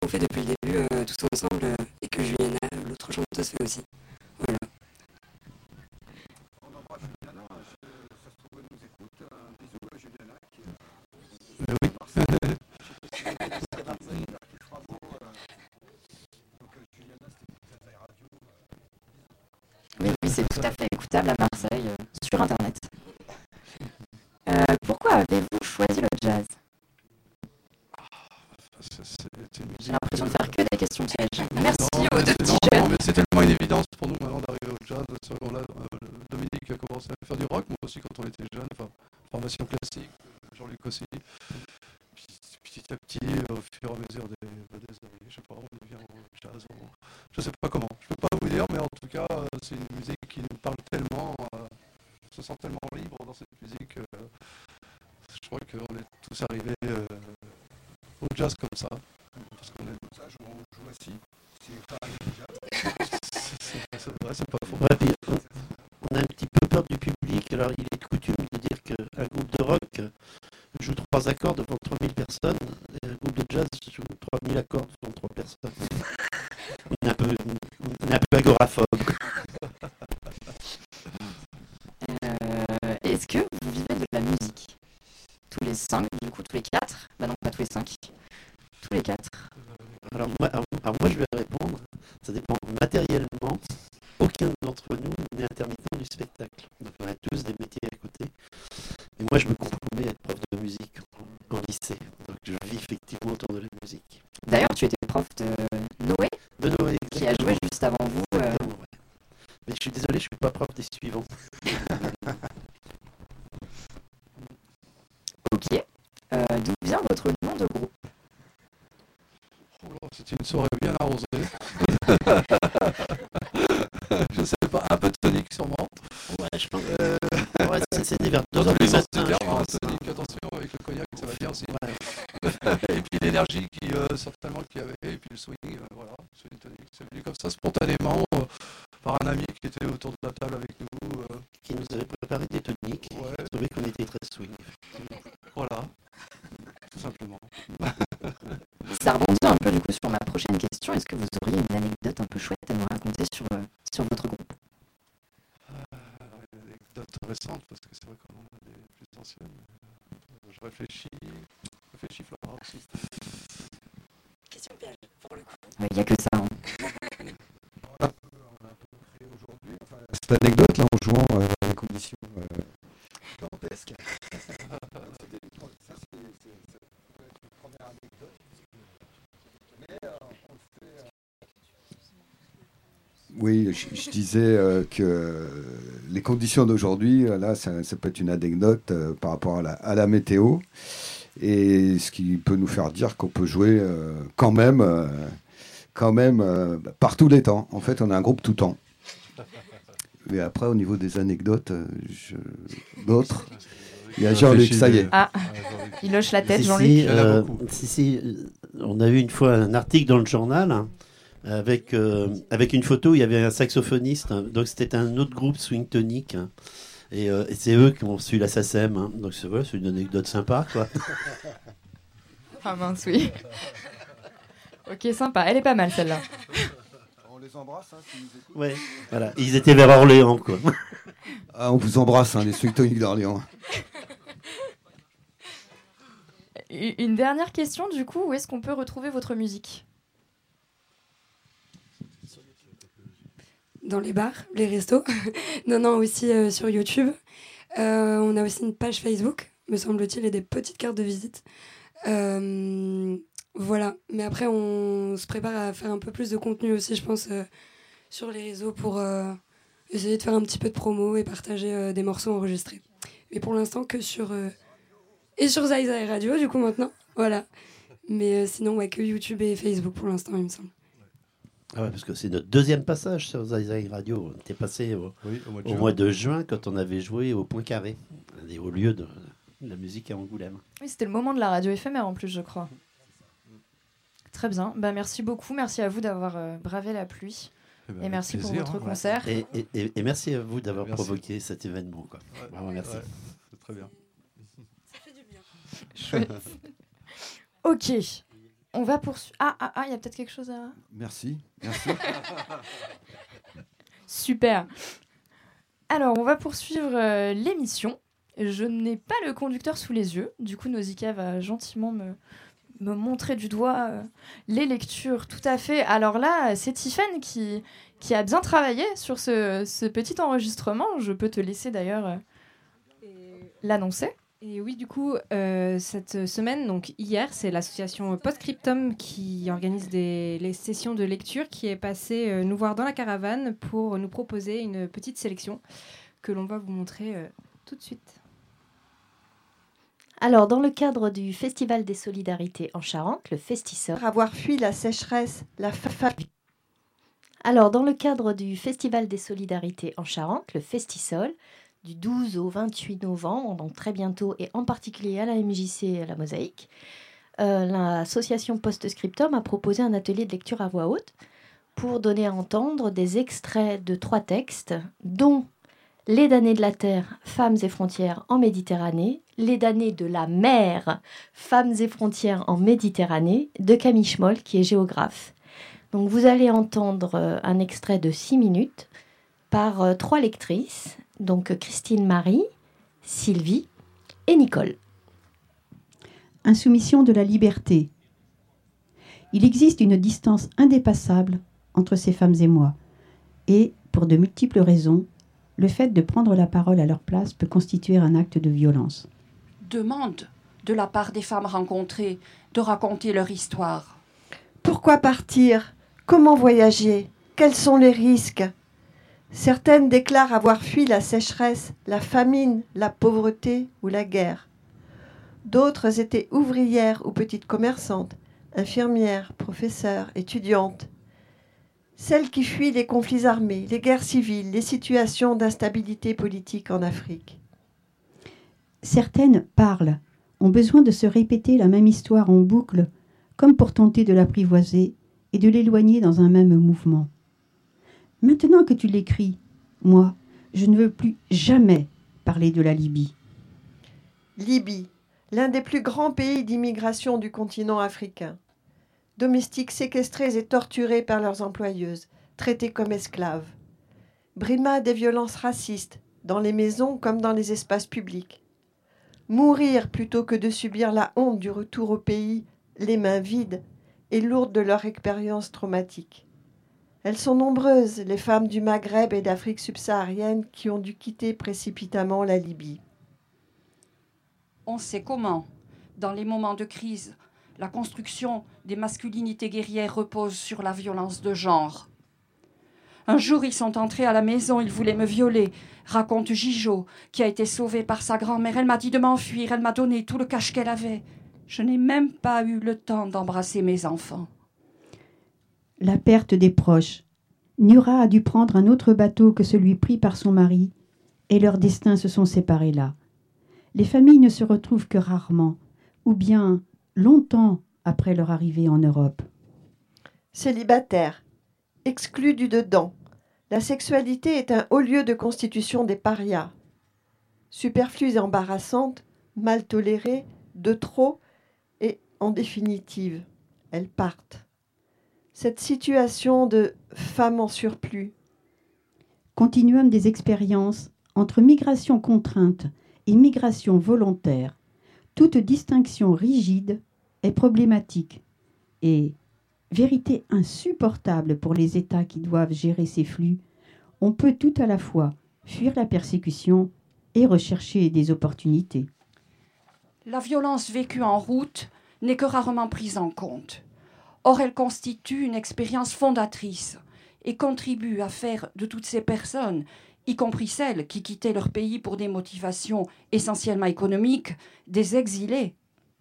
qu'on fait depuis le début tous ensemble et que Juliana, l'autre chanteuse, fait aussi. Voilà. Oui, c'est tout à fait écoutable à Marseille, sur Internet. Pourquoi avez-vous choisi le jazz? J'ai l'impression de faire que des questions pièges. Merci aux deux petits jeunes. Mais c'est tellement une évidence pour nous maintenant d'arriver au jazz. Dominique a commencé à faire du rock, moi aussi quand on était jeune, formation classique, Jean-Luc aussi. Petit à petit, au fur et à mesure des années, je sais pas, on devient au jazz. Je sais pas comment, je peux pas vous dire, mais en tout cas, c'est une musique qui nous parle tellement, on se sent tellement libre dans cette musique. Je crois qu'on est tous arrivés au jazz comme ça. Parce qu'on est ça, on joue assis. C'est pas jazz. C'est vrai, c'est pas faux. Ouais, puis on a un petit peu peur du public. Alors, il est de coutume de dire qu'un groupe de rock joue 3 accords devant 3000 personnes et un groupe de jazz joue 3000 accords devant 3 personnes. On est un peu agoraphobe. Est-ce que vous vivez de la musique? Tous les 5, du coup, tous les 4? Bah non, pas tous les 5. Tous les 4. Alors moi, je vais répondre. Ça dépend matériellement. Aucun d'entre nous n'est intermittent du spectacle. Donc on a tous des métiers à côté. Et moi, je me compromets à être prof de musique en lycée. Donc je vis effectivement autour de la musique. D'ailleurs, tu étais prof de Noé? De Noé, qui a joué juste avant vous. Ouais. Mais je suis désolé, je suis pas prof des suivants. Ok. D'où vient votre nom de groupe? C'était une soirée bien arrosée. Je sais pas, un peu de tonique sûrement. Ouais, je pense. Ouais, c'est des vers 2 heures du matin. Tonique, attention, avec le cognac, ça va bien aussi. Ouais. Et puis l'énergie certainement qu'il y avait, et puis le swing, voilà, swing tonique. C'est venu comme ça spontanément par un ami qui était autour de la table avec nous. Qui nous avait préparé des toniques. Ouais. Il trouvait qu'on était très swing. Voilà, tout simplement. Ça rebondit un peu du coup sur ma prochaine question. Est-ce que vous auriez une anecdote un peu chouette à nous raconter sur votre groupe? Une anecdote récente, parce que c'est vrai qu'on en a des plus anciennes. Je réfléchis Flora aussi. Question piège, pour le coup. Il n'y a que ça. Hein. Cette anecdote là en jouant dans des conditions dantesques. Ça c'est une première anecdote. Mais on le fait. Oui, je disais que les conditions d'aujourd'hui, là, ça peut être une anecdote par rapport à la météo, et ce qui peut nous faire dire qu'on peut jouer quand même par tous les temps. En fait, on a un groupe tout temps. Et après, au niveau des anecdotes, d'autres, il y a Jean-Luc, ça y est. Ah, il hoche la tête, Jean-Luc. On a eu une fois un article dans le journal. Hein, avec une photo, il y avait un saxophoniste, hein, donc c'était un autre groupe Swing Tonic, hein, et c'est eux qui ont reçu la SACEM, hein, donc c'est une anecdote sympa, quoi. Ah mince, oui. Ok, sympa, elle est pas mal celle-là. On les embrasse, hein, s'ils nous écoutent. Ouais, voilà, ils étaient vers Orléans, quoi. Ah, on vous embrasse, hein, les Swing Tonic d'Orléans. Une dernière question, du coup, où est-ce qu'on peut retrouver votre musique ? Dans les bars, les restos. non, aussi sur YouTube. On a aussi une page Facebook, me semble-t-il, et des petites cartes de visite. Voilà. Mais après, on se prépare à faire un peu plus de contenu aussi, je pense, sur les réseaux pour essayer de faire un petit peu de promo et partager des morceaux enregistrés. Mais pour l'instant, que sur... et sur Zai Zai Radio, du coup, maintenant. Voilà. Mais sinon, ouais, que YouTube et Facebook pour l'instant, il me semble. Ah ouais, parce que c'est notre deuxième passage sur Zai Zai Radio. On était passé au mois de juin quand on avait joué au Point Carré, au lieu de la musique à Angoulême. Oui, c'était le moment de la radio éphémère en plus, je crois. Très bien. Bah, merci beaucoup. Merci à vous d'avoir bravé la pluie. Et merci plaisir, pour votre concert. Et merci à vous d'avoir provoqué cet événement. Quoi. Ouais, vraiment, merci. Ouais, c'est très bien. Ça fait du bien. Chouette. Ok. On va poursuivre. Il y a peut-être quelque chose à... Merci. Super. Alors, on va poursuivre l'émission. Je n'ai pas le conducteur sous les yeux. Du coup, Nausicaa va gentiment me montrer du doigt les lectures. Tout à fait. Alors là, c'est Tiffany qui a bien travaillé sur ce petit enregistrement. Je peux te laisser d'ailleurs l'annoncer. Et oui, du coup, cette semaine, donc hier, c'est l'association Postscriptum qui organise les sessions de lecture qui est passée nous voir dans la caravane pour nous proposer une petite sélection que l'on va vous montrer tout de suite. Alors, dans le cadre du Festival des Solidarités en Charente, le Festisol... Avoir fui la sécheresse, Alors, dans le cadre du Festival des Solidarités en Charente, le Festisol, du 12 au 28 novembre, donc très bientôt, et en particulier à la MJC et à la Mosaïque, l'association Postscriptum a proposé un atelier de lecture à voix haute pour donner à entendre des extraits de 3 textes, dont Les damnés de la terre, femmes et frontières en Méditerranée, Les damnés de la mer, femmes et frontières en Méditerranée, de Camille Schmoll, qui est géographe. Donc vous allez entendre un extrait de 6 minutes par 3 lectrices, donc Christine Marie, Sylvie et Nicole. Insoumission de la liberté. Il existe une distance indépassable entre ces femmes et moi, et, pour de multiples raisons, le fait de prendre la parole à leur place peut constituer un acte de violence. Demande de la part des femmes rencontrées de raconter leur histoire. Pourquoi partir? Comment voyager? Quels sont les risques? Certaines déclarent avoir fui la sécheresse, la famine, la pauvreté ou la guerre. D'autres étaient ouvrières ou petites commerçantes, infirmières, professeurs, étudiantes. Celles qui fuient les conflits armés, les guerres civiles, les situations d'instabilité politique en Afrique. Certaines parlent, ont besoin de se répéter la même histoire en boucle, comme pour tenter de l'apprivoiser et de l'éloigner dans un même mouvement. Maintenant que tu l'écris, moi, je ne veux plus jamais parler de la Libye. Libye, l'un des plus grands pays d'immigration du continent africain. Domestiques séquestrés et torturés par leurs employeuses, traités comme esclaves. Brimades des violences racistes, dans les maisons comme dans les espaces publics. Mourir plutôt que de subir la honte du retour au pays, les mains vides et lourdes de leur expérience traumatique. Elles sont nombreuses, les femmes du Maghreb et d'Afrique subsaharienne qui ont dû quitter précipitamment la Libye. On sait comment, dans les moments de crise, la construction des masculinités guerrières repose sur la violence de genre. Un jour, ils sont entrés à la maison, ils voulaient me violer, raconte Gijo, qui a été sauvée par sa grand-mère. Elle m'a dit de m'enfuir, elle m'a donné tout le cash qu'elle avait. Je n'ai même pas eu le temps d'embrasser mes enfants. La perte des proches. Nura a dû prendre un autre bateau que celui pris par son mari, et leurs destins se sont séparés là. Les familles ne se retrouvent que rarement, ou bien longtemps après leur arrivée en Europe. Célibataire, exclu du dedans, la sexualité est un haut lieu de constitution des parias. Superflue et embarrassante, mal tolérée, de trop, et en définitive, elles partent. Cette situation de femme en surplus. Continuum des expériences entre migration contrainte et migration volontaire. Toute distinction rigide est problématique et, vérité insupportable pour les États qui doivent gérer ces flux, on peut tout à la fois fuir la persécution et rechercher des opportunités. La violence vécue en route n'est que rarement prise en compte. Or, elle constitue une expérience fondatrice et contribue à faire de toutes ces personnes, y compris celles qui quittaient leur pays pour des motivations essentiellement économiques, des exilés.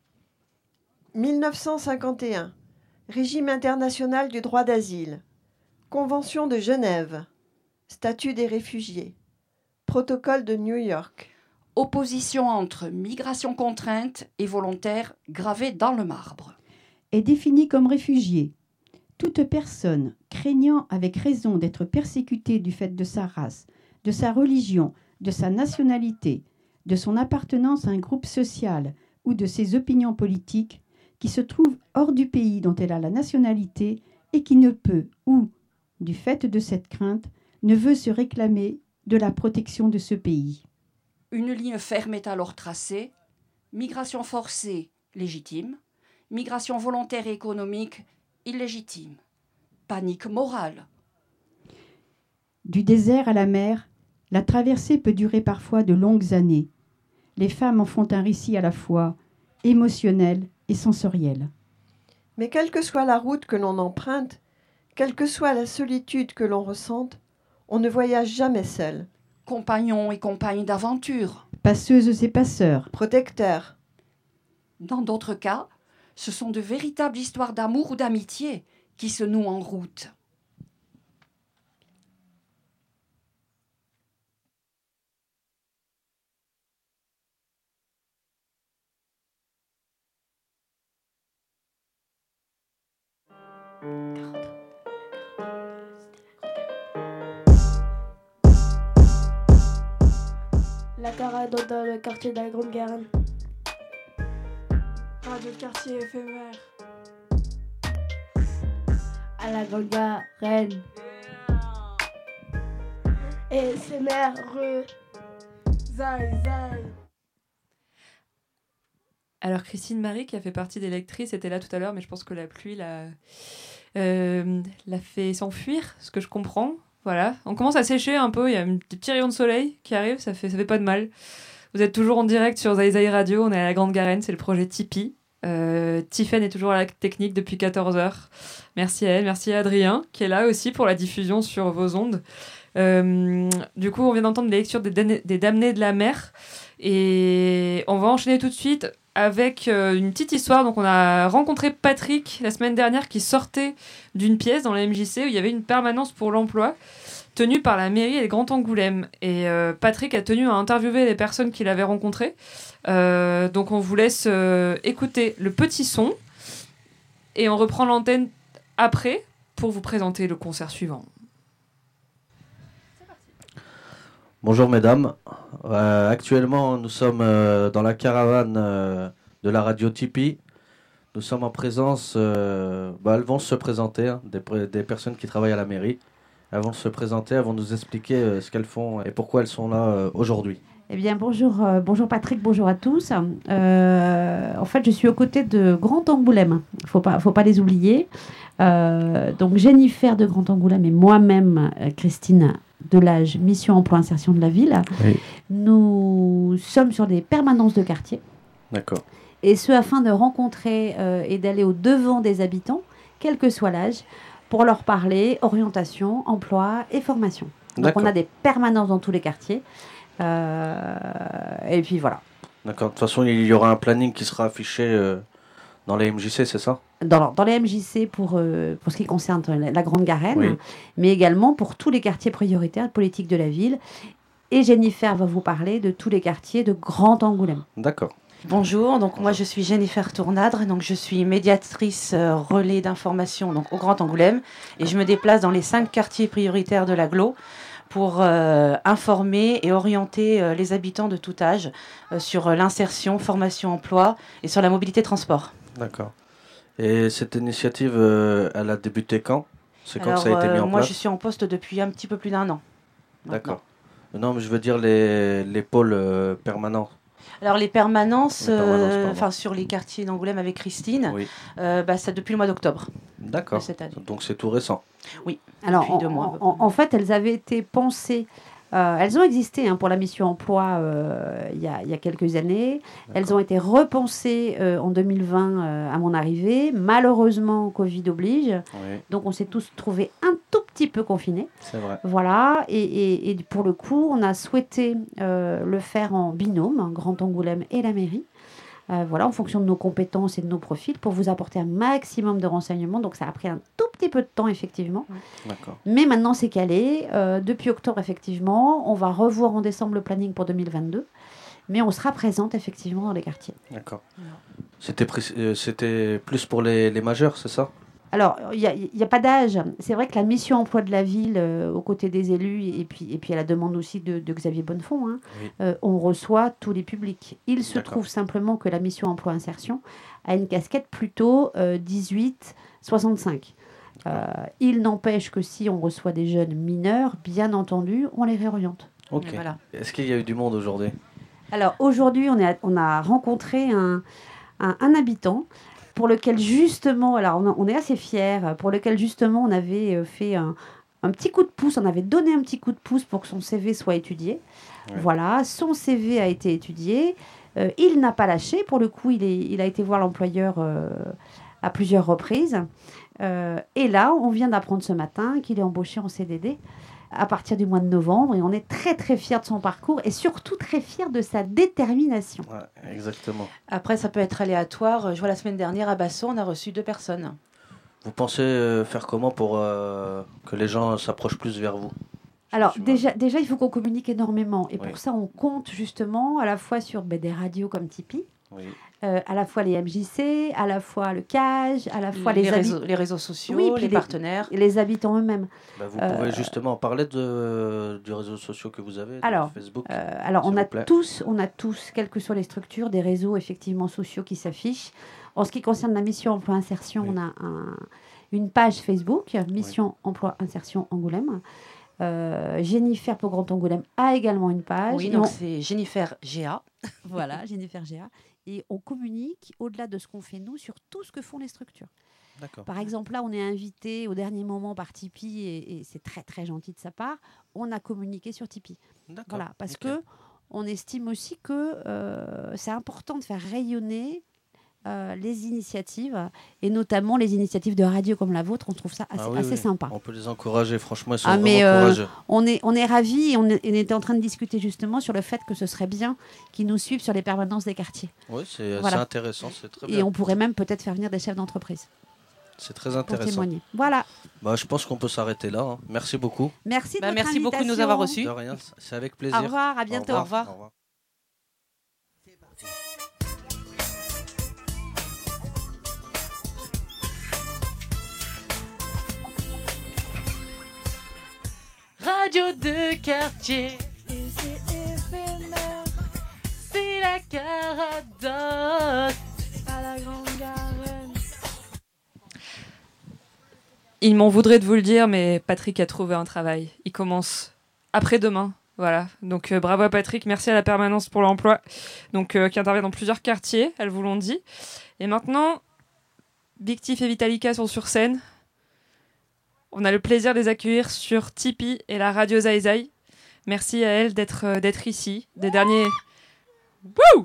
1951. Régime international du droit d'asile. Convention de Genève. Statut des réfugiés. Protocole de New York. Opposition entre migration contrainte et volontaire gravée dans le marbre. Est définie comme réfugié toute personne craignant avec raison d'être persécutée du fait de sa race, de sa religion, de sa nationalité, de son appartenance à un groupe social ou de ses opinions politiques, qui se trouve hors du pays dont elle a la nationalité et qui ne peut, ou, du fait de cette crainte, ne veut se réclamer de la protection de ce pays. Une ligne ferme est alors tracée. Migration forcée, légitime. Migration volontaire et économique, illégitime. Panique morale. Du désert à la mer, la traversée peut durer parfois de longues années. Les femmes en font un récit à la fois émotionnel et sensoriel. Mais quelle que soit la route que l'on emprunte, quelle que soit la solitude que l'on ressente, on ne voyage jamais seul. Compagnons et compagnes d'aventure. Passeuses et passeurs. Protecteurs. Dans d'autres cas, ce sont de véritables histoires d'amour ou d'amitié qui se nouent en route. La Carade dans le quartier de la Grande Garenne. Radio quartier éphémère. À la Grande Garenne. Et c'est mère Zai, zai. Alors Christine Marie, qui a fait partie des lectrices, était là tout à l'heure, mais je pense que la pluie l'a fait s'enfuir, ce que je comprends. Voilà, on commence à sécher un peu, il y a des petits rayons de soleil qui arrivent, ça fait pas de mal. Vous êtes toujours en direct sur Zai Zai Radio, on est à la Grande Garenne, c'est le projet Tipeee. Tiffen est toujours à la technique depuis 14h. Merci à elle, merci à Adrien, qui est là aussi pour la diffusion sur vos ondes. Du coup, on vient d'entendre les lectures des Damnés de la mer, et on va enchaîner tout de suite avec une petite histoire. Donc on a rencontré Patrick la semaine dernière qui sortait d'une pièce dans la MJC où il y avait une permanence pour l'emploi tenue par la mairie et le Grand Angoulême. Et Patrick a tenu à interviewer les personnes qu'il avait rencontrées. Donc on vous laisse écouter le petit son et on reprend l'antenne après pour vous présenter le concert suivant. Bonjour mesdames, actuellement nous sommes dans la caravane de la radio Tipeee. Nous sommes en présence, elles vont se présenter, hein, des personnes qui travaillent à la mairie. Elles vont se présenter, elles vont nous expliquer ce qu'elles font et pourquoi elles sont là aujourd'hui. Eh bien, bonjour Patrick, bonjour à tous. En fait, je suis aux côtés de Grand Angoulême. Faut pas les oublier. Donc, Jennifer de Grand Angoulême et moi-même, Christine Delage, Mission Emploi Insertion de la Ville. Oui. Nous sommes sur des permanences de quartier. D'accord. Et ce, afin de rencontrer et d'aller au-devant des habitants, quel que soit l'âge, pour leur parler orientation, emploi et formation. Donc, D'accord. on a des permanences dans tous les quartiers. Et puis voilà. D'accord. De toute façon, il y aura un planning qui sera affiché dans les MJC, c'est ça ? Dans les MJC pour ce qui concerne la Grande Garenne, Oui. mais également pour tous les quartiers prioritaires de politique de la ville. Et Jennifer va vous parler de tous les quartiers de Grand Angoulême. D'accord. Bonjour, donc moi je suis Jennifer Tournadre, donc je suis médiatrice relais d'information donc au Grand Angoulême et je me déplace dans les 5 quartiers prioritaires de l'agglo pour informer et orienter les habitants de tout âge sur l'insertion, formation, emploi et sur la mobilité transport. D'accord. Et cette initiative, elle a débuté quand ? C'est quand que ça a été mis en moi place ? je suis en poste depuis un petit peu plus d'1 an. D'accord. Non, mais je veux dire les pôles permanents. Alors les permanences, pardon. sur les quartiers d'Angoulême avec Christine, Oui. c'est depuis le mois d'octobre. D'accord. De cette année. Donc c'est tout récent. Oui. Alors, depuis 2 mois. en fait, elles avaient été pensées. Elles ont existé pour la mission emploi il y a quelques années. Elles ont été repensées en 2020 à mon arrivée. Malheureusement, Covid oblige. Oui. Donc, on s'est tous trouvés un tout petit peu confinés. C'est vrai. Voilà. Et pour le coup, on a souhaité le faire en binôme, Grand Angoulême et la mairie. Voilà, en fonction de nos compétences et de nos profils, pour vous apporter un maximum de renseignements. Donc, ça a pris un tout petit peu de temps, effectivement. D'accord. Mais maintenant, c'est calé. Depuis octobre, effectivement, on va revoir en décembre le planning pour 2022. Mais on sera présente, effectivement, dans les quartiers. D'accord. C'était plus pour les majeurs, c'est ça ? Alors, il n'y a pas d'âge. C'est vrai que la mission emploi de la ville, aux côtés des élus, et puis à la demande aussi de Xavier Bonnefond, on reçoit tous les publics. Il se trouve simplement que la mission emploi insertion a une casquette plutôt 18-65. Il n'empêche que si on reçoit des jeunes mineurs, bien entendu, on les réoriente. Ok. Voilà. Est-ce qu'il y a eu du monde aujourd'hui? Alors aujourd'hui, on a rencontré un habitant pour lequel justement, alors on est assez fiers, pour lequel justement on avait fait un petit coup de pouce, on avait donné un petit coup de pouce pour que son CV soit étudié. Ouais. Voilà, son CV a été étudié. Il n'a pas lâché, pour le coup, il a été voir l'employeur à plusieurs reprises. Et là, on vient d'apprendre ce matin qu'il est embauché en CDD à partir du mois de novembre, et on est très très fiers de son parcours et surtout très fiers de sa détermination. Ouais, exactement. Après, ça peut être aléatoire. Je vois la semaine dernière à Bassot, on a reçu 2 personnes. Vous pensez faire comment pour que les gens s'approchent plus vers vous? Alors déjà, il faut qu'on communique énormément, et pour ça, on compte justement à la fois sur des radios comme Tipeee, à la fois les MJC, à la fois le CAGE, à la fois les réseaux sociaux, les partenaires. Et les habitants eux-mêmes. Vous pouvez justement parler du réseau social que vous avez, Facebook. Alors on a tous, quelles que soient les structures, des réseaux effectivement sociaux qui s'affichent. En ce qui concerne la mission emploi insertion, on a une page Facebook, Mission emploi insertion Angoulême. Jennifer pour Grand Angoulême a également une page. Oui, donc c'est Jennifer GA. Voilà, Jennifer GA. Et on communique, au-delà de ce qu'on fait nous, sur tout ce que font les structures. D'accord. Par exemple, là, on est invité au dernier moment par Tipeee, et c'est très, très gentil de sa part. On a communiqué sur Tipeee. D'accord. Voilà, parce qu'on estime aussi que c'est important de faire rayonner les initiatives, et notamment les initiatives de radio comme la vôtre. On trouve ça assez sympa. On peut les encourager, franchement, ils sont vraiment courageux. On est ravis, et on était en train de discuter justement sur le fait que ce serait bien qu'ils nous suivent sur les permanences des quartiers. Oui, c'est intéressant, c'est très bien. Et on pourrait même peut-être faire venir des chefs d'entreprise. C'est très intéressant. Pour témoigner. Voilà. Je pense qu'on peut s'arrêter là. Merci beaucoup. Merci de votre merci beaucoup de nous avoir reçus. De rien, c'est avec plaisir. Au revoir, à bientôt. Au revoir. Au revoir. Radio de quartier, c'est la Caradoc à la Grande Garenne. Il m'en voudrait de vous le dire, mais Patrick a trouvé un travail. Il commence après-demain. Voilà, donc bravo à Patrick, merci à la permanence pour l'emploi, donc qui intervient dans plusieurs quartiers, elles vous l'ont dit. Et maintenant, Big Tiff et Vitalika sont sur scène. On a le plaisir de les accueillir sur Tipeee et la radio Zai. Merci à elles d'être ici. Des derniers... Wouh!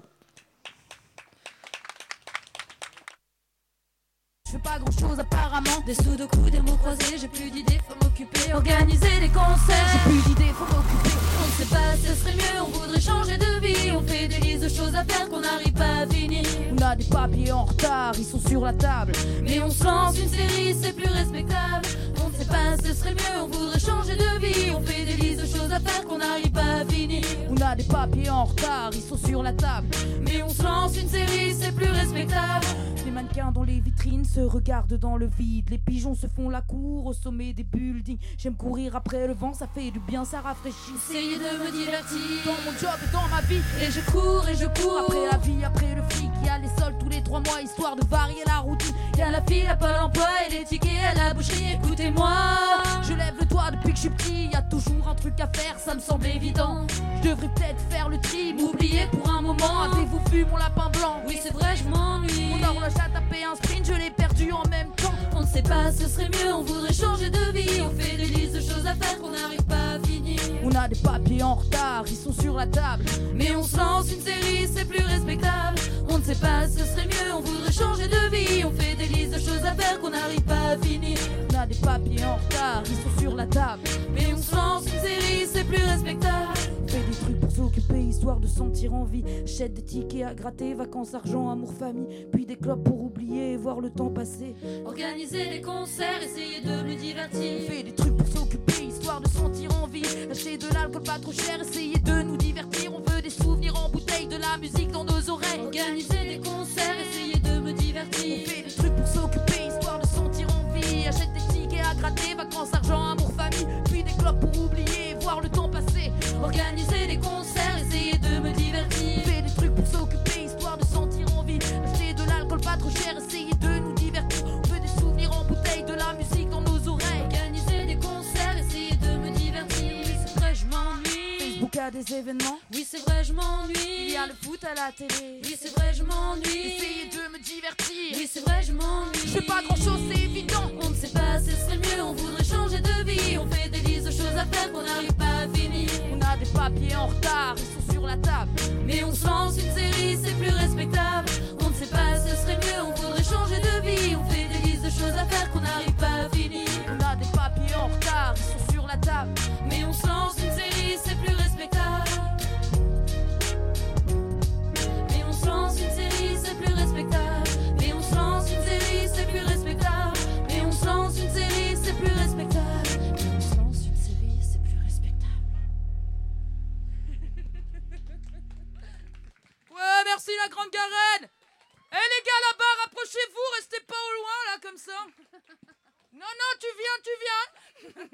Je fais pas grand chose apparemment. Des sudoku, des mots croisés. J'ai plus d'idées, faut m'occuper. Organiser des concerts. J'ai plus d'idées, faut m'occuper. On ne sait pas, ce serait mieux. On voudrait changer de vie. On fait des listes de choses à faire qu'on n'arrive pas à finir. On a des papiers en retard, ils sont sur la table. Mais on se lance une série, c'est plus respectable. On ne sait pas, ce serait mieux. On voudrait changer de vie. On fait des listes de choses à faire qu'on n'arrive pas à finir. On a des papiers en retard, ils sont sur la table. Mais on se lance une série, c'est plus respectable. Les mannequins dans les vitrines se regardent dans le vide. Les pigeons se font la cour au sommet des buildings. J'aime courir après le vent, ça fait du bien, ça rafraîchit. Essayer de me divertir dans mon job et dans ma vie. Et je cours après la vie, après le flic. Il y a les soldes tous les 3 mois, histoire de varier la routine. Il y a la fille à Pôle emploi et les tickets à la boucherie. Écoutez-moi, je lève le toit depuis que je suis petit. Il y a toujours un truc à faire, ça me semble évident. Je devrais peut-être faire le tri, m'oublier pour un moment. Avez-vous vu mon lapin blanc? Oui, c'est vrai, je m'ennuie. Mon horloge a tapé un sprint, je l'ai perdu en même temps. On ne sait pas, ce serait mieux, on voudrait changer de vie. On fait des listes de choses à faire qu'on n'arrive pas à finir. On a des papiers en retard, ils sont sur la table. Mais on se lance une série, c'est plus respectable. On ne sait pas, ce serait mieux, on voudrait changer de vie. On fait des listes de choses à faire qu'on n'arrive pas à finir. On a des papiers en retard, ils sont sur la table. Mais on se lance une série, c'est plus respectable. On fait des trucs pour s'occuper, histoire de sentir en vie. Achète des tickets à gratter, vacances, argent, amour, famille. Puis des clopes pour oublier et voir le temps passer. Organiser des concerts, essayer de me divertir. On fait des trucs pour s'occuper, histoire de sentir en vie. Acheter de l'alcool pas trop cher, essayer de nous divertir. On veut des souvenirs en bouteille, de la musique dans nos oreilles. Organiser des concerts, essayer de me divertir. On fait des trucs pour s'occuper, histoire de sentir en vie. a des événements. Oui, c'est vrai, je m'ennuie. Il y a le foot à la télé. Oui, c'est vrai, je m'ennuie. Essayez de me divertir. Oui, c'est vrai, je m'ennuie. Je fais pas grand chose, c'est évident. On ne sait pas, ce serait mieux, on voudrait changer de vie. On fait des listes de choses à faire qu'on n'arrive pas à finir. On a des papiers en retard, ils sont sur la table. Mais on se lance une série, c'est plus respectable. On ne sait pas, ce serait mieux, on voudrait changer de vie. On fait des listes de choses à faire qu'on n'arrive pas à finir. On a des papiers en retard, ils sont sur la table. Mais on se lance une série, c'est plus respectable. Mais on se lance une série, c'est plus respectable. Mais on se lance une série, c'est plus respectable. Mais on se lance une série, c'est plus respectable. Mais on se lance une série, c'est plus respectable. Ouais, merci la grande Garenne. Eh les gars là-bas, rapprochez-vous, restez pas au loin là comme ça. Non, non, tu viens.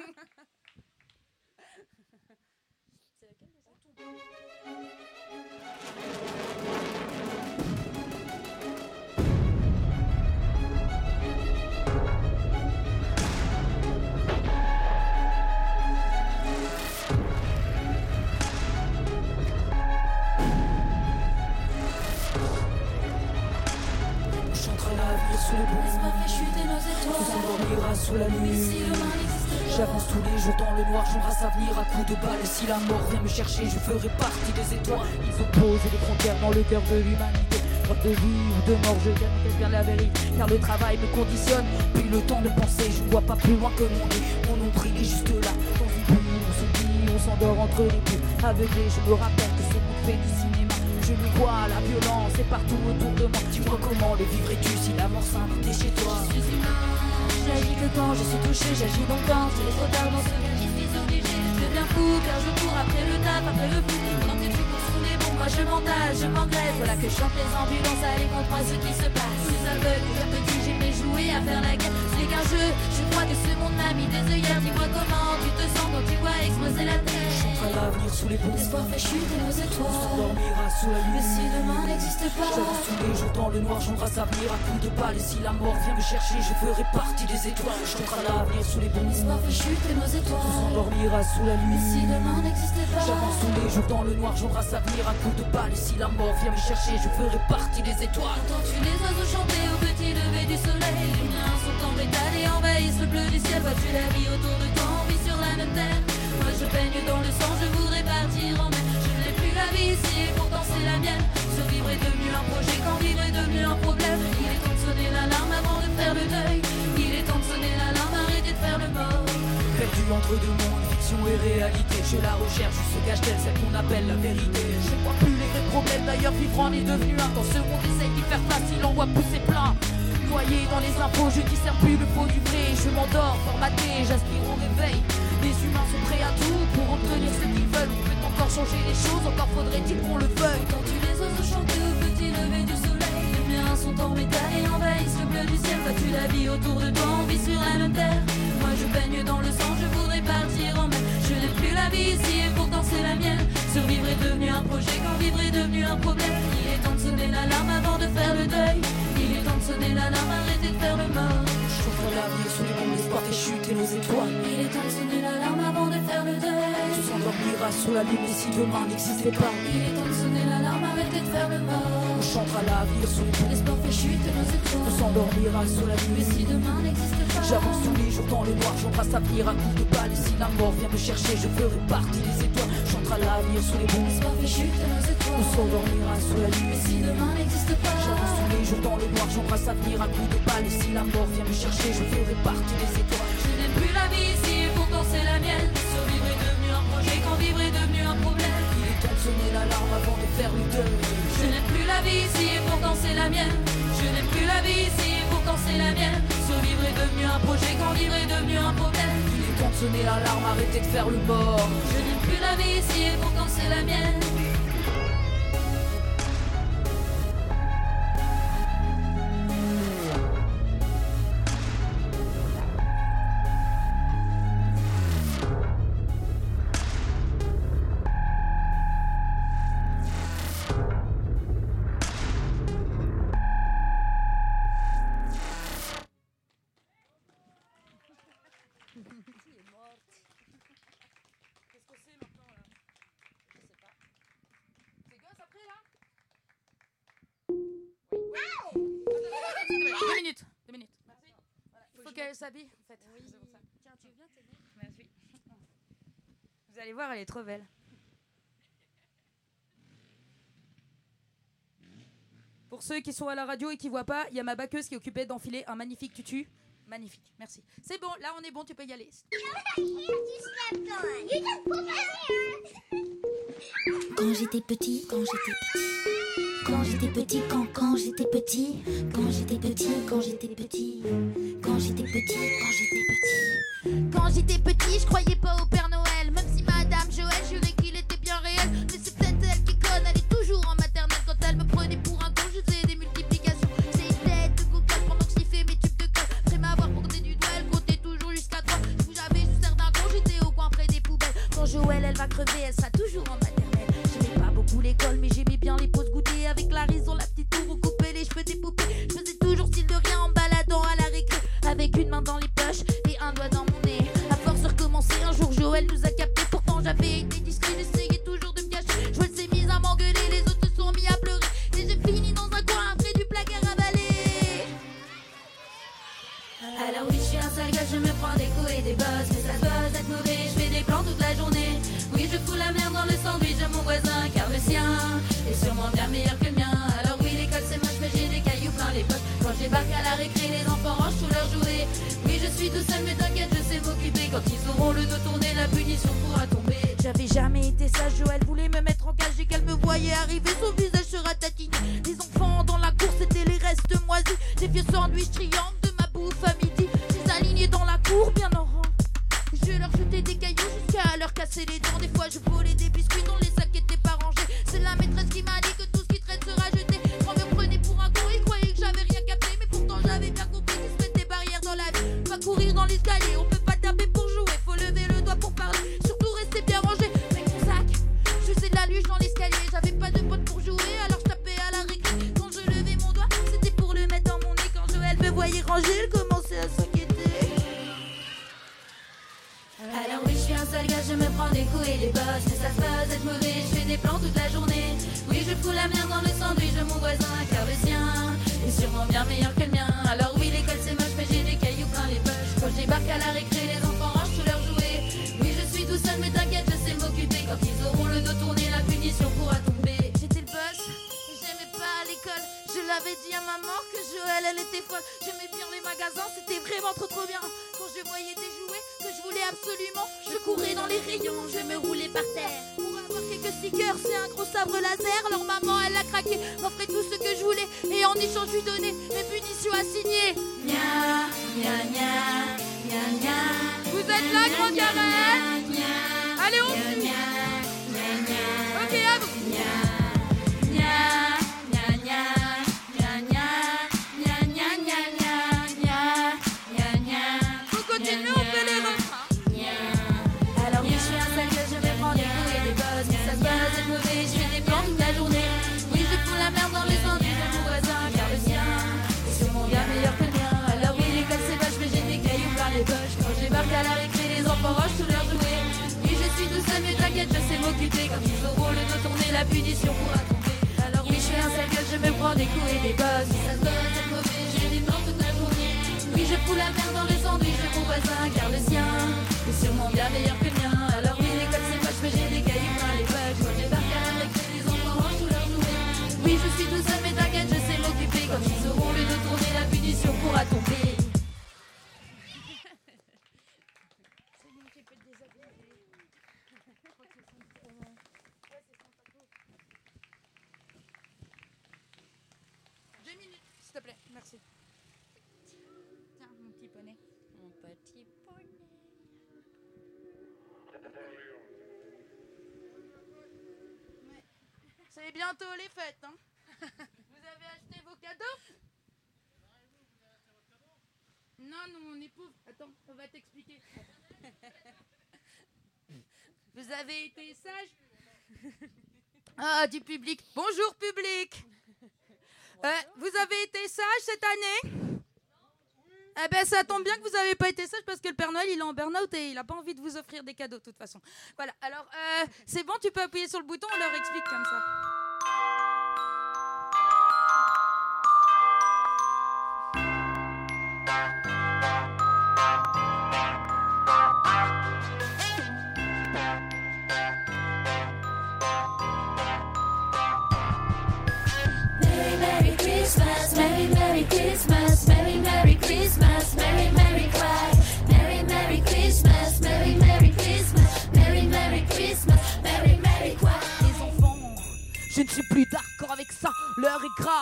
On chantera l'avenir sous les bons. Laisse-moi fait chuter nos étoiles. On s'endormira sous la Mais lune. si demain n'existe pas. J'avance tous les jours dans le noir, j'embrasse l'avenir à coups de balle. Et si la mort vient me chercher, je ferai partie des étoiles. Ils ont posé des frontières dans le cœur de l'humanité. Droite de vie ou de mort, je gagne bien la vérité. Car le travail me conditionne, puis le temps de penser. Je vois pas plus loin que mon nez. Mon nombril est juste là, dans une bulle. On se dit, on s'endort entre les deux. Aveuglé, je me rappelle que ce monde fait du cinéma. Je le vois, la violence est partout autour de moi. Dis-moi comment le vivrais-tu si la mort s'invitait chez toi? Je suis humain, j'agis que quand je suis touché, j'agis donc quand il est trop tard dans ce que je suis obligé. Je deviens fou car je cours après le taf, après le foot. Quand tes trucs sont des bons, moi je m'entasse, je m'engraisse. Voilà que chantent les ambulances, allez contre ce qui se passe. Je suis aveugle, comme petit, j'aimais jouer à faire la guerre. C'est qu'un jeu, je crois que ce monde m'a mis des œillères. Dis-moi comment tu te sens quand tu vois exploser la terre. À l'avenir sous les ponts. L'espoir fait chuter nos étoiles. On dormira sous la lune. Mais si demain n'existe pas. J'avance tous les jours dans le noir, j'embrasse l'avenir à coups de balle. Et si la mort vient me chercher, je ferai partie des étoiles. Chantera l'avenir sous les ponts. L'espoir fait chuter nos étoiles. On s'endormira sous la lune. Mais si demain n'existe pas. J'avance tous les jours dans le noir, j'embrasse l'avenir à coups de balle. Et si la mort vient me chercher, je ferai partie des étoiles. Entends-tu les oiseaux chanter au petit lever du soleil? Les miens sont en métal et envahissent le bleu du ciel. Vois-tu la vie autour de toi, on vit sur la même terre. Moi je baigne dans le sang, je voudrais partir en mer. Je n'ai plus la vie ici et pourtant c'est la mienne. Survivre est devenu un projet quand vivre est devenu un problème. Il est temps de sonner l'alarme avant de faire le deuil. Il est temps de sonner l'alarme, arrêtez de faire le mort. Perdu entre deux mondes, fiction et réalité. Je la recherche, où se cache-t-elle, celle qu'on appelle la vérité? Je ne vois plus les vrais problèmes, d'ailleurs vivre en est devenu un. Dans ce monde essaye d'y faire face, il envoie pousser plein. Noyé dans les infos, je discerne plus le faux du vrai. Je m'endors, formaté, j'aspire au réveil. Les humains sont prêts à tout pour obtenir ce qu'ils veulent. On peut encore changer les choses, encore faudrait-il qu'on le veuille. Entends-tu les oiseaux chanter au petit lever du soleil? Les miens sont en métal et envahissent le bleu du ciel. Vois-tu la vie autour de toi, on vit sur la même terre. Moi je baigne dans le sang, je voudrais partir en mer. Je n'aime plus la vie ici et pourtant c'est la mienne. Survivre est devenu un projet quand vivre est devenu un problème. Il est temps de sonner l'alarme avant de faire le deuil. Il est temps de sonner l'alarme, arrêtez de faire le mort. Je ferai l'avenir sous les bombes, l'espoir fait chuter nos étoiles. Il est temps de sonner l'alarme avant de faire le deuil. Tu s'endormiras sous la lune et si demain n'existait pas. Il est temps de sonner l'alarme, arrêtez de faire le mort. On chantera l'avenir sous les bombes. L'espoir fait chuter nos étoiles. On s'endormira sous la lune. Mais si demain n'existe pas. J'avance tous les jours dans le noir, j'embrasse l'avenir à coups de balle. Et si la mort vient me chercher, je ferai partie des étoiles. Chantera l'avenir sous les bombes. L'espoir fait chuter nos étoiles. On s'endormira sous la lune. Mais si demain n'existe pas. J'avance tous les jours dans le noir, j'embrasse l'avenir à coups de balle. Et si la mort vient me chercher, je ferai partie des étoiles. Je n'aime plus la vie ici et pourtant c'est la mienne. Survivre est devenu un projet quand vivre est devenu un problème. Il est temps de sonner l'alarme avant de faire le deuil. Je n'aime plus la vie ici et pourtant c'est la mienne. Je n'aime plus la vie ici et pourtant c'est la mienne. Survivre est devenu un projet quand vivre est devenu un problème. Il est temps de sonner l'alarme, arrêtez de faire le mort. Je n'aime plus la vie ici et pourtant c'est la mienne. faut qu'elle s'habille, en fait. Oui. C'est pour ça. Tiens, tu viens t'aider? Merci. Vous allez voir, elle est trop belle. Pour ceux qui sont à la radio et qui voient pas, il y a ma bacqueuse qui est occupée d'enfiler un magnifique tutu. Magnifique, merci. C'est bon, là on est bon, tu peux y aller. Quand j'étais petit, quand j'étais petit, quand j'étais petit, quand j'étais petit, quand j'étais petit, quand j'étais petit, quand j'étais petit, quand j'étais petit. Quand j'étais petit, je croyais pas au Père Noël. Même si Madame Joël jurait qu'il était bien réel. Mais c'est peut-être elle qui conne, elle est toujours en maternelle. Quand elle me prenait pour un con, je faisais des multiplications. C'est une tête de coquille pendant que je sifflais mes tubes de colle. Après m'avoir compté du doigt, elle comptait toujours jusqu'à 3. J'avais juste l'air d'un con, j'étais au coin près des poubelles. Quand Joël, elle va crever, elle sera toujours en maternelle. J'aimais pas beaucoup l'école, mais j'aimais bien les pauses goûter. Avec la raison, la petite tour, on coupait les cheveux des poupées. Je faisais toujours style de rien en baladant à la récré. Avec une main dans les poches et un doigt dans mon nez. À force de recommencer, un jour Joël nous a capté. Pourtant j'avais été discret, j'essayais toujours de me cacher. Joël s'est mise à m'engueuler, les autres se sont mis à pleurer. Et j'ai fini dans un coin près du placard avalé. Alors oui, je suis un sale gars, je me prends des coups et des bosses. Mais ça se bosse d'être mauvais, je fais des plans toute la journée. Oui, je fous la merde dans le sandwich de mon voisin, car le sien est sûrement bien meilleur que le mien. Alors oui, l'école c'est moche, mais j'ai des cailloux plein les poches. Quand je débarque à la récré, les enfants rangent tous leurs jouets. Oui, je suis tout seul, mais t'inquiète, je sais m'occuper. Quand ils auront le dos tourné, la punition pourra tomber. J'avais jamais été sage, Joël voulait me mettre en cage. Et qu'elle me voyait arriver, son visage se ratatiné. Les enfants dans la cour, c'était les restes moisis. Des vieux sandwichs triangles de ma bouffe à midi. Je les alignais dans la cour, bien en rang. Je leur jetais des cailloux jusqu'à leur casser les dents. Des fois je volais des biscuits dont les sacs étaient pas rangés. C'est la maîtresse qui m'a dit que tout ce qui traite sera jeté. On me prenait pour un con, ils croyaient que j'avais rien capté. Mais pourtant j'avais bien compris qu'ils se mettent des barrières dans la vie. Pas courir dans l'escalier, on peut pas taper pour jouer. Faut lever le doigt pour parler, surtout rester bien rangé. Avec mon sac, je faisais de la luge dans l'escalier. J'avais pas de potes pour jouer, alors je tapais à la récré. Quand je levais mon doigt, c'était pour le mettre dans mon nez. Quand Joël me voyait ranger, elle commençait à s'inquiéter. Alors oui, je suis un sale gars, je me prends des coups et des bosses. Mais ça se passe d'être mauvais, je fais des plans toute la journée. Oui, je fous la merde dans le sandwich de mon voisin, car le sien est sûrement bien meilleur que le mien. Alors oui, l'école c'est moche, mais j'ai des cailloux plein les poches. Quand je débarque à la récré, les enfants rangent tous leurs jouets. Oui, je suis tout seul, mais t'inquiète, je sais m'occuper. Quand ils auront le dos tourné, la punition pourra tomber. J'étais le boss, j'aimais pas à l'école. Je l'avais dit à maman que Joël, elle était folle. J'aimais bien les magasins, c'était vraiment trop bien. Quand je voyais des jouets que je voulais absolument, je courais dans les rayons, je me roulais par terre. Pour avoir quelques stickers, c'est un gros sabre laser. Alors maman, elle a craqué, m'offrait tout ce que je voulais. Et en échange, je lui donnais mes punitions assignées. Nya, nya, nya, nya, nya. Vous êtes là, grand Karen? Allez, on suit. Ok, à vous. Continue, on fait les refrains. Alors oui, je suis un sale gars, je me prends des coups et des bosses. Mais ça se passe d'être mauvais, je fais des plans toute la journée. Oui, je fous la merde dans les sandwichs de mon voisin, car le sien est sûrement bien meilleur que le mien. Alors oui, l'école c'est vache, mais j'ai des cailloux plein les poches. Quand je débarque à la récré, les enfants rangent tous leurs jouets. Oui, je suis tout seul, mais t'inquiète, je sais m'occuper. Quand ils auront le dos tourné, la punition pourra tomber. Alors oui, je suis un sale gars, je me prends des coups et des bosses. Mais ça se passe d'être mauvais, j'ai des plans toute la journée. Oui, je fous la merde dans le sandwich de mon voisin, car le sien est sûrement bien meilleur que le mien. Alors oui, l'école c'est moche, mais j'ai des cailloux plein les poches. Quand je débarque à la récré, les enfants rangent tous leurs jouets. Oui, je suis tout seul, mais t'inquiète, je sais m'occuper. Quand ils auront le dos tourné, la punition pourra tomber. C'est bon, tu peux te déshabiller. 2 minutes, s'il te plaît, merci. Tiens, mon petit poney. Mon petit poney. Ouais. C'est bientôt les fêtes, hein. Vous avez acheté vos cadeaux? Non, nous on est pauvres. Attends, on va t'expliquer. Vous avez été sage? Ah, du public. Bonjour public. Vous avez été sage cette année? Eh ben ça tombe bien que vous n'avez pas été sage parce que le Père Noël il est en burn-out et il n'a pas envie de vous offrir des cadeaux de toute façon. Voilà, alors c'est bon, tu peux appuyer sur le bouton, on leur explique comme ça.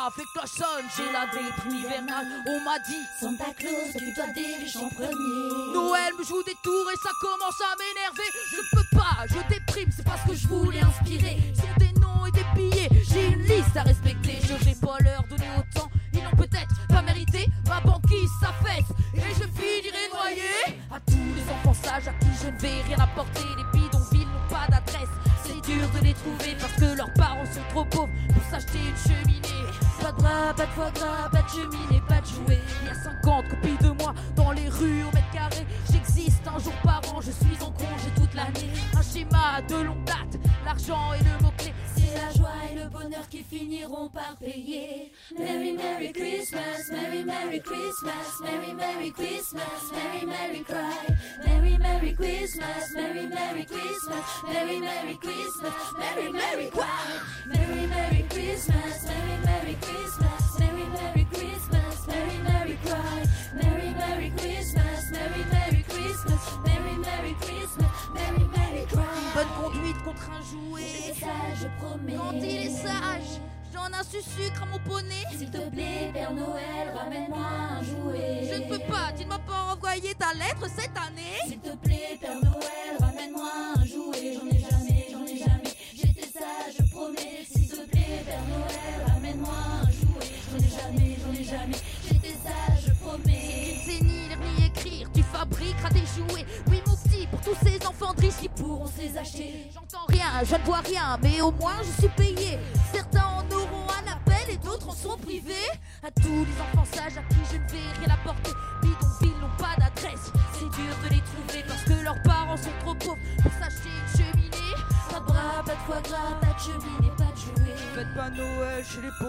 fait que la sonne, j'ai la déprime hivernale. On m'a dit Santa Claus, occupe-toi des riches en premier. Noël me joue des tours et ça commence à m'énerver. Je peux pas, je déprime, c'est parce que je voulais inspirer. Sont des noms et des billets, j'ai une liste à respecter. Je vais pas leur donner autant, ils n'ont peut-être pas mérité. Ma banquise s'affaisse et je finirai noyé. À tous les enfants sages à qui je ne vais rien apporter. Les bidonvilles n'ont pas d'adresse, c'est dur de les trouver parce que leurs parents sont trop pauvres pour s'acheter une cheminée. Pas de bras, pas de foie gras, pas de cheminée, pas de jouets. Il y a 50 copies de moi dans les rues au mètre carré. J'existe un jour par an, je suis en congé toute l'année. Un schéma de longue date, l'argent est le mot-clé. C'est la joie et le bonheur qui finiront par payer. Merry Merry Christmas, Merry Merry Christmas, Merry Merry Christmas, Merry Merry Cry. Merry Merry Christmas, Merry Merry Christmas, Merry Merry Christmas, Merry Merry Cry. Merry Merry Christmas, Merry Merry Christmas, Merry Merry Christmas, Merry Merry Cry. Merry Merry Christmas, Merry Merry Christmas, Merry Merry Christmas, Merry Merry Cry. Bonne conduite contre un jouet. C'est ça, je promets. Quand il est sage, j'en ai un sucre à mon poney. S'il te plaît, Père Noël, ramène-moi un jouet. Je ne peux pas, tu ne m'as pas envoyé ta lettre cette année. S'il te plaît, Père Noël, ramène-moi un jouet. J'en ai jamais, j'étais sage, je promets. S'il te plaît, Père Noël, ramène-moi un jouet. J'en ai jamais, j'étais sage, je promets. C'est ni lire ni écrire, tu fabriqueras des jouets. Oui, mon petit, pour tous ces enfants de riches qui pourront se les acheter. J'entends rien, je ne vois rien, mais au moins je suis payé. Certains en auront un appel et d'autres en sont privés. À tous les enfants sages à qui je ne vais rien apporter. Bidonvilles n'ont pas d'adresse, c'est dur de les trouver parce que leurs parents sont trop pauvres pour s'acheter une cheminée. Pas de bras, pas de foie gras, pas de cheminée, pas de jouets. Faites pas Noël chez les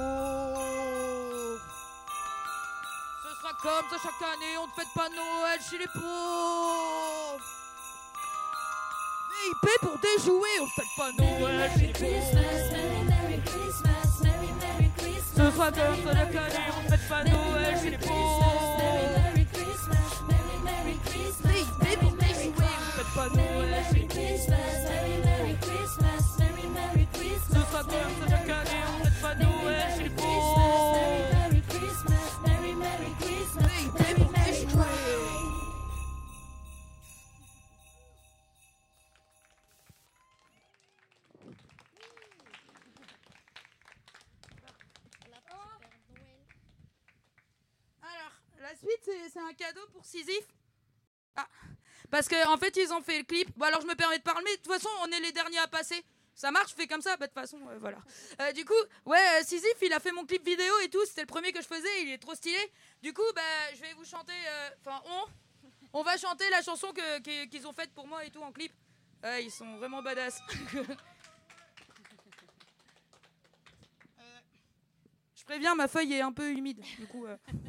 pauvres. Ce sera comme ça chaque année, on ne fête pas Noël chez les pauvres. VIP pour des jouets, on ne fête pas Noël chez les pauvres. Merry Merry Christmas, Merry Merry Christmas. Ce sera comme ça chaque année, on ne fête pas Noël chez les pauvres. Merry Christmas, Merry Merry Christmas. VIP pour des jouets, on ne fête pas Noël chez les pauvres. Merry Merry Christmas, Merry Merry Christmas. Ce sera comme ça chaque année, on ne fête pas Noël chez les pauvres. Merry Christmas, Merry Merry Christmas, Merry Merry Christmas. La suite, c'est un cadeau pour Sisyphe. Ah, parce qu'en fait, ils ont fait le clip. Bon, alors je me permets de parler. De toute façon, on est les derniers à passer. Ça marche, je fais comme ça. Bah, de toute façon, voilà. Du coup, Sisyphe, il a fait mon clip vidéo et tout. C'était le premier que je faisais. Il est trop stylé. Du coup, bah, je vais vous chanter. Enfin, on va chanter la chanson qu'ils ont faite pour moi et tout en clip. Ils sont vraiment badass. Je préviens, ma feuille est un peu humide. Du coup.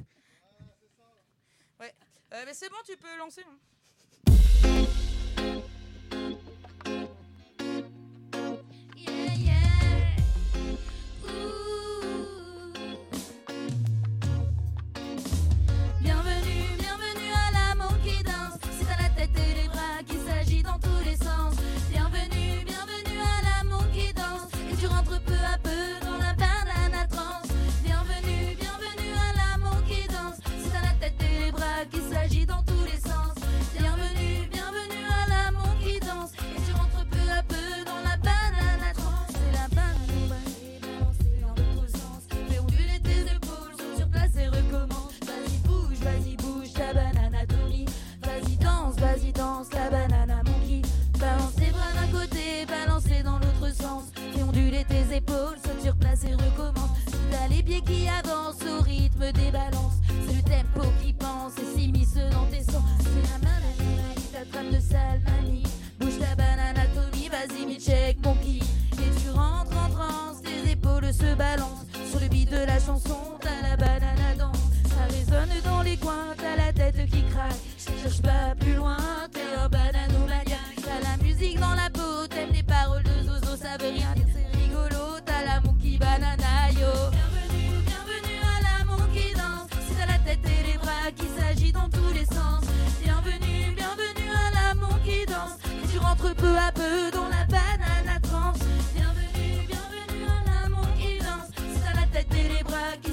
Ouais. Mais c'est bon, tu peux lancer. Hein. Yeah, yeah. Bienvenue à la monkey dance. Si t'as la tête et les bras qui s'agitent dans tous les sens. Bienvenue à la monkey dance. Et tu rentres peu à peu dans la banana trance. Bienvenue à la monkey dance. Si t'as la tête et les bras qui s'agitent dans tous les sens. Bienvenue à la monkey dance. Et tu rentres peu à peu dans la banana trance. C'est la banane et balancer dans l'autre sens. Fais onduler tes épaules, saute sur place et recommence. Vas-y bouge ta banane anatomie. Vas-y danse la banana monkey. Balance tes bras d'un côté, balance-les dans l'autre sens. Fais onduler tes épaules, saute sur place et recommence. Si t'as les pieds qui avancent au rythme des balances, c'est le tempo qui pense et s'immisce dans tes sens. C'est la banane qui t'attrape de sale manie. Bouge ta banane anatomie, vas-y mi-check monkey. Et tu rentres en transe, tes épaules se balancent. Sur le beat de la chanson, t'as la banane à danse. Ça résonne dans les coins, t'as la tête qui craque. Cherche pas plus loin, t'es un bananomaniaque. T'as la musique dans la peau, t'aimes les paroles de Zozo, ça veut rien dire, c'est rigolo. T'as la monkey banana yo. Bienvenue à la monkey dance. Si t'as la tête et les bras qui s'agitent dans tous les sens. Bienvenue à la monkey dance. Et tu rentres peu à peu dans la banana trance. Bienvenue à la monkey dance. Si t'as la tête et les bras qui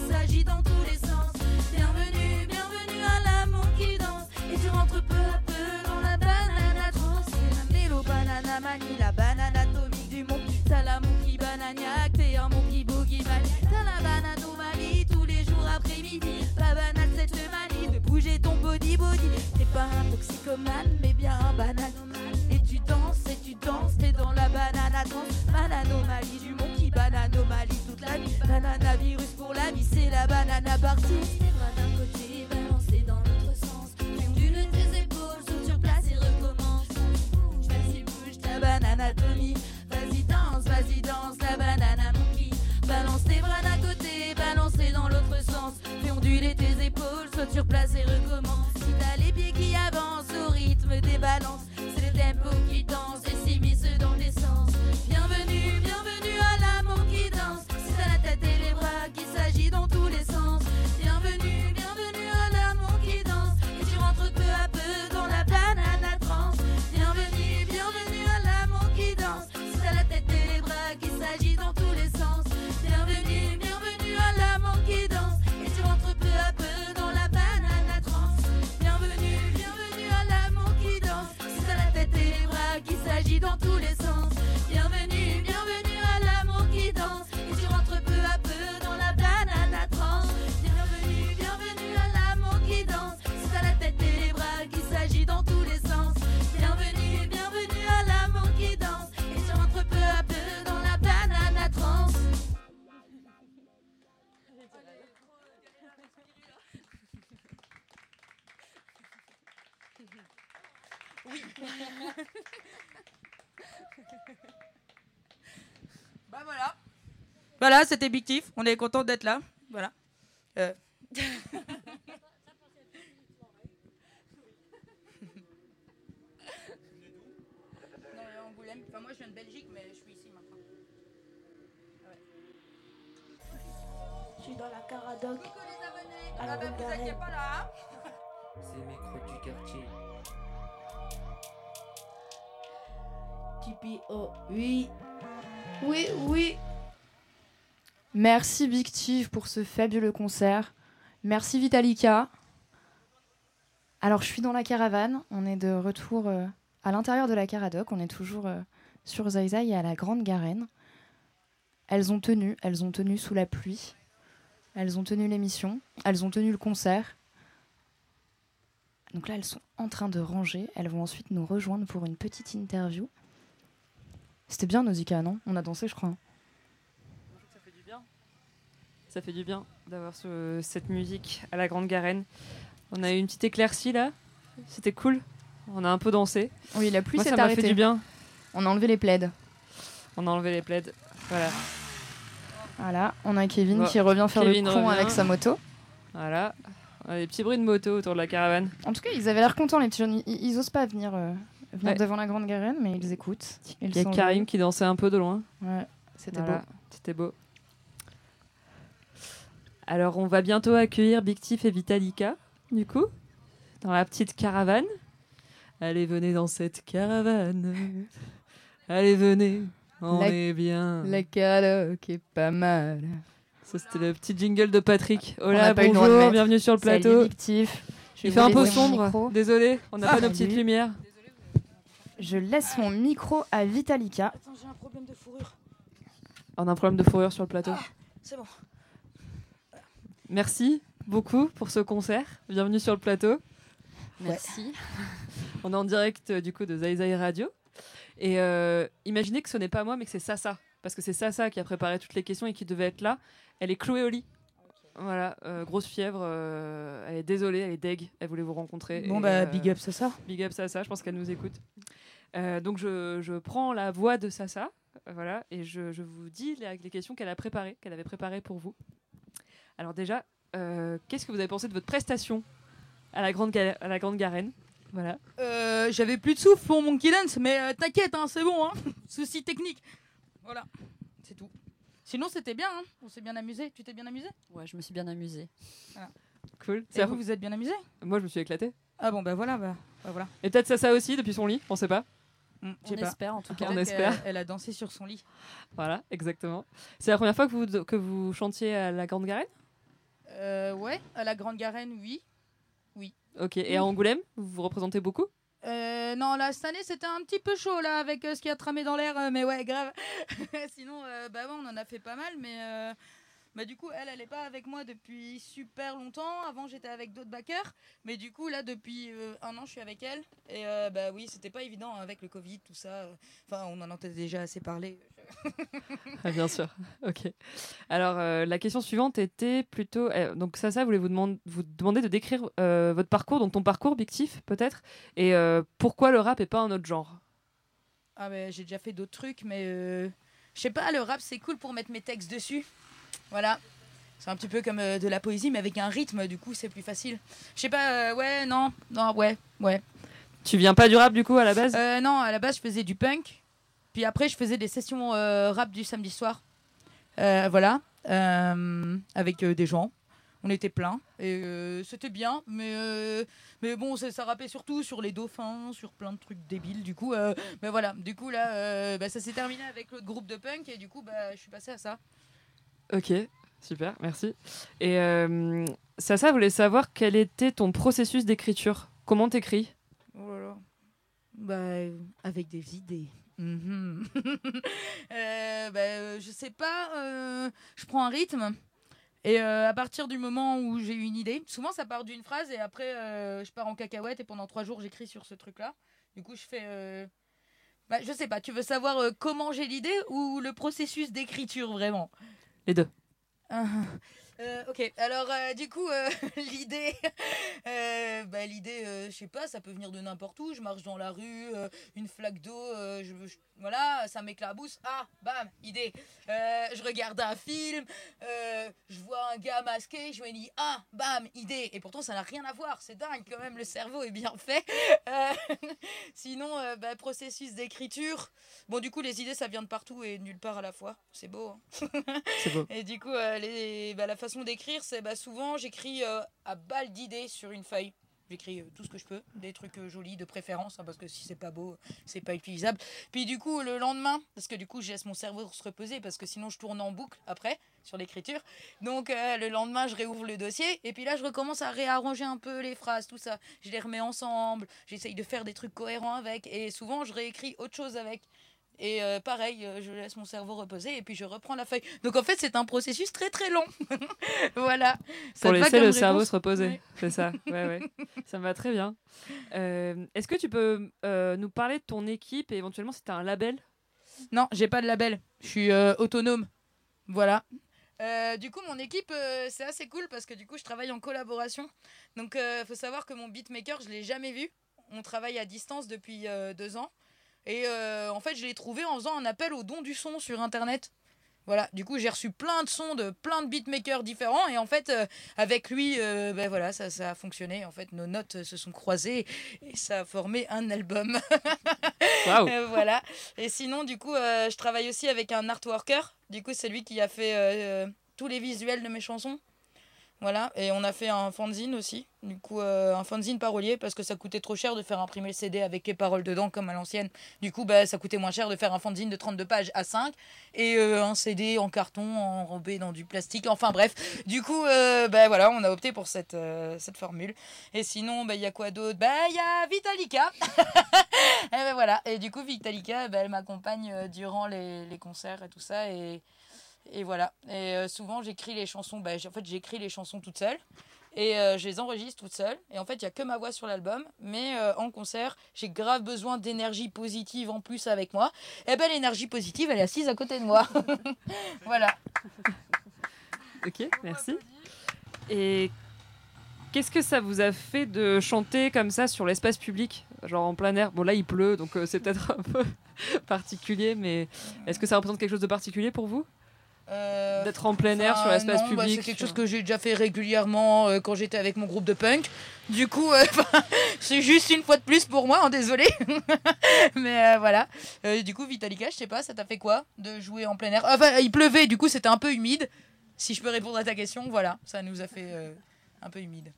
sur place et recommence. Si t'as les pieds qui avancent au rythme des balances, c'est le tempo qui danse et s'immisce dans l'essence. Bienvenue, bienvenue à l'amour qui danse. Si t'as la tête et les bras qui s'agitent dans tous les sens. Bienvenue, bienvenue à l'amour qui danse. Et tu rentres peu à peu dans la banana trance. Bienvenue, bienvenue à l'amour qui danse. Si t'as la tête et les bras qui s'agitent dans tous les sens. Bienvenue, bienvenue à l'amour qui danse. Et tu rentres peu à peu dans la banana trance. Bienvenue, bienvenue à l'amour qui danse. Si t'as la tête et les bras qui s'agitent dans tous les sens. Bienvenue, bienvenue à l'amour qui danse. Et tu rentres peu à peu dans la banana trance. Bienvenue, bienvenue à l'amour qui danse. Si t'as la tête et les bras qui s'agitent dans tous les sens. Bienvenue, bienvenue à l'amour qui danse. Et tu rentres peu à peu dans la banana trance. Oui. Bah voilà. Voilà, c'était Big Tiff. On est content d'être là. Voilà. Non, Angoulême. Enfin, moi, je viens de Belgique, mais je suis ici maintenant. Ouais. Je suis dans la Caradoc. Coucou les abonnés. À la Vous Bulgarie. inquiétez pas là. Hein. C'est mes crottes du quartier. Tipeee, oh oui. Oui, oui. Merci Big Tiff pour ce fabuleux concert. Merci Vitalika. Alors je suis dans la caravane. On est de retour à l'intérieur de la Caradoc. On est toujours sur Zaïzaï et à la Grande Garenne. Elles ont tenu sous la pluie. Elles ont tenu l'émission. Elles ont tenu le concert. Donc là, elles sont en train de ranger. Elles vont ensuite nous rejoindre pour une petite interview. C'était bien Nausicaa, non? On a dansé, je crois. Ça fait du bien. Ça fait du bien d'avoir cette musique à la Grande Garenne. On a eu une petite éclaircie là. C'était cool. On a un peu dansé. Oui, la pluie Moi, s'est ça m'a arrêtée. fait du bien. On a enlevé les plaids. On a enlevé les plaids. Voilà. Voilà, on a Kevin Bon, qui revient faire Kevin le con revient. avec sa moto. Voilà. On a des petits bruits de moto autour de la caravane. En tout cas, ils avaient l'air contents, les petits jeunes. Ils osent pas venir Ouais. devant la Grande Garenne, mais ils écoutent. Il y a Karim qui dansait un peu de loin. Ouais, c'était Voilà, beau. C'était beau. Alors, on va bientôt accueillir Big Tiff et Vitalika, du coup, dans la petite caravane. Allez, venez dans cette caravane. Allez, venez, on est bien. La Caradoc est pas mal. Ça, c'était le petit jingle de Patrick. On Hola, n'a pas eu le droit de bonjour, mettre. bienvenue sur le Salut, plateau. Big Tiff. Je Il vais fait un vous peu laisser mon sombre, micro. désolé, on n'a pas nos petites Salut. lumières. Je laisse mon micro à Vitalika. Attends, j'ai un problème de fourrure. On a un problème de fourrure sur le plateau. C'est bon. Merci beaucoup pour ce concert. Bienvenue sur le plateau. Merci. On est en direct du coup de Zaïzaï Radio. Et imaginez que ce n'est pas moi, mais que c'est Sasa. Parce que c'est Sasa qui a préparé toutes les questions et qui devait être là. Elle est clouée au lit. Voilà, grosse fièvre. Elle est désolée, elle est deg. Elle voulait vous rencontrer. Bon, Et, bah, big up Sasa. Big up Sasa, je pense qu'elle nous écoute. Donc je prends la voix de Sasa. Voilà, et je vous dis les questions qu'elle avait préparées pour vous. Alors déjà, qu'est-ce que vous avez pensé de votre prestation à la Grande Garenne? Voilà. J'avais plus de souffle pour Monkey Dance, mais t'inquiète, hein, c'est bon. Hein. Souci technique. Voilà, c'est tout. Sinon, c'était bien. Hein. On s'est bien amusé. Tu t'es bien amusé? Ouais, je me suis bien amusée. Voilà. Cool. Et vous, vous êtes bien amusé? Moi, je me suis éclaté. Ah bon, bah voilà. Voilà. Et peut-être Sasa aussi, depuis son lit, on sait pas. Je On sais pas. espère en tout cas. On Peut-être espère. qu'elle a dansé sur son lit. Voilà, exactement. C'est la première fois que vous chantiez à la Grande Garenne? Ouais, à la Grande Garenne, oui. Oui. Ok, et à Angoulême, vous vous représentez beaucoup? Non, là, cette année, c'était un petit peu chaud, là, avec ce qui a tramé dans l'air, mais ouais, grave. Sinon, bah ouais, on en a fait pas mal, mais bah, du coup, elle est pas avec moi depuis super longtemps. Avant, j'étais avec d'autres backers, mais du coup, là, depuis un an, je suis avec elle. Et bah oui, c'était pas évident avec le Covid, tout ça. Enfin, on en entendait déjà assez parler. Ah, bien sûr, ok. Alors, la question suivante était plutôt... donc Sasa voulait vous demander de décrire votre parcours, donc ton parcours, Big Tiff, peut-être, et pourquoi le rap et pas un autre genre? Ah bah, j'ai déjà fait d'autres trucs, mais je sais pas, le rap, c'est cool pour mettre mes textes dessus. Voilà. C'est un petit peu comme de la poésie, mais avec un rythme, du coup, c'est plus facile. Je sais pas, ouais, non, ouais. Tu viens pas du rap, du coup, à la base? Non, à la base, je faisais du punk. Puis après, je faisais des sessions rap du samedi soir. Voilà, avec des gens. On était plein et c'était bien, mais bon, ça rappait surtout sur les dauphins, sur plein de trucs débiles. Du coup, mais voilà, du coup là, ça s'est terminé avec l'autre groupe de punk et du coup, je suis passée à ça. Ok, super, merci. Et Sasa voulait savoir quel était ton processus d'écriture. Comment t'écris? Oh là là. Avec des idées. Je sais pas, je prends un rythme. Et à partir du moment où j'ai une idée, souvent ça part d'une phrase et après je pars en cacahuète et pendant 3 jours j'écris sur ce truc-là. Du coup je fais... je sais pas, tu veux savoir comment j'ai l'idée ou le processus d'écriture vraiment? Les deux. Ok, alors du coup l'idée, je sais pas, ça peut venir de n'importe où. Je marche dans la rue, une flaque d'eau, voilà, ça m'éclabousse. Ah, bam, idée. Je regarde un film, je vois un gars masqué, je me dis ah, bam, idée. Et pourtant ça n'a rien à voir, c'est dingue quand même, le cerveau est bien fait. Sinon, processus d'écriture. Bon, du coup les idées ça vient de partout et nulle part à la fois. C'est beau. Hein. C'est beau. Et du coup la façon d'écrire, c'est souvent j'écris à balle d'idées sur une feuille. J'écris tout ce que je peux, des trucs jolis de préférence, hein, parce que si c'est pas beau, c'est pas utilisable. Puis du coup, le lendemain, parce que du coup, je laisse mon cerveau se reposer, parce que sinon je tourne en boucle après sur l'écriture. Donc le lendemain, je réouvre le dossier, et puis là, je recommence à réarranger un peu les phrases, tout ça. Je les remets ensemble, j'essaye de faire des trucs cohérents avec, et souvent, je réécris autre chose avec. Et pareil, je laisse mon cerveau reposer et puis je reprends la feuille. Donc en fait, c'est un processus très très long. Voilà. Pour laisser le cerveau se reposer, ouais. C'est ça. Ouais. Ça me va très bien. Est-ce que tu peux nous parler de ton équipe et éventuellement si tu as un label? Non, j'ai pas de label. Je suis autonome. Voilà. Du coup, mon équipe, c'est assez cool parce que du coup, je travaille en collaboration. Donc, faut savoir que mon beatmaker, je l'ai jamais vu. On travaille à distance depuis 2 ans. Et en fait, je l'ai trouvé en faisant un appel au don du son sur Internet. Voilà, du coup, j'ai reçu plein de sons de plein de beatmakers différents. Et en fait, avec lui, voilà, ça a fonctionné. En fait, nos notes se sont croisées et ça a formé un album. Wow. Voilà. Et sinon, du coup, je travaille aussi avec un artworker. Du coup, c'est lui qui a fait tous les visuels de mes chansons. Voilà, et on a fait un fanzine aussi, du coup un fanzine parolier parce que ça coûtait trop cher de faire imprimer le CD avec les paroles dedans comme à l'ancienne. Du coup, ça coûtait moins cher de faire un fanzine de 32 pages à 5 et un CD en carton enrobé dans du plastique. Enfin bref, du coup, voilà, on a opté pour cette formule. Et sinon, il y a quoi d'autre? Il y a Vitalika. Et voilà, et du coup, Vitalika, elle m'accompagne durant les concerts et tout ça et voilà. Et souvent, j'écris les chansons. J'écris les chansons toute seule. Et je les enregistre toute seule. Et en fait, il n'y a que ma voix sur l'album. Mais en concert, j'ai grave besoin d'énergie positive en plus avec moi. Et l'énergie positive, elle est assise à côté de moi. Voilà. Ok, merci. Et qu'est-ce que ça vous a fait de chanter comme ça sur l'espace public? Genre en plein air. Bon, là, il pleut, donc c'est peut-être un peu particulier. Mais est-ce que ça représente quelque chose de particulier pour vous? D'être en plein air sur l'espace public. C'est quelque chose que j'ai déjà fait régulièrement quand j'étais avec mon groupe de punk. Du coup, c'est juste une fois de plus pour moi, désolé. Mais voilà. Du coup, Vitalika, je sais pas, ça t'a fait quoi de jouer en plein air? Enfin, il pleuvait, du coup, c'était un peu humide. Si je peux répondre à ta question, voilà, ça nous a fait un peu humide.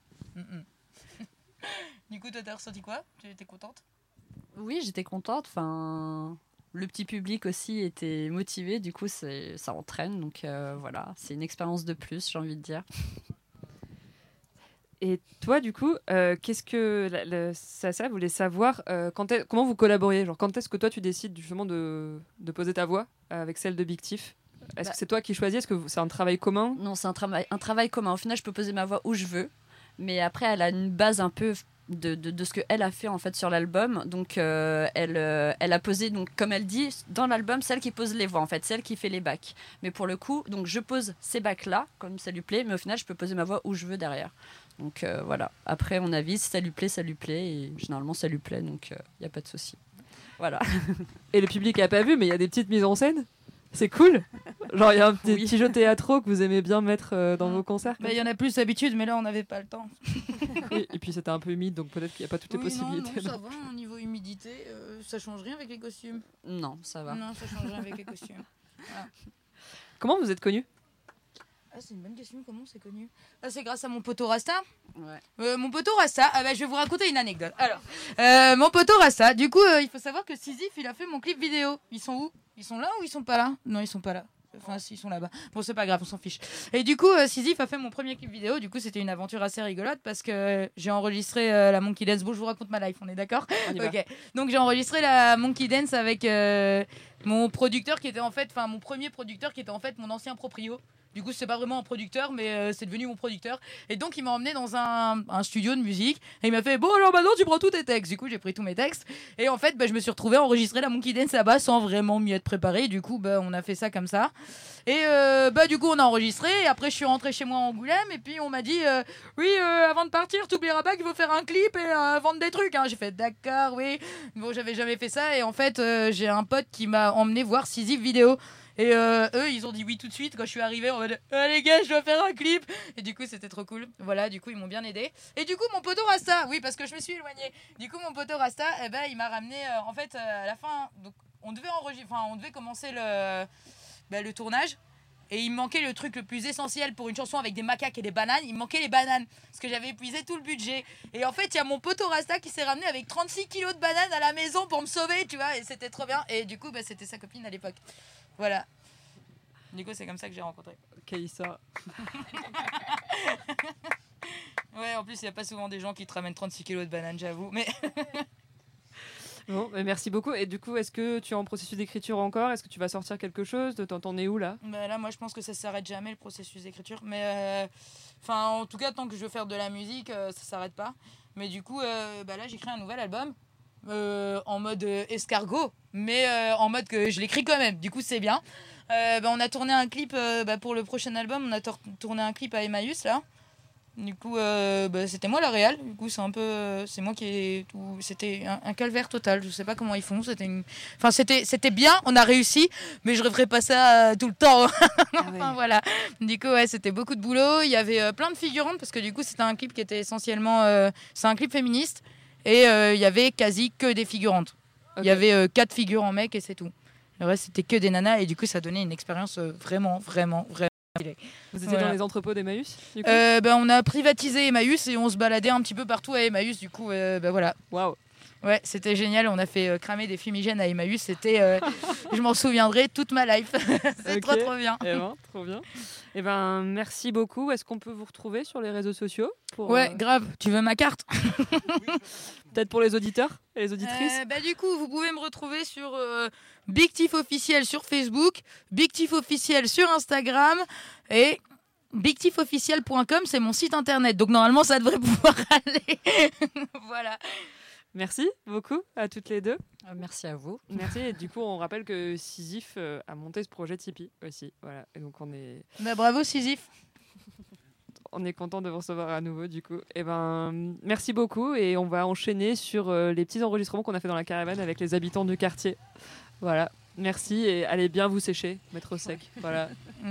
Du coup, toi, t'as ressenti quoi? Tu étais contente? Oui, j'étais contente. Enfin... Le petit public aussi était motivé, du coup ça entraîne, donc voilà, c'est une expérience de plus, j'ai envie de dire. Et toi, du coup, qu'est-ce que Sasa voulait savoir comment vous collaboriez, genre quand est-ce que toi tu décides justement de poser ta voix avec celle de Big Tiff? Est-ce que c'est toi qui choisis? Est-ce que c'est un travail commun? Non, c'est un travail commun. Au final, je peux poser ma voix où je veux, mais après elle a une base un peu de ce qu'elle a fait en fait sur l'album, donc elle a posé, donc comme elle dit dans l'album, celle qui pose les voix en fait, celle qui fait les bacs, mais pour le coup donc je pose ces bacs là comme ça lui plaît, mais au final je peux poser ma voix où je veux derrière, donc voilà, après on avise, si ça lui plaît et généralement ça lui plaît, donc il n'y a pas de souci, voilà. Et le public a pas vu, mais il y a des petites mises en scène? C'est cool. Genre, il y a un petit jeu théâtraux que vous aimez bien mettre dans vos concerts. Il y en a plus d'habitude, mais là, on n'avait pas le temps. Oui, et puis c'était un peu humide, donc peut-être qu'il n'y a pas toutes les possibilités. Non, ça va, au niveau humidité, ça change rien avec les costumes. Non, ça va. Non, ça change rien avec les costumes. Voilà. Comment vous êtes connus? C'est une bonne question, comment c'est connu? C'est grâce à mon poteau Rasta. Ouais. Mon poteau Rasta, je vais vous raconter une anecdote. Alors, mon poteau Rasta, du coup, il faut savoir que Sisyphe, il a fait mon clip vidéo. Ils sont où? Ils sont là ou ils sont pas là? Non, ils sont pas là. Enfin, si, ils sont là-bas. Bon, c'est pas grave, on s'en fiche. Et du coup, Sisyphe a fait mon premier clip vidéo. Du coup, c'était une aventure assez rigolote parce que j'ai enregistré la Monkey Dance. Bon, je vous raconte ma life, on est d'accord? Ok. Donc, j'ai enregistré la Monkey Dance avec mon producteur qui était en fait, enfin, mon premier producteur qui était en fait mon ancien proprio. Du coup, c'est pas vraiment un producteur, mais c'est devenu mon producteur. Et donc, il m'a emmené dans un studio de musique. Et il m'a fait, bon, alors maintenant, tu prends tous tes textes. Du coup, j'ai pris tous mes textes. Et en fait, je me suis retrouvée à enregistrer la Monkey Dance là-bas sans vraiment m'y être préparée. Du coup, on a fait ça comme ça. Et du coup, on a enregistré. Et après, je suis rentrée chez moi à Angoulême. Et puis, on m'a dit, oui, avant de partir, t'oublieras pas qu'il faut faire un clip et vendre des trucs. Hein. J'ai fait, d'accord, oui. Bon, j'avais jamais fait ça. Et en fait, j'ai un pote qui m'a emmené voir Sisyphe vidéo. Et eux, ils ont dit oui tout de suite quand je suis arrivée. On m'a dit, les gars, je dois faire un clip. Et du coup, c'était trop cool. Voilà, du coup, ils m'ont bien aidé. Et du coup, mon poteau Rasta, oui, parce que je me suis éloignée. Du coup, mon poteau Rasta, il m'a ramené. En fait, à la fin, donc, on devait commencer le tournage. Et il me manquait le truc le plus essentiel pour une chanson avec des macaques et des bananes. Il me manquait les bananes. Parce que j'avais épuisé tout le budget. Et en fait, il y a mon poteau Rasta qui s'est ramené avec 36 kilos de bananes à la maison pour me sauver, tu vois. Et c'était trop bien. Et du coup, c'était sa copine à l'époque. Voilà. Du coup, c'est comme ça que j'ai rencontré. Quelle histoire. Ouais, en plus, il n'y a pas souvent des gens qui te ramènent 36 kilos de bananes, j'avoue. Mais bon, merci beaucoup. Et du coup, est-ce que tu es en processus d'écriture encore? Est-ce que tu vas sortir quelque chose? T'en es où là? Là, moi, je pense que ça s'arrête jamais, le processus d'écriture. Mais en tout cas, tant que je veux faire de la musique, ça s'arrête pas. Mais du coup, là, j'écris un nouvel album. En mode escargot, mais en mode que je l'écris quand même. Du coup, c'est bien. On a tourné un clip pour le prochain album. On a tourné un clip à Emmaüs là. Du coup, c'était moi la réal. Du coup, c'est moi qui ai tout. C'était un calvaire total. Je sais pas comment ils font. C'était bien. On a réussi, mais je referais pas ça tout le temps. Enfin voilà. Du coup, ouais, c'était beaucoup de boulot. Il y avait plein de figurantes parce que du coup, c'était un clip qui était essentiellement. C'est un clip féministe. Et il y avait quasi que des figurantes. Il y avait 4 figurants mecs et c'est tout. Le reste, c'était que des nanas et du coup, ça donnait une expérience vraiment stylée. Vous étiez dans les entrepôts d'Emmaüs du coup on a privatisé Emmaüs et on se baladait un petit peu partout à Emmaüs. Du coup, voilà. Waouh. Ouais, c'était génial. On a fait cramer des fumigènes à Emmaüs. C'était, je m'en souviendrai toute ma life. C'est trop bien. Trop bien. Merci beaucoup. Est-ce qu'on peut vous retrouver sur les réseaux sociaux Ouais, grave. Tu veux ma carte? Peut-être pour les auditeurs et les auditrices. Du coup, vous pouvez me retrouver sur Big Tiff Officiel sur Facebook, Big Tiff Officiel sur Instagram et bigtiffofficiel.com, c'est mon site internet. Donc normalement, ça devrait pouvoir aller. Voilà. Merci beaucoup à toutes les deux. Merci à vous. Merci. Et du coup, on rappelle que Sisyphe a monté ce projet Tipeee aussi. Voilà. Et donc, on est. Bravo Sisyphe. On est content de vous recevoir à nouveau, du coup. Merci beaucoup. Et on va enchaîner sur les petits enregistrements qu'on a fait dans la caravane avec les habitants du quartier. Voilà. Merci. Et allez bien vous sécher, mettre au sec. Voilà.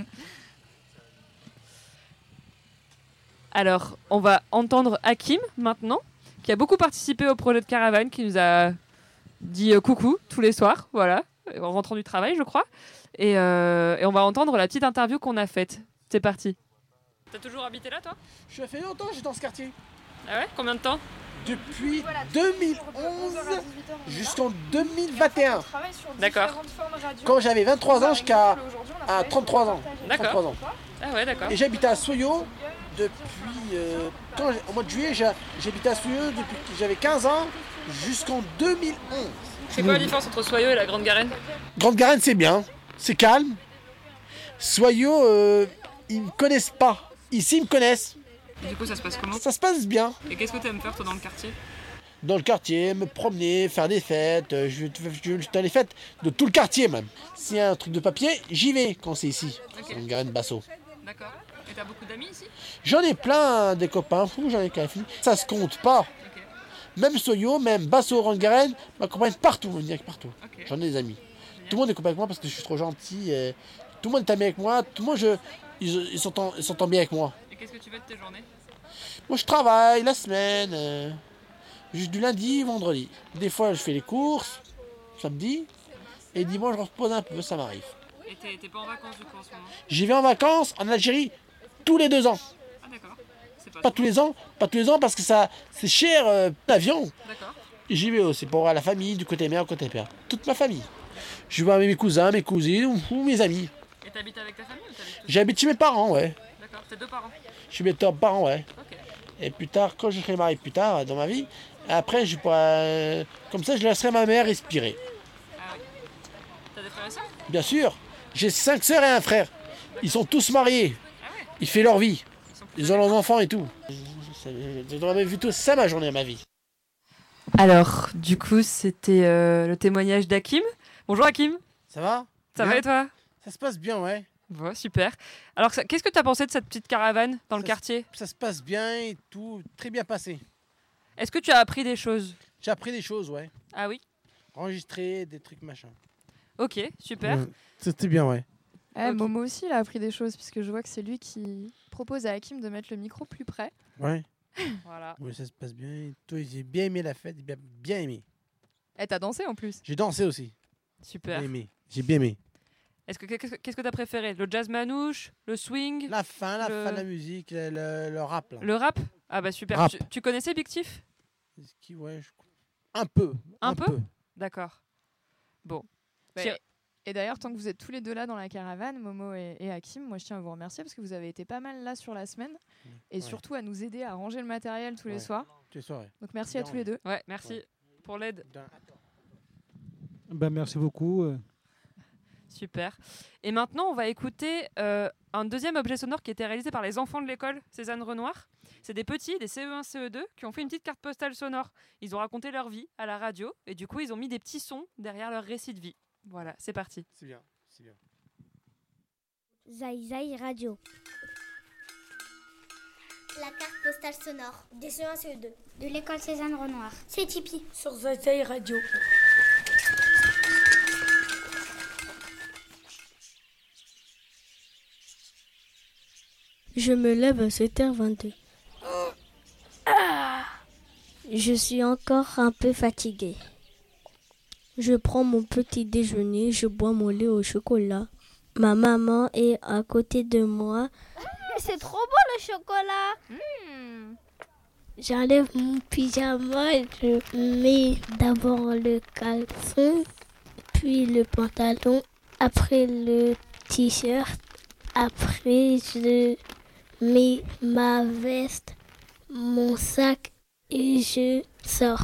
Alors, on va entendre Hakim maintenant, qui a beaucoup participé au projet de caravane, qui nous a dit coucou tous les soirs, voilà, en rentrant du travail, je crois. Et on va entendre la petite interview qu'on a faite. C'est parti. T'as toujours habité là, toi? Je fait longtemps que j'étais dans ce quartier. Ah ouais? Combien de temps? Depuis 2011 jusqu'en 2021. D'accord. Quand j'avais 23 ans jusqu'à 33 ans. D'accord. 33 ans. Ah ouais, d'accord. Et j'habitais à Soyo depuis... au mois de juillet, j'habitais à Soyo depuis que j'avais 15 ans jusqu'en 2011. C'est quoi la différence entre Soyo et la Grande Garenne? Grande Garenne, c'est bien. C'est calme. Soyo, ils me connaissent pas. Ici, ils me connaissent. Du coup, ça se passe comment? Ça se passe bien. Et qu'est-ce que tu aimes faire, toi, dans le quartier? Dans le quartier, me promener, faire des fêtes. Je vais dans les fêtes de tout le quartier, même. S'il y a un truc de papier, j'y vais quand c'est ici. Okay. Grande Garenne, Basso. D'accord. Et t'as beaucoup d'amis ici? J'en ai plein, des copains fous, j'en ai qu'un fini. Ça se compte pas. Okay. Même Soyo, même Basso, Grande Garenne, m'accompagnent partout, on dirait partout. Okay. J'en ai des amis. tout le monde est copain avec moi parce que je suis trop gentil. Tout le monde est ami avec moi. Tout le monde, ils s'entendent bien avec moi. Et qu'est-ce que tu fais de tes journées? Moi, je travaille la semaine, juste du lundi, vendredi. Des fois, je fais les courses, samedi, et dimanche, je repose un peu, ça m'arrive. Et t'es pas en vacances du coup en ce moment? J'y vais en vacances en Algérie tous les 2 ans. Ah d'accord. C'est Pas tous les ans parce que c'est cher l'avion. D'accord. J'y vais aussi pour voir la famille, du côté mère, du côté père. Toute ma famille. Je vais voir mes cousins, mes cousines ou mes amis. Et t'habites avec ta famille ou t'habites tout seul? J'habite chez mes parents, ouais. D'accord, tes 2 parents? Chez mes parents, ouais. Ok. Et plus tard, quand je serai marié plus tard dans ma vie, après, je pourrai, comme ça, je laisserai ma mère respirer. Ah oui. T'as des frères et sœurs? Bien sûr. J'ai 5 sœurs et un frère. Ils sont tous mariés. Ils font leur vie. Ils ont leurs enfants et tout. J'aurais vu tout ça ma journée, ma vie. Alors, du coup, c'était le témoignage d'Hakim. Bonjour Hakim. Ça va? Ça va et toi? Ça se passe bien, ouais. Bon, super. Alors, qu'est-ce que tu as pensé de cette petite caravane dans le quartier? Ça se passe bien et tout, très bien passé. Est-ce que tu as appris des choses? J'ai appris des choses, ouais. Ah oui? Enregistrer, des trucs, machin. Ok, super. C'était bien, ouais. Okay. Momo aussi, il a appris des choses, puisque je vois que c'est lui qui propose à Hakim de mettre le micro plus près. Ouais. Voilà. Oui, ça se passe bien. Et toi, j'ai bien aimé la fête, j'ai bien aimé. Et t'as dansé en plus? J'ai dansé aussi. Super. J'ai bien aimé. Qu'est-ce que t'as préféré? Le jazz manouche? Le swing? La fin de la musique, le rap. Là. Le rap? Ah bah super. Tu connaissais Big Tiff? Ouais, un peu. Un peu? D'accord. Bon. Bah, et d'ailleurs, tant que vous êtes tous les deux là dans la caravane, Momo et Hakim, moi je tiens à vous remercier parce que vous avez été pas mal là sur la semaine et surtout à nous aider à ranger le matériel tous les soirs. Donc merci à tous les deux. Ouais, merci pour l'aide. Ben, merci beaucoup. Super. Et maintenant, on va écouter un deuxième objet sonore qui a été réalisé par les enfants de l'école Cézanne Renoir. C'est des petits, des CE1, CE2, qui ont fait une petite carte postale sonore. Ils ont raconté leur vie à la radio et du coup, ils ont mis des petits sons derrière leur récit de vie. Voilà, c'est parti. C'est bien, c'est bien. Zai Zai Radio. La carte postale sonore des CE1, CE2 de l'école Cézanne Renoir. C'est Tipeee. Sur Zai Zai Radio. Je me lève à 7h22. Je suis encore un peu fatiguée. Je prends mon petit déjeuner, je bois mon lait au chocolat. Ma maman est à côté de moi. C'est trop beau le chocolat. J'enlève mon pyjama, je mets d'abord le caleçon, puis le pantalon, après le t-shirt, après je mets ma veste, mon sac et je sors.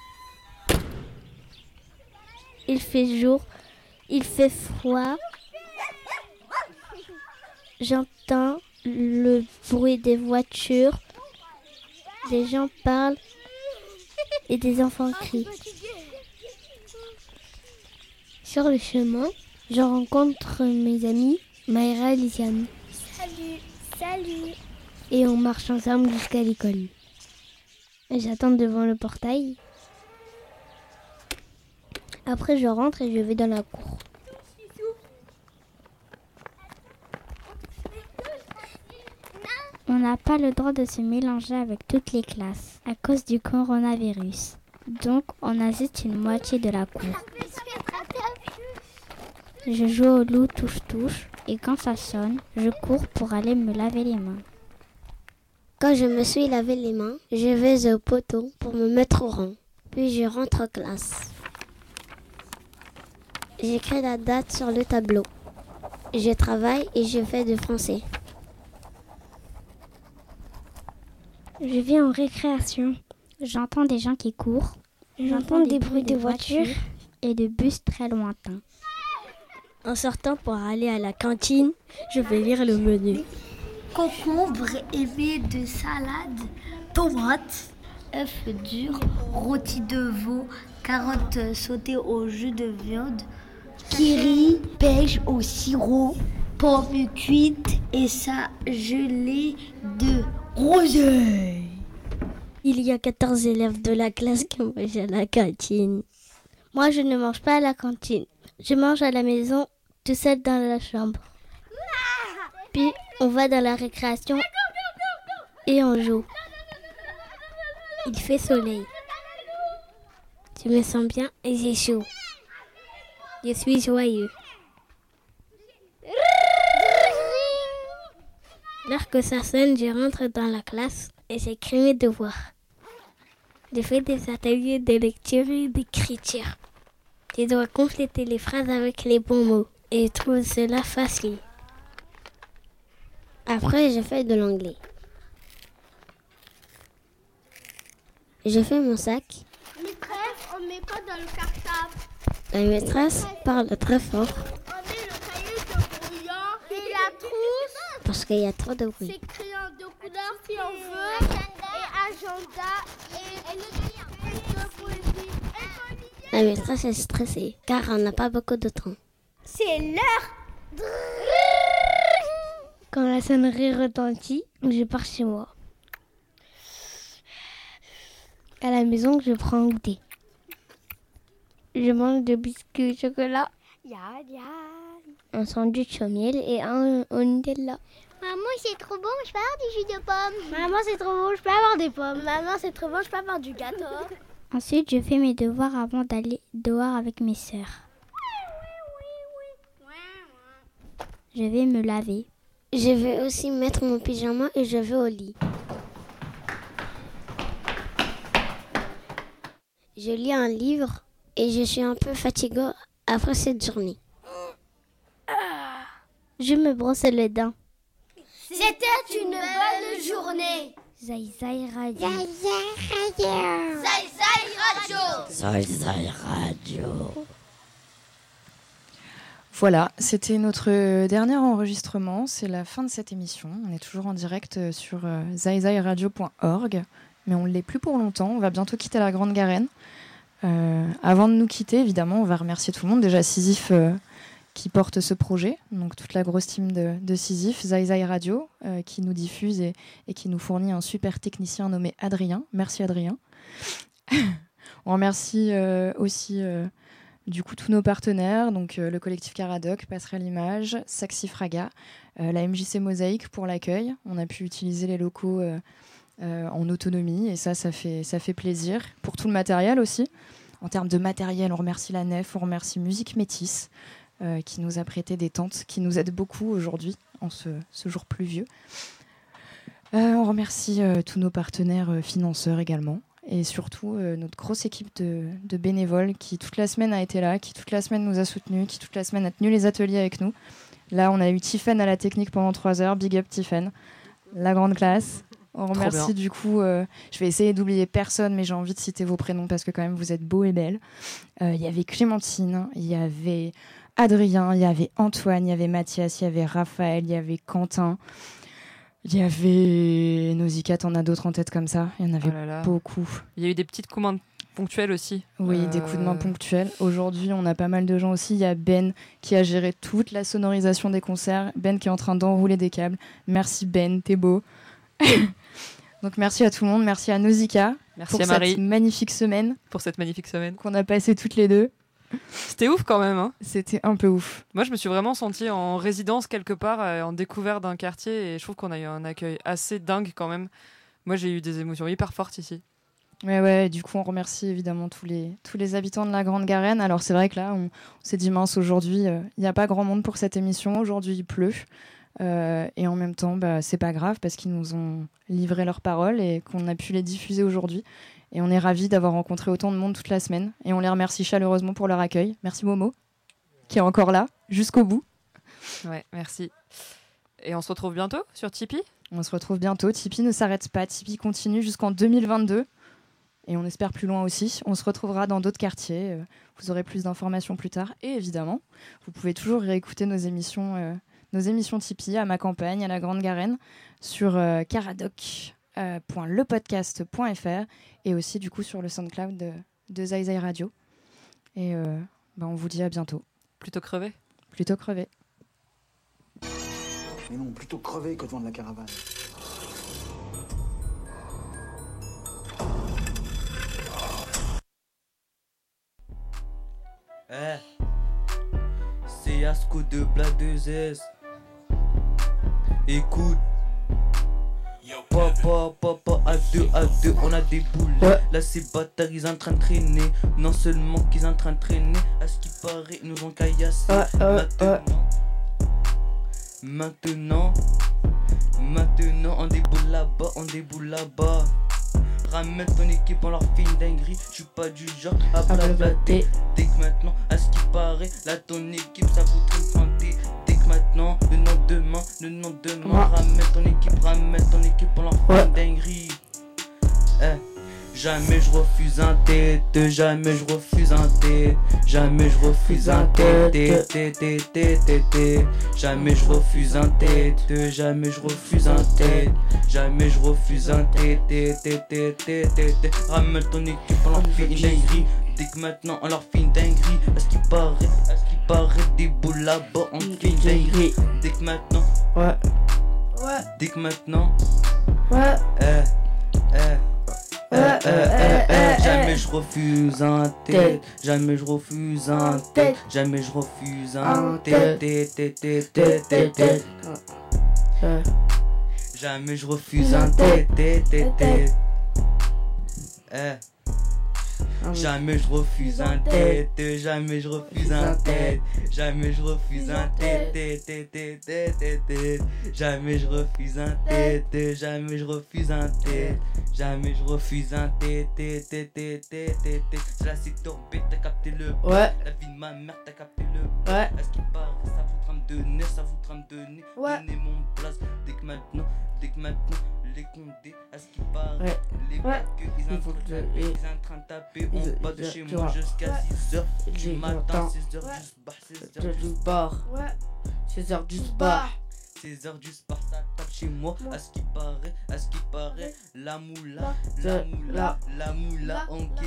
Il fait jour, il fait froid. J'entends le bruit des voitures, des gens parlent et des enfants crient. Sur le chemin, je rencontre mes amis Maïra et Lisiane. Salut. Et on marche ensemble jusqu'à l'école. J'attends devant le portail. Après, je rentre et je vais dans la cour. On n'a pas le droit de se mélanger avec toutes les classes à cause du coronavirus. Donc, on a juste une moitié de la cour. Je joue au loup touche-touche et quand ça sonne, je cours pour aller me laver les mains. Quand je me suis lavé les mains, je vais au poteau pour me mettre au rang. Puis je rentre en classe. J'écris la date sur le tableau. Je travaille et je fais du français. Je viens en récréation. J'entends des gens qui courent. J'entends des bruits de voitures et de bus très lointains. En sortant pour aller à la cantine, je vais lire le menu. Concombre élevé de salade, tomates, œufs durs, rôti de veau, carottes sautées au jus de viande, kiri, pêche au sirop, pommes cuites et sa gelée de groseille. Il y a 14 élèves de la classe qui mangent à la cantine. Moi, je ne mange pas à la cantine. Je mange à la maison, tout seul dans la chambre. Puis, on va dans la récréation et on joue. Il fait soleil. Je me sens bien et j'ai chaud. Je suis joyeux. L'heure que ça sonne, je rentre dans la classe et j'écris mes devoirs. Je fais des ateliers de lecture et d'écriture. Je dois compléter les phrases avec les bons mots et je trouve cela facile. Après, je fais de l'anglais. Je fais mon sac. Maîtresse, on met quoi dans le cartable? La maîtresse parle très fort On met le cahier de brouillon et la trousse. parce qu'il y a trop de bruit. C'est crayon de couleur si on veut. Et agenda. Et le poésie. La maîtresse est stressée car on n'a pas beaucoup de temps. C'est l'heure. Quand la sonnerie retentit, je pars chez moi. À la maison, je prends un goûter. Je mange des biscuits au chocolat, un sandwich au miel et un au Nutella. Maman, c'est trop bon, je peux avoir du jus de pomme. Maman, c'est trop bon, je peux avoir des pommes. Maman, c'est trop bon, je peux avoir du gâteau. Ensuite, je fais mes devoirs avant d'aller dehors avec mes sœurs. Je vais me laver. Je vais aussi mettre mon pyjama et je vais au lit. Je lis un livre et je suis un peu fatiguée après cette journée. Je me brosse les dents. C'était une bonne journée. Zai Zai Radio. Zai Zai Radio. Zai Zai Radio. Voilà, c'était notre dernier enregistrement. C'est la fin de cette émission. On est toujours en direct sur zaizairadio.org, mais on ne l'est plus pour longtemps. On va bientôt quitter la Grande Garenne. Avant de nous quitter, évidemment, on va remercier tout le monde. Déjà Sisyphe qui porte ce projet, donc toute la grosse team de Sisyphe, Zai Zai Radio qui nous diffuse et qui nous fournit un super technicien nommé Adrien. Merci Adrien. On remercie aussi du coup tous nos partenaires, donc le collectif Caradoc, Passerelle Image, Saxifraga, la MJC Mosaïque pour l'accueil. On a pu utiliser les locaux en autonomie et ça fait plaisir. Pour tout le matériel aussi. En termes de matériel, on remercie la Nef, on remercie Musique Métis qui nous a prêté des tentes, qui nous aide beaucoup aujourd'hui en ce jour pluvieux. On remercie tous nos partenaires financeurs également. Et surtout notre grosse équipe de bénévoles qui toute la semaine a été là, qui toute la semaine nous a soutenus, qui toute la semaine a tenu les ateliers avec nous. Là, on a eu Tiffen à la technique pendant 3 heures. Big up Tiffen, la grande classe. On remercie du coup, je vais essayer d'oublier personne, mais j'ai envie de citer vos prénoms parce que quand même vous êtes beaux et belles. Il y avait Clémentine, il y avait Adrien, il y avait Antoine, il y avait Mathias, il y avait Raphaël, il y avait Quentin. Il y avait Nausicaa, t'en as d'autres en tête comme ça. Il y en avait beaucoup. Il y a eu des petites commandes ponctuelles aussi. Oui, des coups de main ponctuels. Aujourd'hui, on a pas mal de gens aussi. Il y a Ben qui a géré toute la sonorisation des concerts. Ben qui est en train d'enrouler des câbles. Merci Ben, t'es beau. Donc merci à tout le monde. Merci à Nausicaa pour cette magnifique semaine. Pour cette magnifique semaine. Qu'on a passé toutes les deux. C'était ouf quand même. Hein. C'était un peu ouf. Moi, je me suis vraiment sentie en résidence quelque part, en découverte d'un quartier, et je trouve qu'on a eu un accueil assez dingue quand même. Moi, j'ai eu des émotions hyper fortes ici. Ouais, du coup, on remercie évidemment tous les habitants de la Grande Garenne. Alors, c'est vrai que là, on s'est dit mince, aujourd'hui, il n'y a pas grand monde pour cette émission. Aujourd'hui, il pleut. Et en même temps, c'est pas grave parce qu'ils nous ont livré leurs paroles et qu'on a pu les diffuser aujourd'hui. Et on est ravis d'avoir rencontré autant de monde toute la semaine. Et on les remercie chaleureusement pour leur accueil. Merci Momo, qui est encore là, jusqu'au bout. Ouais, merci. Et on se retrouve bientôt sur Tipeee ? On se retrouve bientôt. Tipeee ne s'arrête pas. Tipeee continue jusqu'en 2022. Et on espère plus loin aussi. On se retrouvera dans d'autres quartiers. Vous aurez plus d'informations plus tard. Et évidemment, vous pouvez toujours réécouter nos émissions Tipeee à Ma Campagne, à la Grande Garenne, sur caradoc.lepodcast.fr et aussi du coup sur le SoundCloud de Zai Zai Radio. Et on vous dit à bientôt. Plutôt crevé. Plutôt crevé. Mais non, plutôt crevé que de vendre la caravane. C'est Yasko de Bla 2S. Écoute. Papa, à deux, on a des boules. Là, ces bâtards, ils en train de traîner. Non seulement qu'ils en train de traîner, à ce qui paraît, ils nous ont caillassé. Maintenant, on déboule là-bas, Ramène ton équipe, on leur fait une dinguerie. J'suis pas du genre à blablater. Dès que maintenant, à ce qui paraît, là ton équipe, ça voudrait me planter. Dès que maintenant, le nom demain. Ramène ton équipe, on leur fait une dinguerie. Jamais je refuse un tête, jamais je refuse un tête, jamais je refuse un tête, jamais je refuse un tête, jamais je refuse un tête, jamais je refuse un tête. Ramène ton équipe, on leur fait une dinguerie. Dès que maintenant on leur fait une dinguerie, à ce qui paraît, des boules là-bas, on fait une dinguerie. Dès que maintenant, dès que maintenant, jamais je refuse un tête, jamais je refuse un tête, jamais je refuse un tête, jamais je refuse un tête, jamais je refuse un tête, jamais je refuse un tête, jamais je refuse un tête, jamais je refuse un tête, jamais je refuse un tête, jamais je refuse un tête. Cela c'est tombé, t'as capté le la vie de ma mère, t'as capté le à ce qui paraît, ça voudra me donner, donner mon place. Dès que maintenant, les condés, à ce qui paraît, les bacs, ils sont en train de taper, on va de chez moi jusqu'à 6h du matin, 6h du bar, 16h du bar, 16h du sport, ça tape chez moi, à ce qui paraît, la moula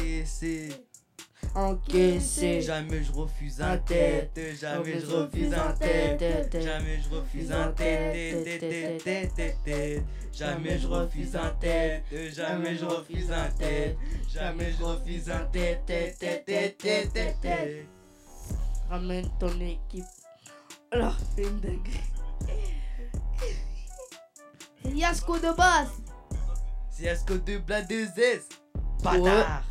encaissée. Jamais je refuse un tête, jamais je refuse un tête, jamais je refuse un tête, jamais je refuse un tête, jamais je refuse un tête, jamais je refuse un tête. Ramène ton équipe. Alors, fais une dinguerie. Yasko de base. C'est Yasko de Bla 2S. Bâtard.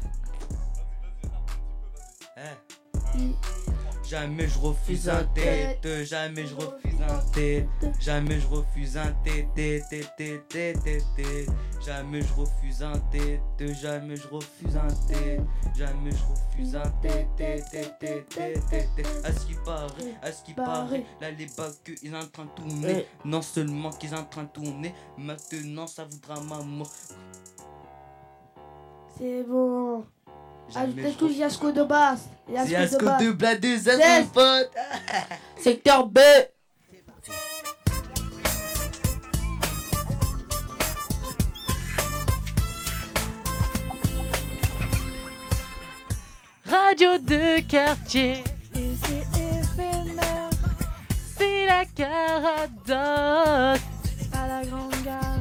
Jamais je refuse un tête, jamais je refuse un tête, jamais je refuse un tête, jamais je refuse un tête, jamais je refuse un tête, jamais je refuse un tête. À ce qui paraît, là les bacs ils sont en train de tourner, non seulement qu'ils sont en train de tourner, maintenant ça voudra ma mort. C'est bon. Ajoutez tout Yasko de base. Yasko de Bla 2S, mon pote. Secteur B. Radio de quartier. Et c'est éphémère. C'est la caradoc. À la grande gare.